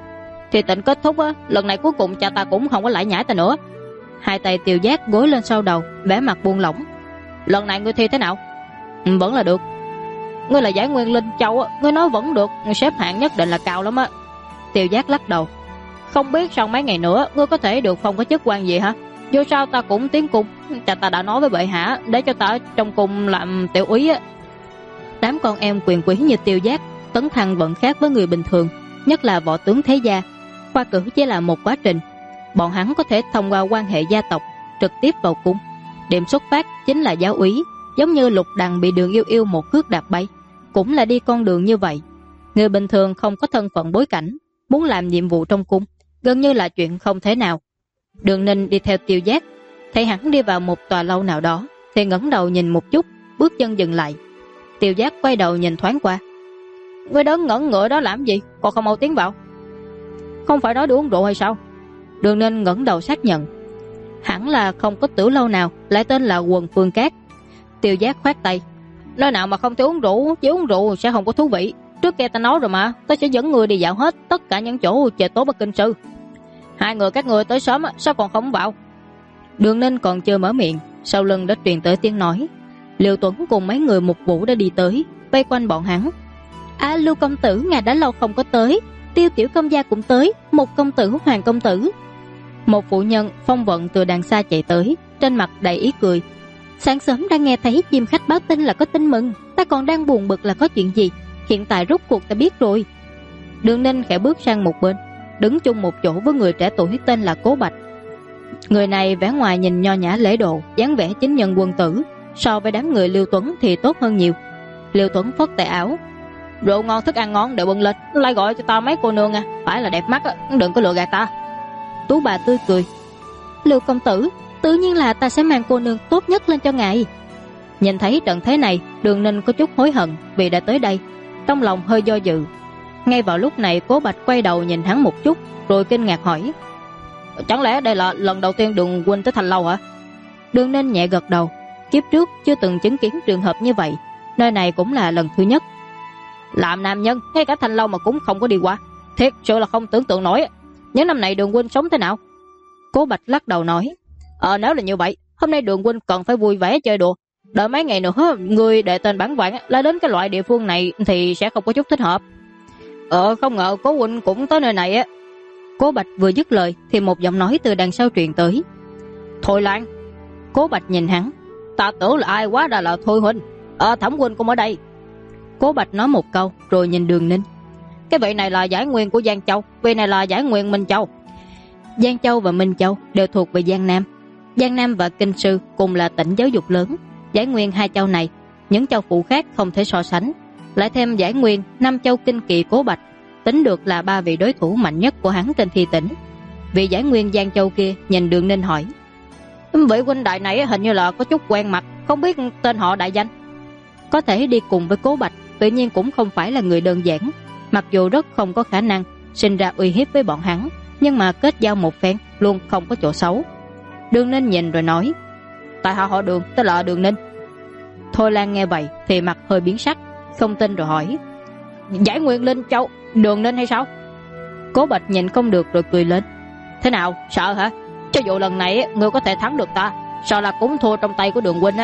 Thì tịnh kết thúc á, lần này cuối cùng cha ta cũng không có lại nhảy ta nữa. Hai tay Tiêu Giác gối lên sau đầu, vẻ mặt buông lỏng. Lần này ngươi thi thế nào? Vẫn là được. Ngươi là giải nguyên linh châu á, ngươi nói vẫn được, xếp hạng nhất định là cao lắm á. Tiêu Giác lắc đầu. Không biết sau mấy ngày nữa ngươi có thể được phong có chức quan gì hả? Dù sao ta cũng tiến cung, cha ta đã nói với bệ hạ để cho ta ở trong cung làm tiểu úy á. Đám con em quyền quý như Tiêu Giác tấn thăng vẫn khác với người bình thường, nhất là võ tướng thế gia. Khoa cử chỉ là một quá trình, bọn hắn có thể thông qua quan hệ gia tộc trực tiếp vào cung. Điểm xuất phát chính là giáo úy, giống như Lục Đằng bị Đường Yêu Yêu một cước đạp bay, cũng là đi con đường như vậy. Người bình thường không có thân phận bối cảnh, muốn làm nhiệm vụ trong cung gần như là chuyện không thể nào. Đường Ninh đi theo Tiêu Giác, thấy hắn đi vào một tòa lâu nào đó thì ngẩng đầu nhìn một chút, bước chân dừng lại. Tiêu Giác quay đầu nhìn thoáng qua. Ngươi đứng ngẩn ngựa đó làm gì, còn không mau tiến vào. Không phải nói đi uống rượu hay sao? Đường Ninh ngẩng đầu xác nhận. Hẳn là không có tử lâu nào lại tên là Quần Phương Cát. Tiêu Giác khoát tay. Nơi nào mà không thể uống rượu, chỉ uống rượu sẽ không có thú vị. Trước kia ta nói rồi mà, ta sẽ dẫn người đi dạo hết tất cả những chỗ chợ tố Bắc Kinh Sư. Hai người các người tới sớm sao còn không vào? Đường Ninh còn chưa mở miệng, sau lưng đã truyền tới tiếng nói. Liêu Tuấn cùng mấy người mục vũ đã đi tới, vây quanh bọn hắn. Lưu công tử ngài đã lâu không có tới, Tiêu tiểu công gia cũng tới, một công tử Hoàng công tử. Một phụ nhân phong vận từ đằng xa chạy tới, trên mặt đầy ý cười. Sáng sớm đã nghe thấy chim khách báo tin là có tin mừng, ta còn đang buồn bực là có chuyện gì, hiện tại rốt cuộc ta biết rồi. Đường Ninh khẽ bước sang một bên, đứng chung một chỗ với người trẻ tuổi tên là Cố Bạch. Người này vẻ ngoài nhìn nho nhã lễ độ, dáng vẻ chính nhân quân tử, so với đám người Liêu Tuấn thì tốt hơn nhiều. Liêu Tuấn phất tay áo. Rượu ngon thức ăn ngon đều bưng lên, lại gọi cho ta mấy cô nương à, phải là đẹp mắt á, đừng có lừa gạt ta. Tú bà tươi cười. Liêu công tử, tự nhiên là ta sẽ mang cô nương tốt nhất lên cho ngài. Nhìn thấy trận thế này, Đường Ninh có chút hối hận vì đã tới đây, trong lòng hơi do dự. Ngay vào lúc này Cố Bạch quay đầu nhìn hắn một chút, rồi kinh ngạc hỏi. Chẳng lẽ đây là lần đầu tiên Đường huynh tới Thành Lâu hả? Đường Ninh nhẹ gật đầu. Kiếp trước chưa từng chứng kiến trường hợp như vậy, nơi này cũng là lần thứ nhất. Làm nam nhân, ngay cả Thành Lâu mà cũng không có đi qua, thiệt sự là không tưởng tượng nổi. Những năm này Đường huynh sống thế nào? Cố Bạch lắc đầu nói, nếu là như vậy, hôm nay Đường huynh cần phải vui vẻ chơi đùa. Đợi mấy ngày nữa người đệ tên bản vạn lại đến cái loại địa phương này thì sẽ không có chút thích hợp. Không ngờ Cố huynh cũng tới nơi này á. Cố Bạch vừa dứt lời thì một giọng nói từ đằng sau truyền tới. Thôi Lan. Cố Bạch nhìn hắn, ta tưởng là ai, quá ra là Thôi huynh. Thẩm huynh cũng ở đây. Cố Bạch nói một câu rồi nhìn Đường Ninh. Cái vị này là giải nguyên của Giang Châu, vị này là giải nguyên Minh Châu. Giang Châu và Minh Châu đều thuộc về Giang Nam. Giang Nam và Kinh Sư cùng là tỉnh giáo dục lớn. Giải nguyên hai châu này, những châu phụ khác không thể so sánh. Lại thêm giải nguyên năm châu kinh kỳ Cố Bạch, tính được là ba vị đối thủ mạnh nhất của hắn trên thi tỉnh. Vị giải nguyên Giang Châu kia nhìn Đường Ninh hỏi, vị huynh đại này hình như là có chút quen mặt, không biết tên họ đại danh. Có thể đi cùng với Cố Bạch tự nhiên cũng không phải là người đơn giản. Mặc dù rất không có khả năng sinh ra uy hiếp với bọn hắn, nhưng mà kết giao một phen luôn không có chỗ xấu. Đường Ninh nhìn rồi nói, tại hạ họ Đường, tên là Đường Ninh. Thôi Lan nghe vậy thì mặt hơi biến sắc, không tin rồi hỏi, giải nguyên Linh Châu Đường Ninh hay sao? Cố Bạch nhìn không được rồi cười lên, thế nào, sợ hả? Cho dù lần này ngươi có thể thắng được ta, sợ là cũng thua trong tay của Đường huynh á.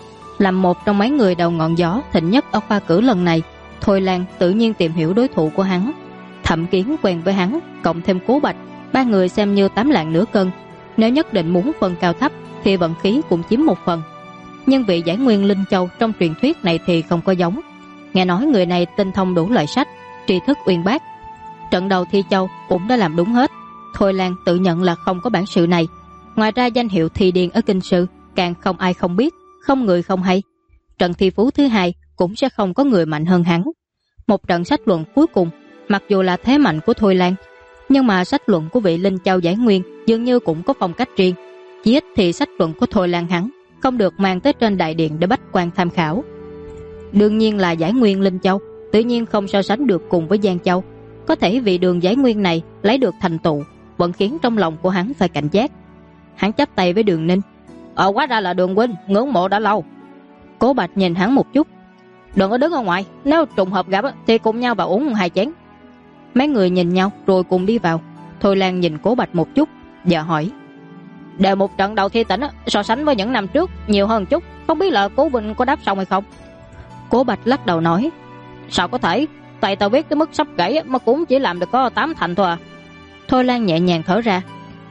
Làm một trong mấy người đầu ngọn gió thịnh nhất ở khoa cử lần này, Thôi Lan tự nhiên tìm hiểu đối thủ của hắn. Thẩm Kiến quen với hắn, cộng thêm Cố Bạch, ba người xem như 8 lạng nửa cân. Nếu nhất định muốn phân cao thấp thì vận khí cũng chiếm một phần. Nhưng vị giải nguyên Linh Châu trong truyền thuyết này thì không có giống. Nghe nói người này tinh thông đủ loại sách, tri thức uyên bác. Trận đầu thi châu cũng đã làm đúng hết. Thôi Lan tự nhận là không có bản sự này. Ngoài ra danh hiệu thi điền ở Kinh Sư càng không ai không biết, không người không hay. Trận thi phú thứ hai cũng sẽ không có người mạnh hơn hắn. Một trận sách luận cuối cùng, mặc dù là thế mạnh của Thôi Lan, nhưng mà sách luận của vị Linh Châu giải nguyên dường như cũng có phong cách riêng. Chỉ ít thì sách luận của Thôi Lan hắn không được mang tới trên đại điện để bách quan tham khảo. Đương nhiên là giải nguyên Linh Châu tự nhiên không so sánh được cùng với Giang Châu. Có thể vì Đường giải nguyên này lấy được thành tựu vẫn khiến trong lòng của hắn phải cảnh giác. Hắn chắp tay với Đường Ninh, quá ra là Đường huynh, ngưỡng mộ đã lâu. Cố Bạch nhìn hắn một chút, đừng có đứng ở ngoài, nếu trùng hợp gặp thì cùng nhau vào uống 2 chén. Mấy người nhìn nhau rồi cùng đi vào. Thôi Lan nhìn Cố Bạch một chút và hỏi, đều một trận đầu thi tỉnh so sánh với những năm trước nhiều hơn chút, không biết là Cố huynh có đáp xong hay không? Cố Bạch lắc đầu nói, sao có thể, tại tao viết tới mức sắp gãy mà cũng chỉ làm được có 8 thành thôi à. Thôi Lan nhẹ nhàng thở ra,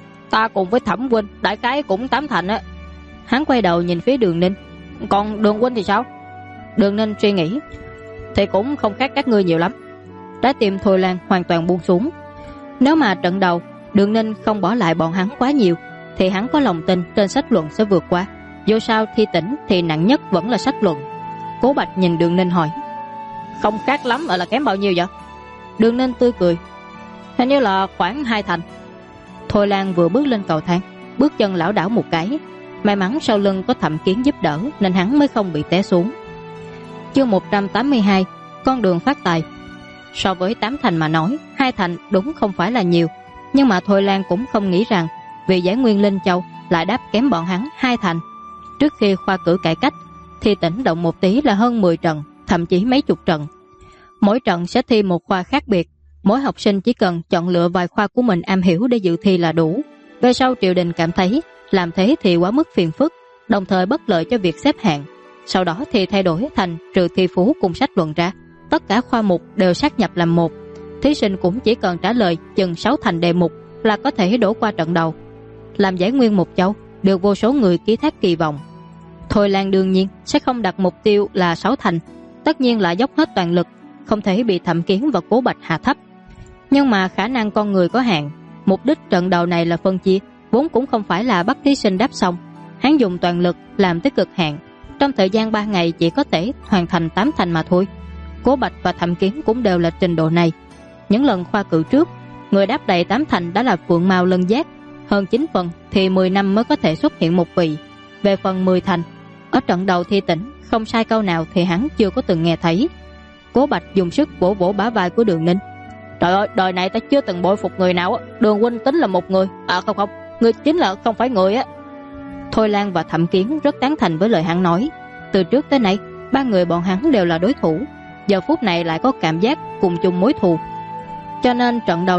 ta cùng với Thẩm huynh đại cái cũng 8 thành á. Hắn quay đầu nhìn phía Đường Ninh, còn Đường huynh thì sao? Đường Ninh suy nghĩ, thì cũng không khác các ngươi nhiều lắm. Trái tim Thôi Lan hoàn toàn buông xuống. Nếu mà trận đầu Đường Ninh không bỏ lại bọn hắn quá nhiều thì hắn có lòng tin trên sách luận sẽ vượt qua. Dù sao thi tỉnh thì nặng nhất vẫn là sách luận. Cố Bạch nhìn Đường Ninh hỏi, không khác lắm là kém bao nhiêu vậy? Đường Ninh tươi cười, hình như là khoảng 2 thành. Thôi Lan vừa bước lên cầu thang, bước chân lảo đảo một cái. May mắn sau lưng có Thẩm Kiến giúp đỡ nên hắn mới không bị té xuống. Chương 182, con đường phát tài. So với 8 thành mà nói, 2 thành đúng không phải là nhiều, nhưng mà Thôi Lan cũng không nghĩ rằng vì giải nguyên Linh Châu lại đáp kém bọn hắn 2 thành. Trước khi khoa cử cải cách thì tỉnh động một tí là hơn 10 trận, thậm chí mấy chục trận. Mỗi trận sẽ thi một khoa khác biệt, mỗi học sinh chỉ cần chọn lựa vài khoa của mình am hiểu để dự thi là đủ. Về sau triều đình cảm thấy làm thế thì quá mức phiền phức, đồng thời bất lợi cho việc xếp hạng. Sau đó thì thay đổi thành trừ thi phú cùng sách luận ra, tất cả khoa mục đều sát nhập làm một. Thí sinh cũng chỉ cần trả lời chừng 6 thành đề mục là có thể đổ qua trận đầu. Làm giải nguyên một châu được vô số người ký thác kỳ vọng. Thôi Lan đương nhiên sẽ không đặt mục tiêu là 6 thành, tất nhiên là dốc hết toàn lực, không thể bị Thẩm Kiến và Cố Bạch hạ thấp. Nhưng mà khả năng con người có hạn, mục đích trận đầu này là phân chia, vốn cũng không phải là bắt thí sinh đáp xong. Hắn dùng toàn lực làm tới cực hạn, trong thời gian 3 ngày chỉ có thể hoàn thành 8 thành mà thôi. Cố Bạch và Thẩm Kiến cũng đều là trình độ này. Những lần khoa cử trước, người đáp đầy 8 thành đã là phượng mao lân giác, hơn 9 phần thì 10 năm mới có thể xuất hiện một vị. Về phần 10 thành, ở trận đầu thi tỉnh không sai câu nào thì hắn chưa có từng nghe thấy. Cố Bạch dùng sức vỗ vỗ bả vai của Đường Ninh, trời ơi, đời này ta chưa từng bội phục người nào. Đường huynh tính là một người, không, người chính là không phải người á. Thôi Lan và Thẩm Kiến rất tán thành với lời hắn nói. Từ trước tới nay 3 người bọn hắn đều là đối thủ, giờ phút này lại có cảm giác cùng chung mối thù. Cho nên trận đầu này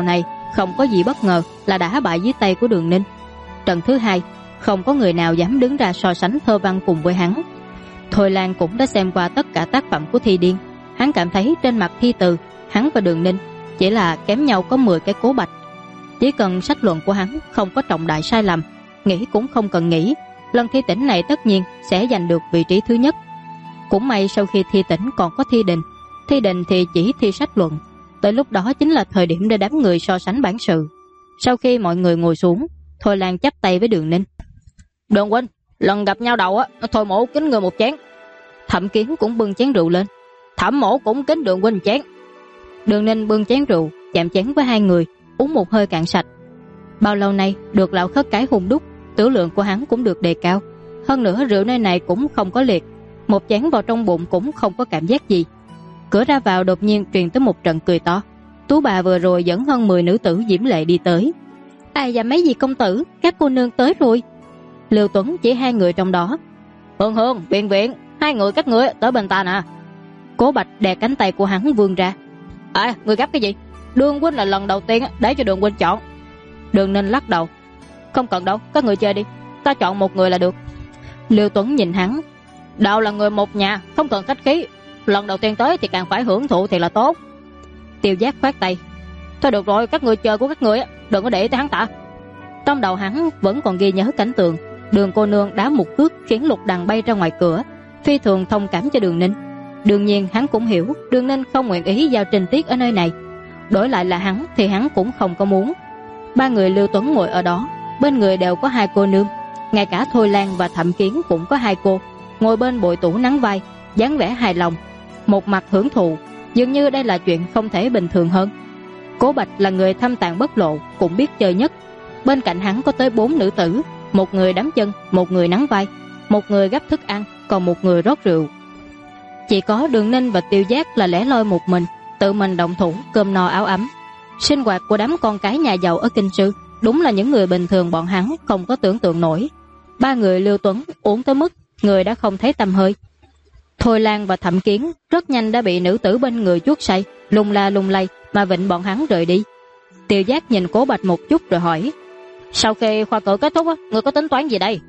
không có gì bất ngờ là đã bại dưới tay của Đường Ninh. Trận thứ hai, không có người nào dám đứng ra so sánh thơ văn cùng với hắn. Thôi Lan cũng đã xem qua tất cả tác phẩm của Thi Điên. Hắn cảm thấy trên mặt thi từ, hắn và Đường Ninh chỉ là kém nhau có 10 cái cố bạch. Chỉ cần sách luận của hắn không có trọng đại sai lầm, nghĩ cũng không cần nghĩ, lần thi tỉnh này tất nhiên sẽ giành được vị trí thứ nhất. Cũng may sau khi thi tỉnh còn có thi đình thì chỉ thi sách luận. Tới lúc đó chính là thời điểm để đám người so sánh bản sự. Sau khi mọi người ngồi xuống, Thôi Lan chắp tay với Đường Ninh. Đường huynh, lần gặp nhau đầu Thôi mổ kính người một chén. Thẩm Kiến cũng bưng chén rượu lên. Thẩm mổ cũng kính Đường huynh chén. Đường Ninh bưng chén rượu chạm chén với hai người, uống một hơi cạn sạch. Bao lâu nay được lão khất cái hung đúc, tử lượng của hắn cũng được đề cao. Hơn nữa rượu nơi này cũng không có liệt, một chén vào trong bụng cũng không có cảm giác gì. Cửa ra vào đột nhiên truyền tới một trận cười to. Tú bà vừa rồi dẫn hơn 10 nữ tử diễm lệ đi tới. Ai và mấy vị công tử, các cô nương tới rồi. Lưu Tuấn chỉ hai người trong đó. Hương, Viện, hai người các ngươi tới bên ta nè. Cố Bạch đè cánh tay của hắn vươn ra. Người gấp cái gì? Đường huynh là lần đầu tiên để cho Đường huynh chọn. Đường Ninh lắc đầu. Không cần đâu, các người chơi đi, ta chọn một người là được. Lưu Tuấn nhìn hắn. Đạo là người một nhà, không cần khách khí. Lần đầu tiên tới thì càng phải hưởng thụ thì là tốt. Tiêu Giác khoát tay. Thôi được rồi, các người chơi của các người đừng có để tới hắn ta. Trong đầu hắn vẫn còn ghi nhớ cảnh tượng Đường cô nương đá một cước khiến Lục Đằng bay ra ngoài cửa, phi thường thông cảm cho Đường Ninh. Đương nhiên hắn cũng hiểu Đường Ninh không nguyện ý giao Trình Tiết ở nơi này. Đổi lại là hắn thì hắn cũng không có muốn. Ba người Lưu Tuấn ngồi ở đó, bên người đều có hai cô nương. Ngay cả Thôi Lan và Thẩm Kiến cũng có hai cô, ngồi bên bội tủ nắng vai, dáng vẻ hài lòng, một mặt hưởng thụ, dường như đây là chuyện không thể bình thường hơn. Cố Bạch là người thâm tàng bất lộ, cũng biết chơi nhất. Bên cạnh hắn có tới 4 nữ tử, một người đấm chân, một người nắng vai, một người gấp thức ăn, còn một người rót rượu. Chỉ có Đường Ninh và Tiêu Giác là lẻ loi một mình, tự mình động thủ cơm no áo ấm. Sinh hoạt của đám con cái nhà giàu ở Kinh Sư đúng là những người bình thường bọn hắn không có tưởng tượng nổi. Ba người Lưu Tuấn uống tới mức người đã không thấy tăm hơi. Thôi Lan và Thẩm Kiến rất nhanh đã bị nữ tử bên người chuốt say, lung la lung lay mà vịnh bọn hắn rời đi. Tiêu Giác nhìn Cố Bạch một chút rồi hỏi. Sau khi khoa cử kết thúc người có tính toán gì đây?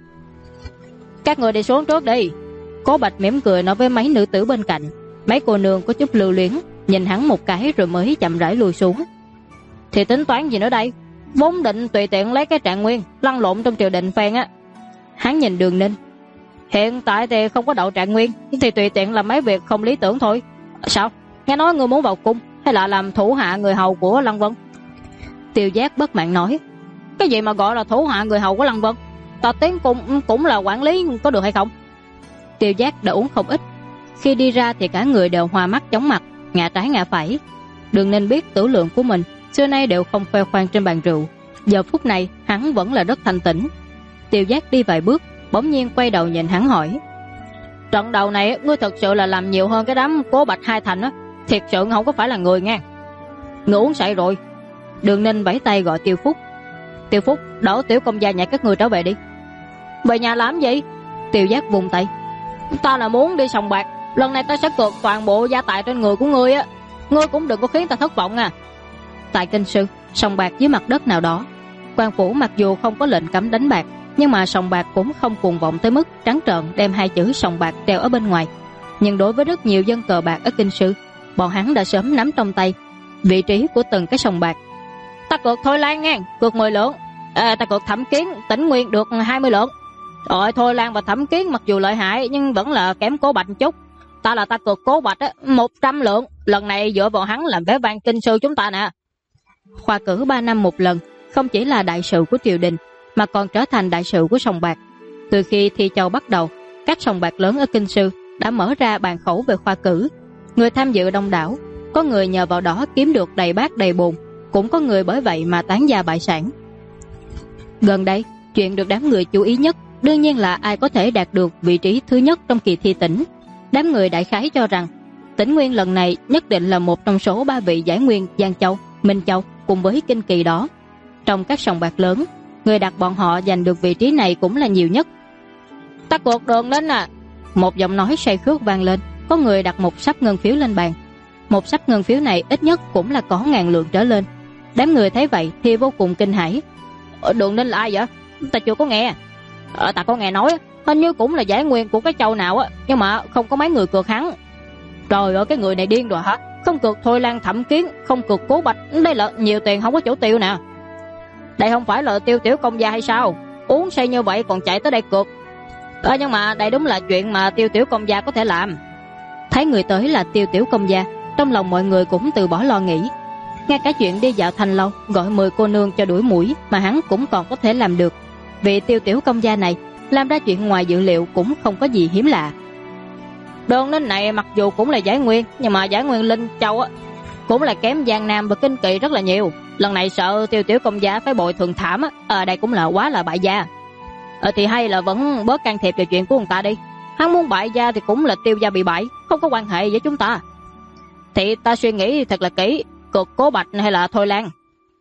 Các người đi xuống trước đi. Cố Bạch mỉm cười nói với mấy nữ tử bên cạnh. Mấy cô nương có chút lưu luyến, nhìn hắn một cái rồi mới chậm rãi lùi xuống. Thì tính toán gì nữa đây? Vốn định tùy tiện lấy cái trạng nguyên lăn lộn trong triều đình phen Hắn nhìn Đường Ninh. Hiện tại thì không có đậu trạng nguyên, thì tùy tiện làm mấy việc không lý tưởng thôi. Sao? Nghe nói ngươi muốn vào cung hay là làm thủ hạ người hầu của Lăng Vân? Tiêu Giác bất mãn nói. Cái gì mà gọi là thủ hạ người hầu của Lăng Vân? Ta tiến cung cũng là quản lý, có được hay không? Tiêu Giác đã uống không ít, khi đi ra thì cả người đều hoa mắt chóng mặt, ngã trái ngã phải. Đường Ninh biết tử lượng của mình xưa nay đều không khoe khoang trên bàn rượu, giờ phút này hắn vẫn là rất thanh tĩnh. Tiêu Giác đi vài bước, bỗng nhiên quay đầu nhìn hắn hỏi. Trận đầu này ngươi thật sự là làm nhiều hơn cái đám Cố Bạch hai thành thiệt sự không có phải là người nha. Ngươi uống say rồi. Đường Ninh vẫy tay gọi Tiêu Phúc. Tiêu Phúc, đỡ tiểu công gia nhà các ngươi trở về đi. Về nhà làm gì? Tiêu Giác vùng tay. Ta là muốn đi sòng bạc, lần này ta sẽ cược toàn bộ gia tài trên người của ngươi Ngươi cũng đừng có khiến ta thất vọng Tại Kinh Sư, sòng bạc dưới mặt đất nào đó, quan phủ mặc dù không có lệnh cấm đánh bạc, nhưng mà sòng bạc cũng không cuồng vọng tới mức trắng trợn đem hai chữ sòng bạc treo ở bên ngoài. Nhưng đối với rất nhiều dân cờ bạc ở Kinh Sư, bọn hắn đã sớm nắm trong tay vị trí của từng cái sòng bạc. Ta cược Thôi Lan nha, cược 10 lượng. Ta cược Thẩm Kiến Tĩnh Nguyên được 20 lượng. Rồi Thôi Lan và Thẩm Kiến mặc dù lợi hại nhưng vẫn là kém Cố Bạch một chút. Ta cược Cố Bạch 100 lượng. Lần này dựa vào hắn làm vẻ vang Kinh Sư chúng ta nè. Khoa cử 3 năm một lần, không chỉ là đại sự của triều đình mà còn trở thành đại sự của sòng bạc. Từ khi thi châu bắt đầu, các sòng bạc lớn ở Kinh Sư đã mở ra bàn khẩu về khoa cử. Người tham dự đông đảo, có người nhờ vào đó kiếm được đầy bát đầy bồn, cũng có người bởi vậy mà tán gia bại sản. Gần đây, chuyện được đám người chú ý nhất đương nhiên là ai có thể đạt được vị trí thứ nhất trong kỳ thi tỉnh. Đám người đại khái cho rằng Tĩnh Nguyên lần này nhất định là một trong số 3 vị giải nguyên Giang Châu, Minh Châu cùng với Kinh Kỳ đó. Trong các sòng bạc lớn, người đặt bọn họ giành được vị trí này cũng là nhiều nhất. Ta cược Đường Ninh Một giọng nói say khước vang lên. Có người đặt một sắp ngân phiếu lên bàn. Một sắp ngân phiếu này ít nhất cũng là có 1000 lượng trở lên. Đám người thấy vậy thì vô cùng kinh hãi. Đường Ninh là ai vậy? Ta chưa có nghe. Ta có nghe nói hình như cũng là giải nguyên của cái châu nào á, nhưng mà không có mấy người cược hắn. Trời ơi, cái người này điên rồi hả? Không cược Thôi Lan Thẩm Kiến, không cược Cố Bạch, đây là nhiều tiền không có chỗ tiêu nè. Đây không phải là Tiêu Tiểu Công Gia hay sao? Uống say như vậy còn chạy tới đây cược. Nhưng mà đây đúng là chuyện mà Tiêu Tiểu Công Gia có thể làm. Thấy người tới là Tiêu Tiểu Công Gia, trong lòng mọi người cũng từ bỏ lo nghĩ. Ngay cả chuyện đi dạo thành lâu gọi 10 cô nương cho đuổi mũi mà hắn cũng còn có thể làm được. Vị Tiêu Tiểu Công Gia này làm ra chuyện ngoài dự liệu cũng không có gì hiếm lạ. Đường Ninh này mặc dù cũng là giải nguyên, nhưng mà giải nguyên Linh Châu á cũng là kém Giang Nam và Kinh Kỳ rất là nhiều. Lần này sợ Tiêu Tiểu Công Gia phải bồi thường thảm á, ở đây cũng là quá là bại gia. Thì hay là vẫn bớt can thiệp vào chuyện của người ta đi. Hắn muốn bại gia thì cũng là Tiêu gia bị bại, không có quan hệ với chúng ta. Thì ta suy nghĩ thật là kỹ, cược Cố Bạch hay là Thôi Lan.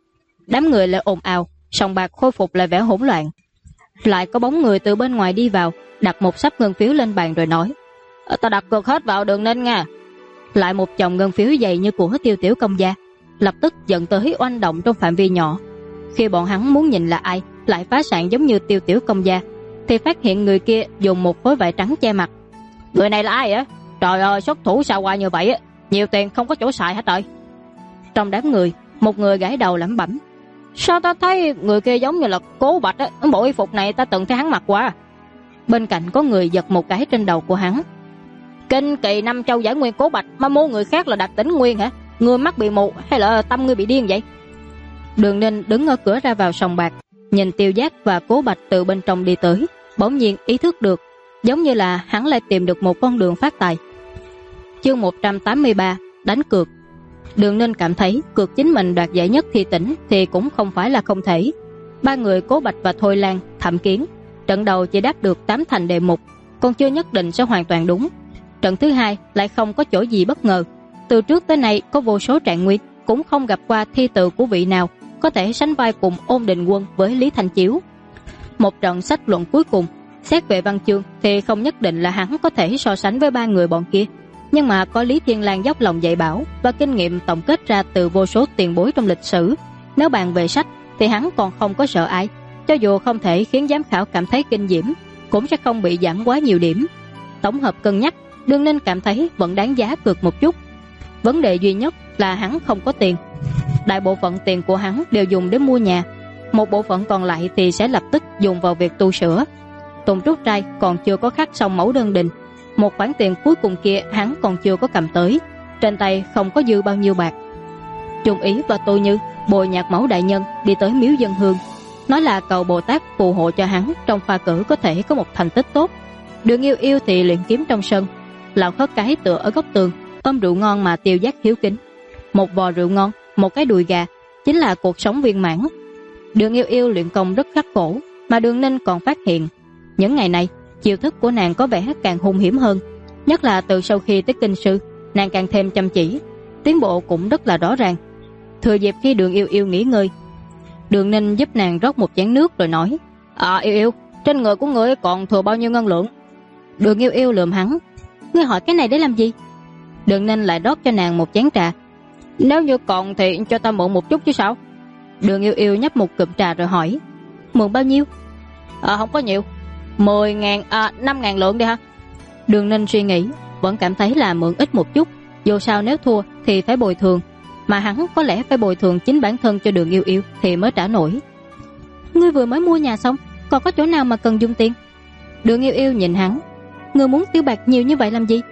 Đám người lại ồn ào, sòng bạc khôi phục lại vẻ hỗn loạn. Lại có bóng người từ bên ngoài đi vào, đặt một sắp ngân phiếu lên bàn rồi nói: Ta đặt cược hết vào Đường Ninh nha. Lại một chồng ngân phiếu dày như của Tiêu Tiểu Công Gia, lập tức dẫn tới oanh động trong phạm vi nhỏ. Khi bọn hắn muốn nhìn là ai lại phá sản giống như Tiêu Tiểu Công Gia, thì phát hiện người kia dùng một khối vải trắng che mặt. Người này là ai á? Trời ơi, xuất thủ sao qua như vậy á, nhiều tiền không có chỗ xài hết trời. Trong đám người, một người gãi đầu lẩm bẩm: Sao ta thấy người kia giống như là Cố Bạch á, bộ y phục này ta từng thấy hắn mặc qua. Bên cạnh có người giật một cái trên đầu của hắn. Kinh Kỳ Năm Châu giải nguyên Cố Bạch mà mua người khác là Đạt Tĩnh Nguyên hả? Người mắt bị mù hay là tâm ngươi bị điên vậy? Đường Ninh đứng ở cửa ra vào sòng bạc, nhìn Tiêu Giác và Cố Bạch từ bên trong đi tới, bỗng nhiên ý thức được, giống như là hắn lại tìm được một con đường phát tài. Chương 183: Đánh cược. Đường Ninh cảm thấy cược chính mình đoạt giải nhất thi tỉnh thì cũng không phải là không thể. Ba người Cố Bạch và Thôi Lan, Thẩm Kiến trận đầu chỉ đáp được 8 thành đề mục, còn chưa nhất định sẽ hoàn toàn đúng. Trận thứ hai lại không có chỗ gì bất ngờ. Từ trước tới nay có vô số trạng nguyên, cũng không gặp qua thi từ của vị nào có thể sánh vai cùng Ôn Định Quân với Lý Thanh Chiếu. Một trận sách luận cuối cùng, xét về văn chương thì không nhất định là hắn có thể so sánh với ba người bọn kia, nhưng mà có Lý Thiên Lang dốc lòng dạy bảo và kinh nghiệm tổng kết ra từ vô số tiền bối trong lịch sử. Nếu bàn về sách thì hắn còn không có sợ ai, cho dù không thể khiến giám khảo cảm thấy kinh diễm, cũng sẽ không bị giảm quá nhiều điểm. Tổng hợp cân nhắc, Đường Ninh cảm thấy vẫn đáng giá cược một chút. Vấn đề duy nhất là hắn không có tiền. Đại bộ phận tiền của hắn đều dùng để mua nhà, một bộ phận còn lại thì sẽ lập tức dùng vào việc tu sửa. Tùng Trúc Trai còn chưa có khắc xong mẫu đơn đình, một khoản tiền cuối cùng kia hắn còn chưa có cầm tới, trên tay không có dư bao nhiêu bạc. Trung Ý và Tô Như bồi nhạc mẫu đại nhân đi tới miếu dân hương, nói là cầu Bồ Tát phù hộ cho hắn trong pha cử có thể có một thành tích tốt. Đường Yêu Yêu thì luyện kiếm trong sân, Lão Khất Cái tựa ở góc tường ôm rượu ngon mà Tiêu Giác hiếu kính. Một vò rượu ngon, một cái đùi gà, chính là cuộc sống viên mãn. Đường Yêu Yêu luyện công rất khắc khổ, mà Đường Ninh còn phát hiện những ngày này chiêu thức của nàng có vẻ càng hung hiểm hơn, nhất là từ sau khi tới kinh sư, nàng càng thêm chăm chỉ, tiến bộ cũng rất là rõ ràng. Thừa dịp khi Đường Yêu Yêu nghỉ ngơi, Đường Ninh giúp nàng rót một chén nước rồi nói: Yêu Yêu, trên người của ngươi còn thừa bao nhiêu ngân lượng? Đường Yêu Yêu lườm hắn: Ngươi hỏi cái này để làm gì? Đường Ninh lại rót cho nàng một chén trà. Nếu như còn thì cho ta mượn một chút chứ sao? Đường Yêu Yêu nhấp một cụm trà rồi hỏi: Mượn bao nhiêu? Không có nhiều, 10.000, 5.000 lượng đi ha. Đường Ninh suy nghĩ, vẫn cảm thấy là mượn ít một chút, dù sao nếu thua thì phải bồi thường, mà hắn có lẽ phải bồi thường chính bản thân cho Đường Yêu Yêu thì mới trả nổi. Ngươi vừa mới mua nhà xong, còn có chỗ nào mà cần dùng tiền? Đường Yêu Yêu nhìn hắn: Ngươi muốn tiêu bạc nhiều như vậy làm gì?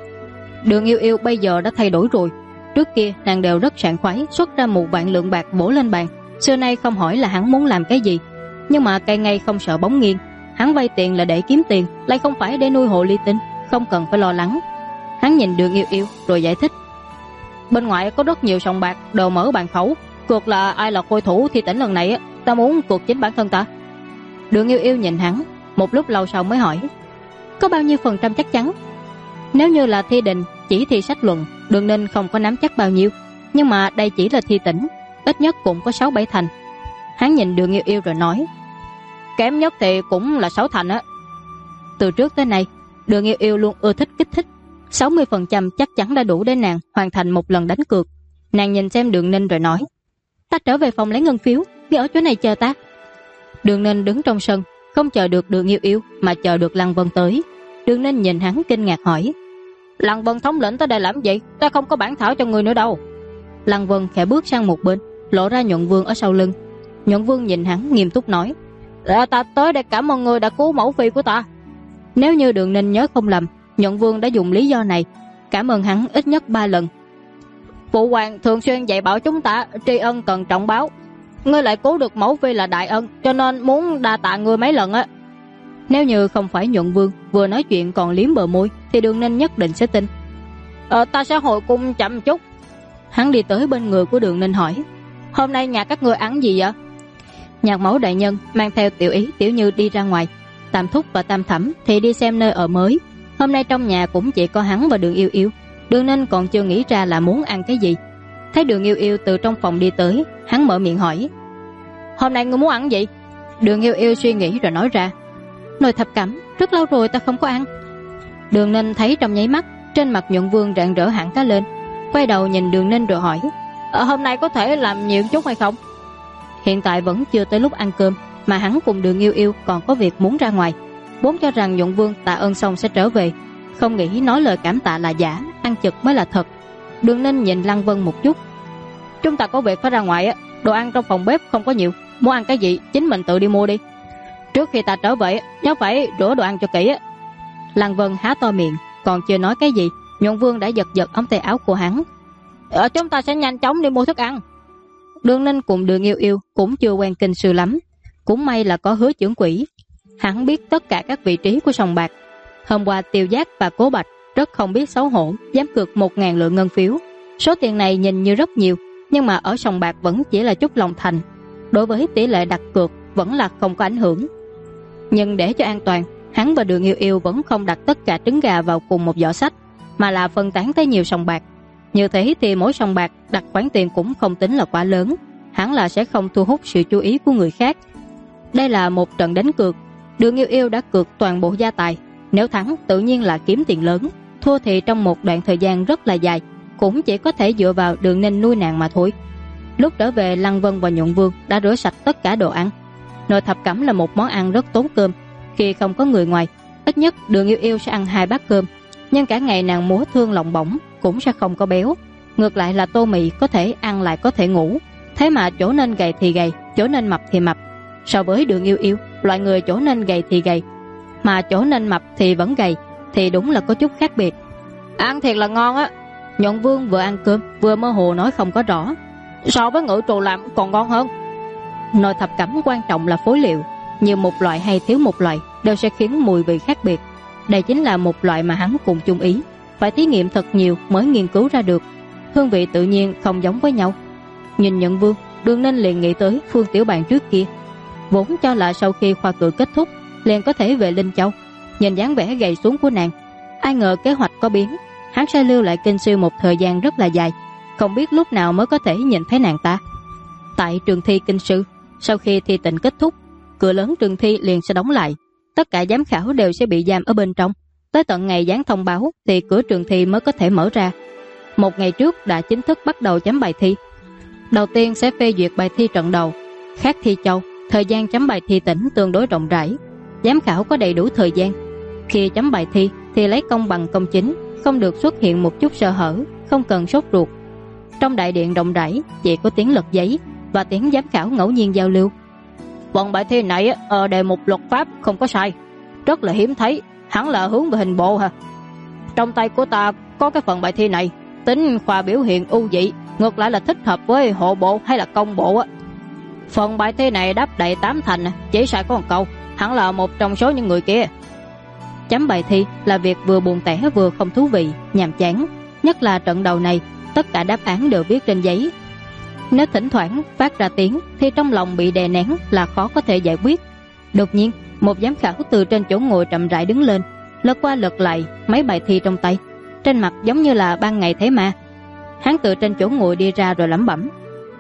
Đường Yêu Yêu bây giờ đã thay đổi rồi. Trước kia nàng đều rất sảng khoái xuất ra 1 vạn lượng bạc bổ lên bàn, xưa nay không hỏi là hắn muốn làm cái gì. Nhưng mà cây ngay không sợ bóng nghiêng, hắn vay tiền là để kiếm tiền, lại không phải để nuôi hộ ly tinh, không cần phải lo lắng. Hắn nhìn Đường Yêu Yêu rồi giải thích: Bên ngoài có rất nhiều sòng bạc, đồ mở bàn khẩu, cược là ai là khôi thủ thi tỉnh lần này á, ta muốn cược chính bản thân ta. Đường Yêu Yêu nhìn hắn, một lúc lâu sau mới hỏi: Có bao nhiêu phần trăm chắc chắn? Nếu như là thi đình, chỉ thi sách luận, Đường Ninh không có nắm chắc bao nhiêu, nhưng mà đây chỉ là thi tỉnh, ít nhất cũng có 6-7 thành. Hắn nhìn Đường Yêu Yêu rồi nói: Kém nhất thì cũng là 6 thành á. Từ trước tới nay, Đường Yêu Yêu luôn ưa thích kích thích, 60% chắc chắn đã đủ để nàng hoàn thành một lần đánh cược. Nàng nhìn xem Đường Ninh rồi nói: Ta trở về phòng lấy ngân phiếu, ngươi ở chỗ này chờ ta. Đường Ninh đứng trong sân, không chờ được Đường Yêu Yêu mà chờ được Lăng Vân tới. Đường Ninh nhìn hắn kinh ngạc hỏi: Lăng Vân thống lĩnh tới đây làm gì? Ta không có bản thảo cho người nữa đâu. Lăng Vân khẽ bước sang một bên, lộ ra Nhuận Vương ở sau lưng. Nhuận Vương nhìn hắn nghiêm túc nói: Ta tới để cảm ơn người đã cứu mẫu phi của ta. Nếu như Đường Ninh nhớ không lầm, Nhuận Vương đã dùng lý do này cảm ơn hắn ít nhất 3 lần. Phụ hoàng thường xuyên dạy bảo chúng ta tri ân cần trọng báo. Ngươi lại cứu được mẫu phi là đại ân, cho nên muốn đa tạ ngươi mấy lần á. Nếu như không phải Nhuận Vương vừa nói chuyện còn liếm bờ môi thì Đường Ninh nhất định sẽ tin. Ta sẽ hồi cung chậm chút. Hắn đi tới bên người của Đường Ninh hỏi: Hôm nay nhà các ngươi ăn gì vậy? Nhạc mẫu đại nhân mang theo Tiểu Ý Tiểu Như đi ra ngoài, Tam Thúc và Tam Thẩm thì đi xem nơi ở mới. Hôm nay trong nhà cũng chỉ có hắn và Đường Yêu Yêu. Đường Ninh còn chưa nghĩ ra là muốn ăn cái gì. Thấy Đường Yêu Yêu từ trong phòng đi tới, hắn mở miệng hỏi: Hôm nay ngươi muốn ăn gì? Đường Yêu Yêu suy nghĩ rồi nói ra: Nồi thập cẩm, rất lâu rồi ta không có ăn. Đường Ninh thấy trong nháy mắt trên mặt Nhuận Vương rạng rỡ hẳn cả lên, quay đầu nhìn Đường Ninh rồi hỏi: Hôm nay có thể làm nhiều chút hay không? Hiện tại vẫn chưa tới lúc ăn cơm, mà hắn cùng Đường Yêu Yêu còn có việc muốn ra ngoài, vốn cho rằng Nhuận Vương tạ ơn xong sẽ trở về, không nghĩ nói lời cảm tạ là giả, ăn chực mới là thật. Đường Ninh nhìn Lăng Vân một chút: Chúng ta có việc phải ra ngoài á, đồ ăn trong phòng bếp không có nhiều, muốn ăn cái gì chính mình tự đi mua đi. Trước khi ta trở về nhớ phải rửa đồ ăn cho kỹ á. Lăng Vân há to miệng, còn chưa nói cái gì, Nhuận Vương đã giật giật ống tay áo của hắn: Chúng ta sẽ nhanh chóng đi mua thức ăn. Đường Ninh cùng Đường Yêu Yêu cũng chưa quen kinh sư lắm, cũng may là có Hứa trưởng quỹ, hắn biết tất cả các vị trí của sòng bạc. Hôm qua Tiêu Giác và Cố Bạch rất không biết xấu hổ, dám cược 1.000 lượng ngân phiếu. Số tiền này nhìn như rất nhiều, nhưng mà ở sòng bạc vẫn chỉ là chút lòng thành, đối với tỷ lệ đặt cược vẫn là không có ảnh hưởng. Nhưng để cho an toàn, hắn và Đường Yêu Yêu vẫn không đặt tất cả trứng gà vào cùng một giỏ sách, mà là phân tán tới nhiều sòng bạc. Như thế thì mỗi sòng bạc đặt khoản tiền cũng không tính là quá lớn, hẳn là sẽ không thu hút sự chú ý của người khác. Đây là một trận đánh cược, Đường Yêu Yêu đã cược toàn bộ gia tài, nếu thắng tự nhiên là kiếm tiền lớn, thua thì trong một đoạn thời gian rất là dài cũng chỉ có thể dựa vào Đường Ninh nuôi nàng mà thôi. Lúc trở về, Lăng Vân và Nhuận Vương đã rửa sạch tất cả đồ ăn. Nồi thập cẩm là một món ăn rất tốn cơm, khi không có người ngoài, ít nhất Đường Yêu Yêu sẽ ăn 2 bát cơm, nhưng cả ngày nàng múa thương lòng bổng cũng sẽ không có béo. Ngược lại là Tô Mị có thể ăn lại có thể ngủ, thế mà chỗ nên gầy thì gầy, chỗ nên mập thì mập. So với Đường Yêu Yêu, loại người chỗ nên gầy thì gầy, mà chỗ nên mập thì vẫn gầy, thì đúng là có chút khác biệt. Ăn thiệt là ngon á. Nhuận Vương vừa ăn cơm vừa mơ hồ nói không có rõ: So với ngự trù làm còn ngon hơn. Nồi thập cẩm quan trọng là phối liệu, nhiều một loại hay thiếu một loại đều sẽ khiến mùi vị khác biệt. Đây chính là một loại mà hắn cùng chung ý, phải thí nghiệm thật nhiều mới nghiên cứu ra được, hương vị tự nhiên không giống với nhau. Nhìn Nhuận Vương, Đường Ninh liền nghĩ tới Phương Tiểu Bàn trước kia, vốn cho là sau khi khoa cử kết thúc liền có thể về Linh Châu. Nhìn dáng vẻ gầy xuống của nàng, ai ngờ kế hoạch có biến, hắn sẽ lưu lại kinh sư một thời gian rất là dài, không biết lúc nào mới có thể nhìn thấy nàng ta. Tại trường thi kinh sư, sau khi thi tịnh kết thúc, cửa lớn trường thi liền sẽ đóng lại, tất cả giám khảo đều sẽ bị giam ở bên trong, tới tận ngày dán thông báo thì cửa trường thi mới có thể mở ra. Một ngày trước đã chính thức bắt đầu chấm bài thi. Đầu tiên sẽ phê duyệt bài thi trận đầu. Khác thi châu, thời gian chấm bài thi tỉnh tương đối rộng rãi, giám khảo có đầy đủ thời gian. Khi chấm bài thi thì lấy công bằng công chính, không được xuất hiện một chút sơ hở, không cần sốt ruột. Trong đại điện rộng rãi chỉ có tiếng lật giấy và tiếng giám khảo ngẫu nhiên giao lưu. Phần bài thi này ở đề mục luật pháp không có sai, rất là hiếm thấy, hẳn là hướng về hình bộ hả? Trong tay của ta có cái phần bài thi này, tính khoa biểu hiện ưu dị, ngược lại là thích hợp với hộ bộ hay là công bộ á. Phần bài thi này đáp đầy 8 thành, chỉ sai có một câu, hẳn là một trong số những người kia. Chấm bài thi là việc vừa buồn tẻ vừa không thú vị, nhàm chán, nhất là trận đầu này, tất cả đáp án đều viết trên giấy. Nếu thỉnh thoảng phát ra tiếng thì trong lòng bị đè nén là khó có thể giải quyết. Đột nhiên, một giám khảo từ trên chỗ ngồi chậm rãi đứng lên, lật qua lật lại mấy bài thi trong tay, trên mặt giống như là ban ngày thấy ma. Hắn từ trên chỗ ngồi đi ra rồi lẩm bẩm: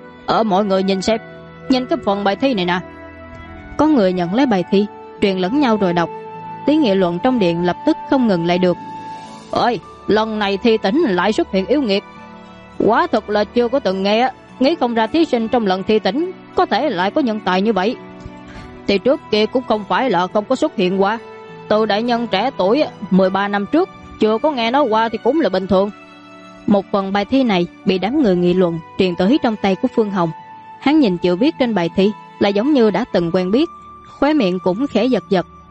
mọi người nhìn xem, nhìn cái phần bài thi này nè. Có người nhận lấy bài thi, truyền lẫn nhau rồi đọc. Tiếng nghị luận trong điện lập tức không ngừng lại được. Ôi, lần này thi tỉnh lại xuất hiện yêu nghiệt, quả thật là chưa có từng nghe. nghĩ không ra thí sinh trong lần thi tỉnh có thể lại có nhân tài như vậy. Thì trước kia cũng không phải là không có xuất hiện qua. Từ đại nhân trẻ tuổi 13 năm trước chưa có nghe nói qua thì cũng là bình thường. Một phần bài thi này bị đám người nghị luận truyền tới trong tay của Phương Hồng. Hắn nhìn chữ viết trên bài thi là giống như đã từng quen biết, khóe miệng cũng khẽ giật giật.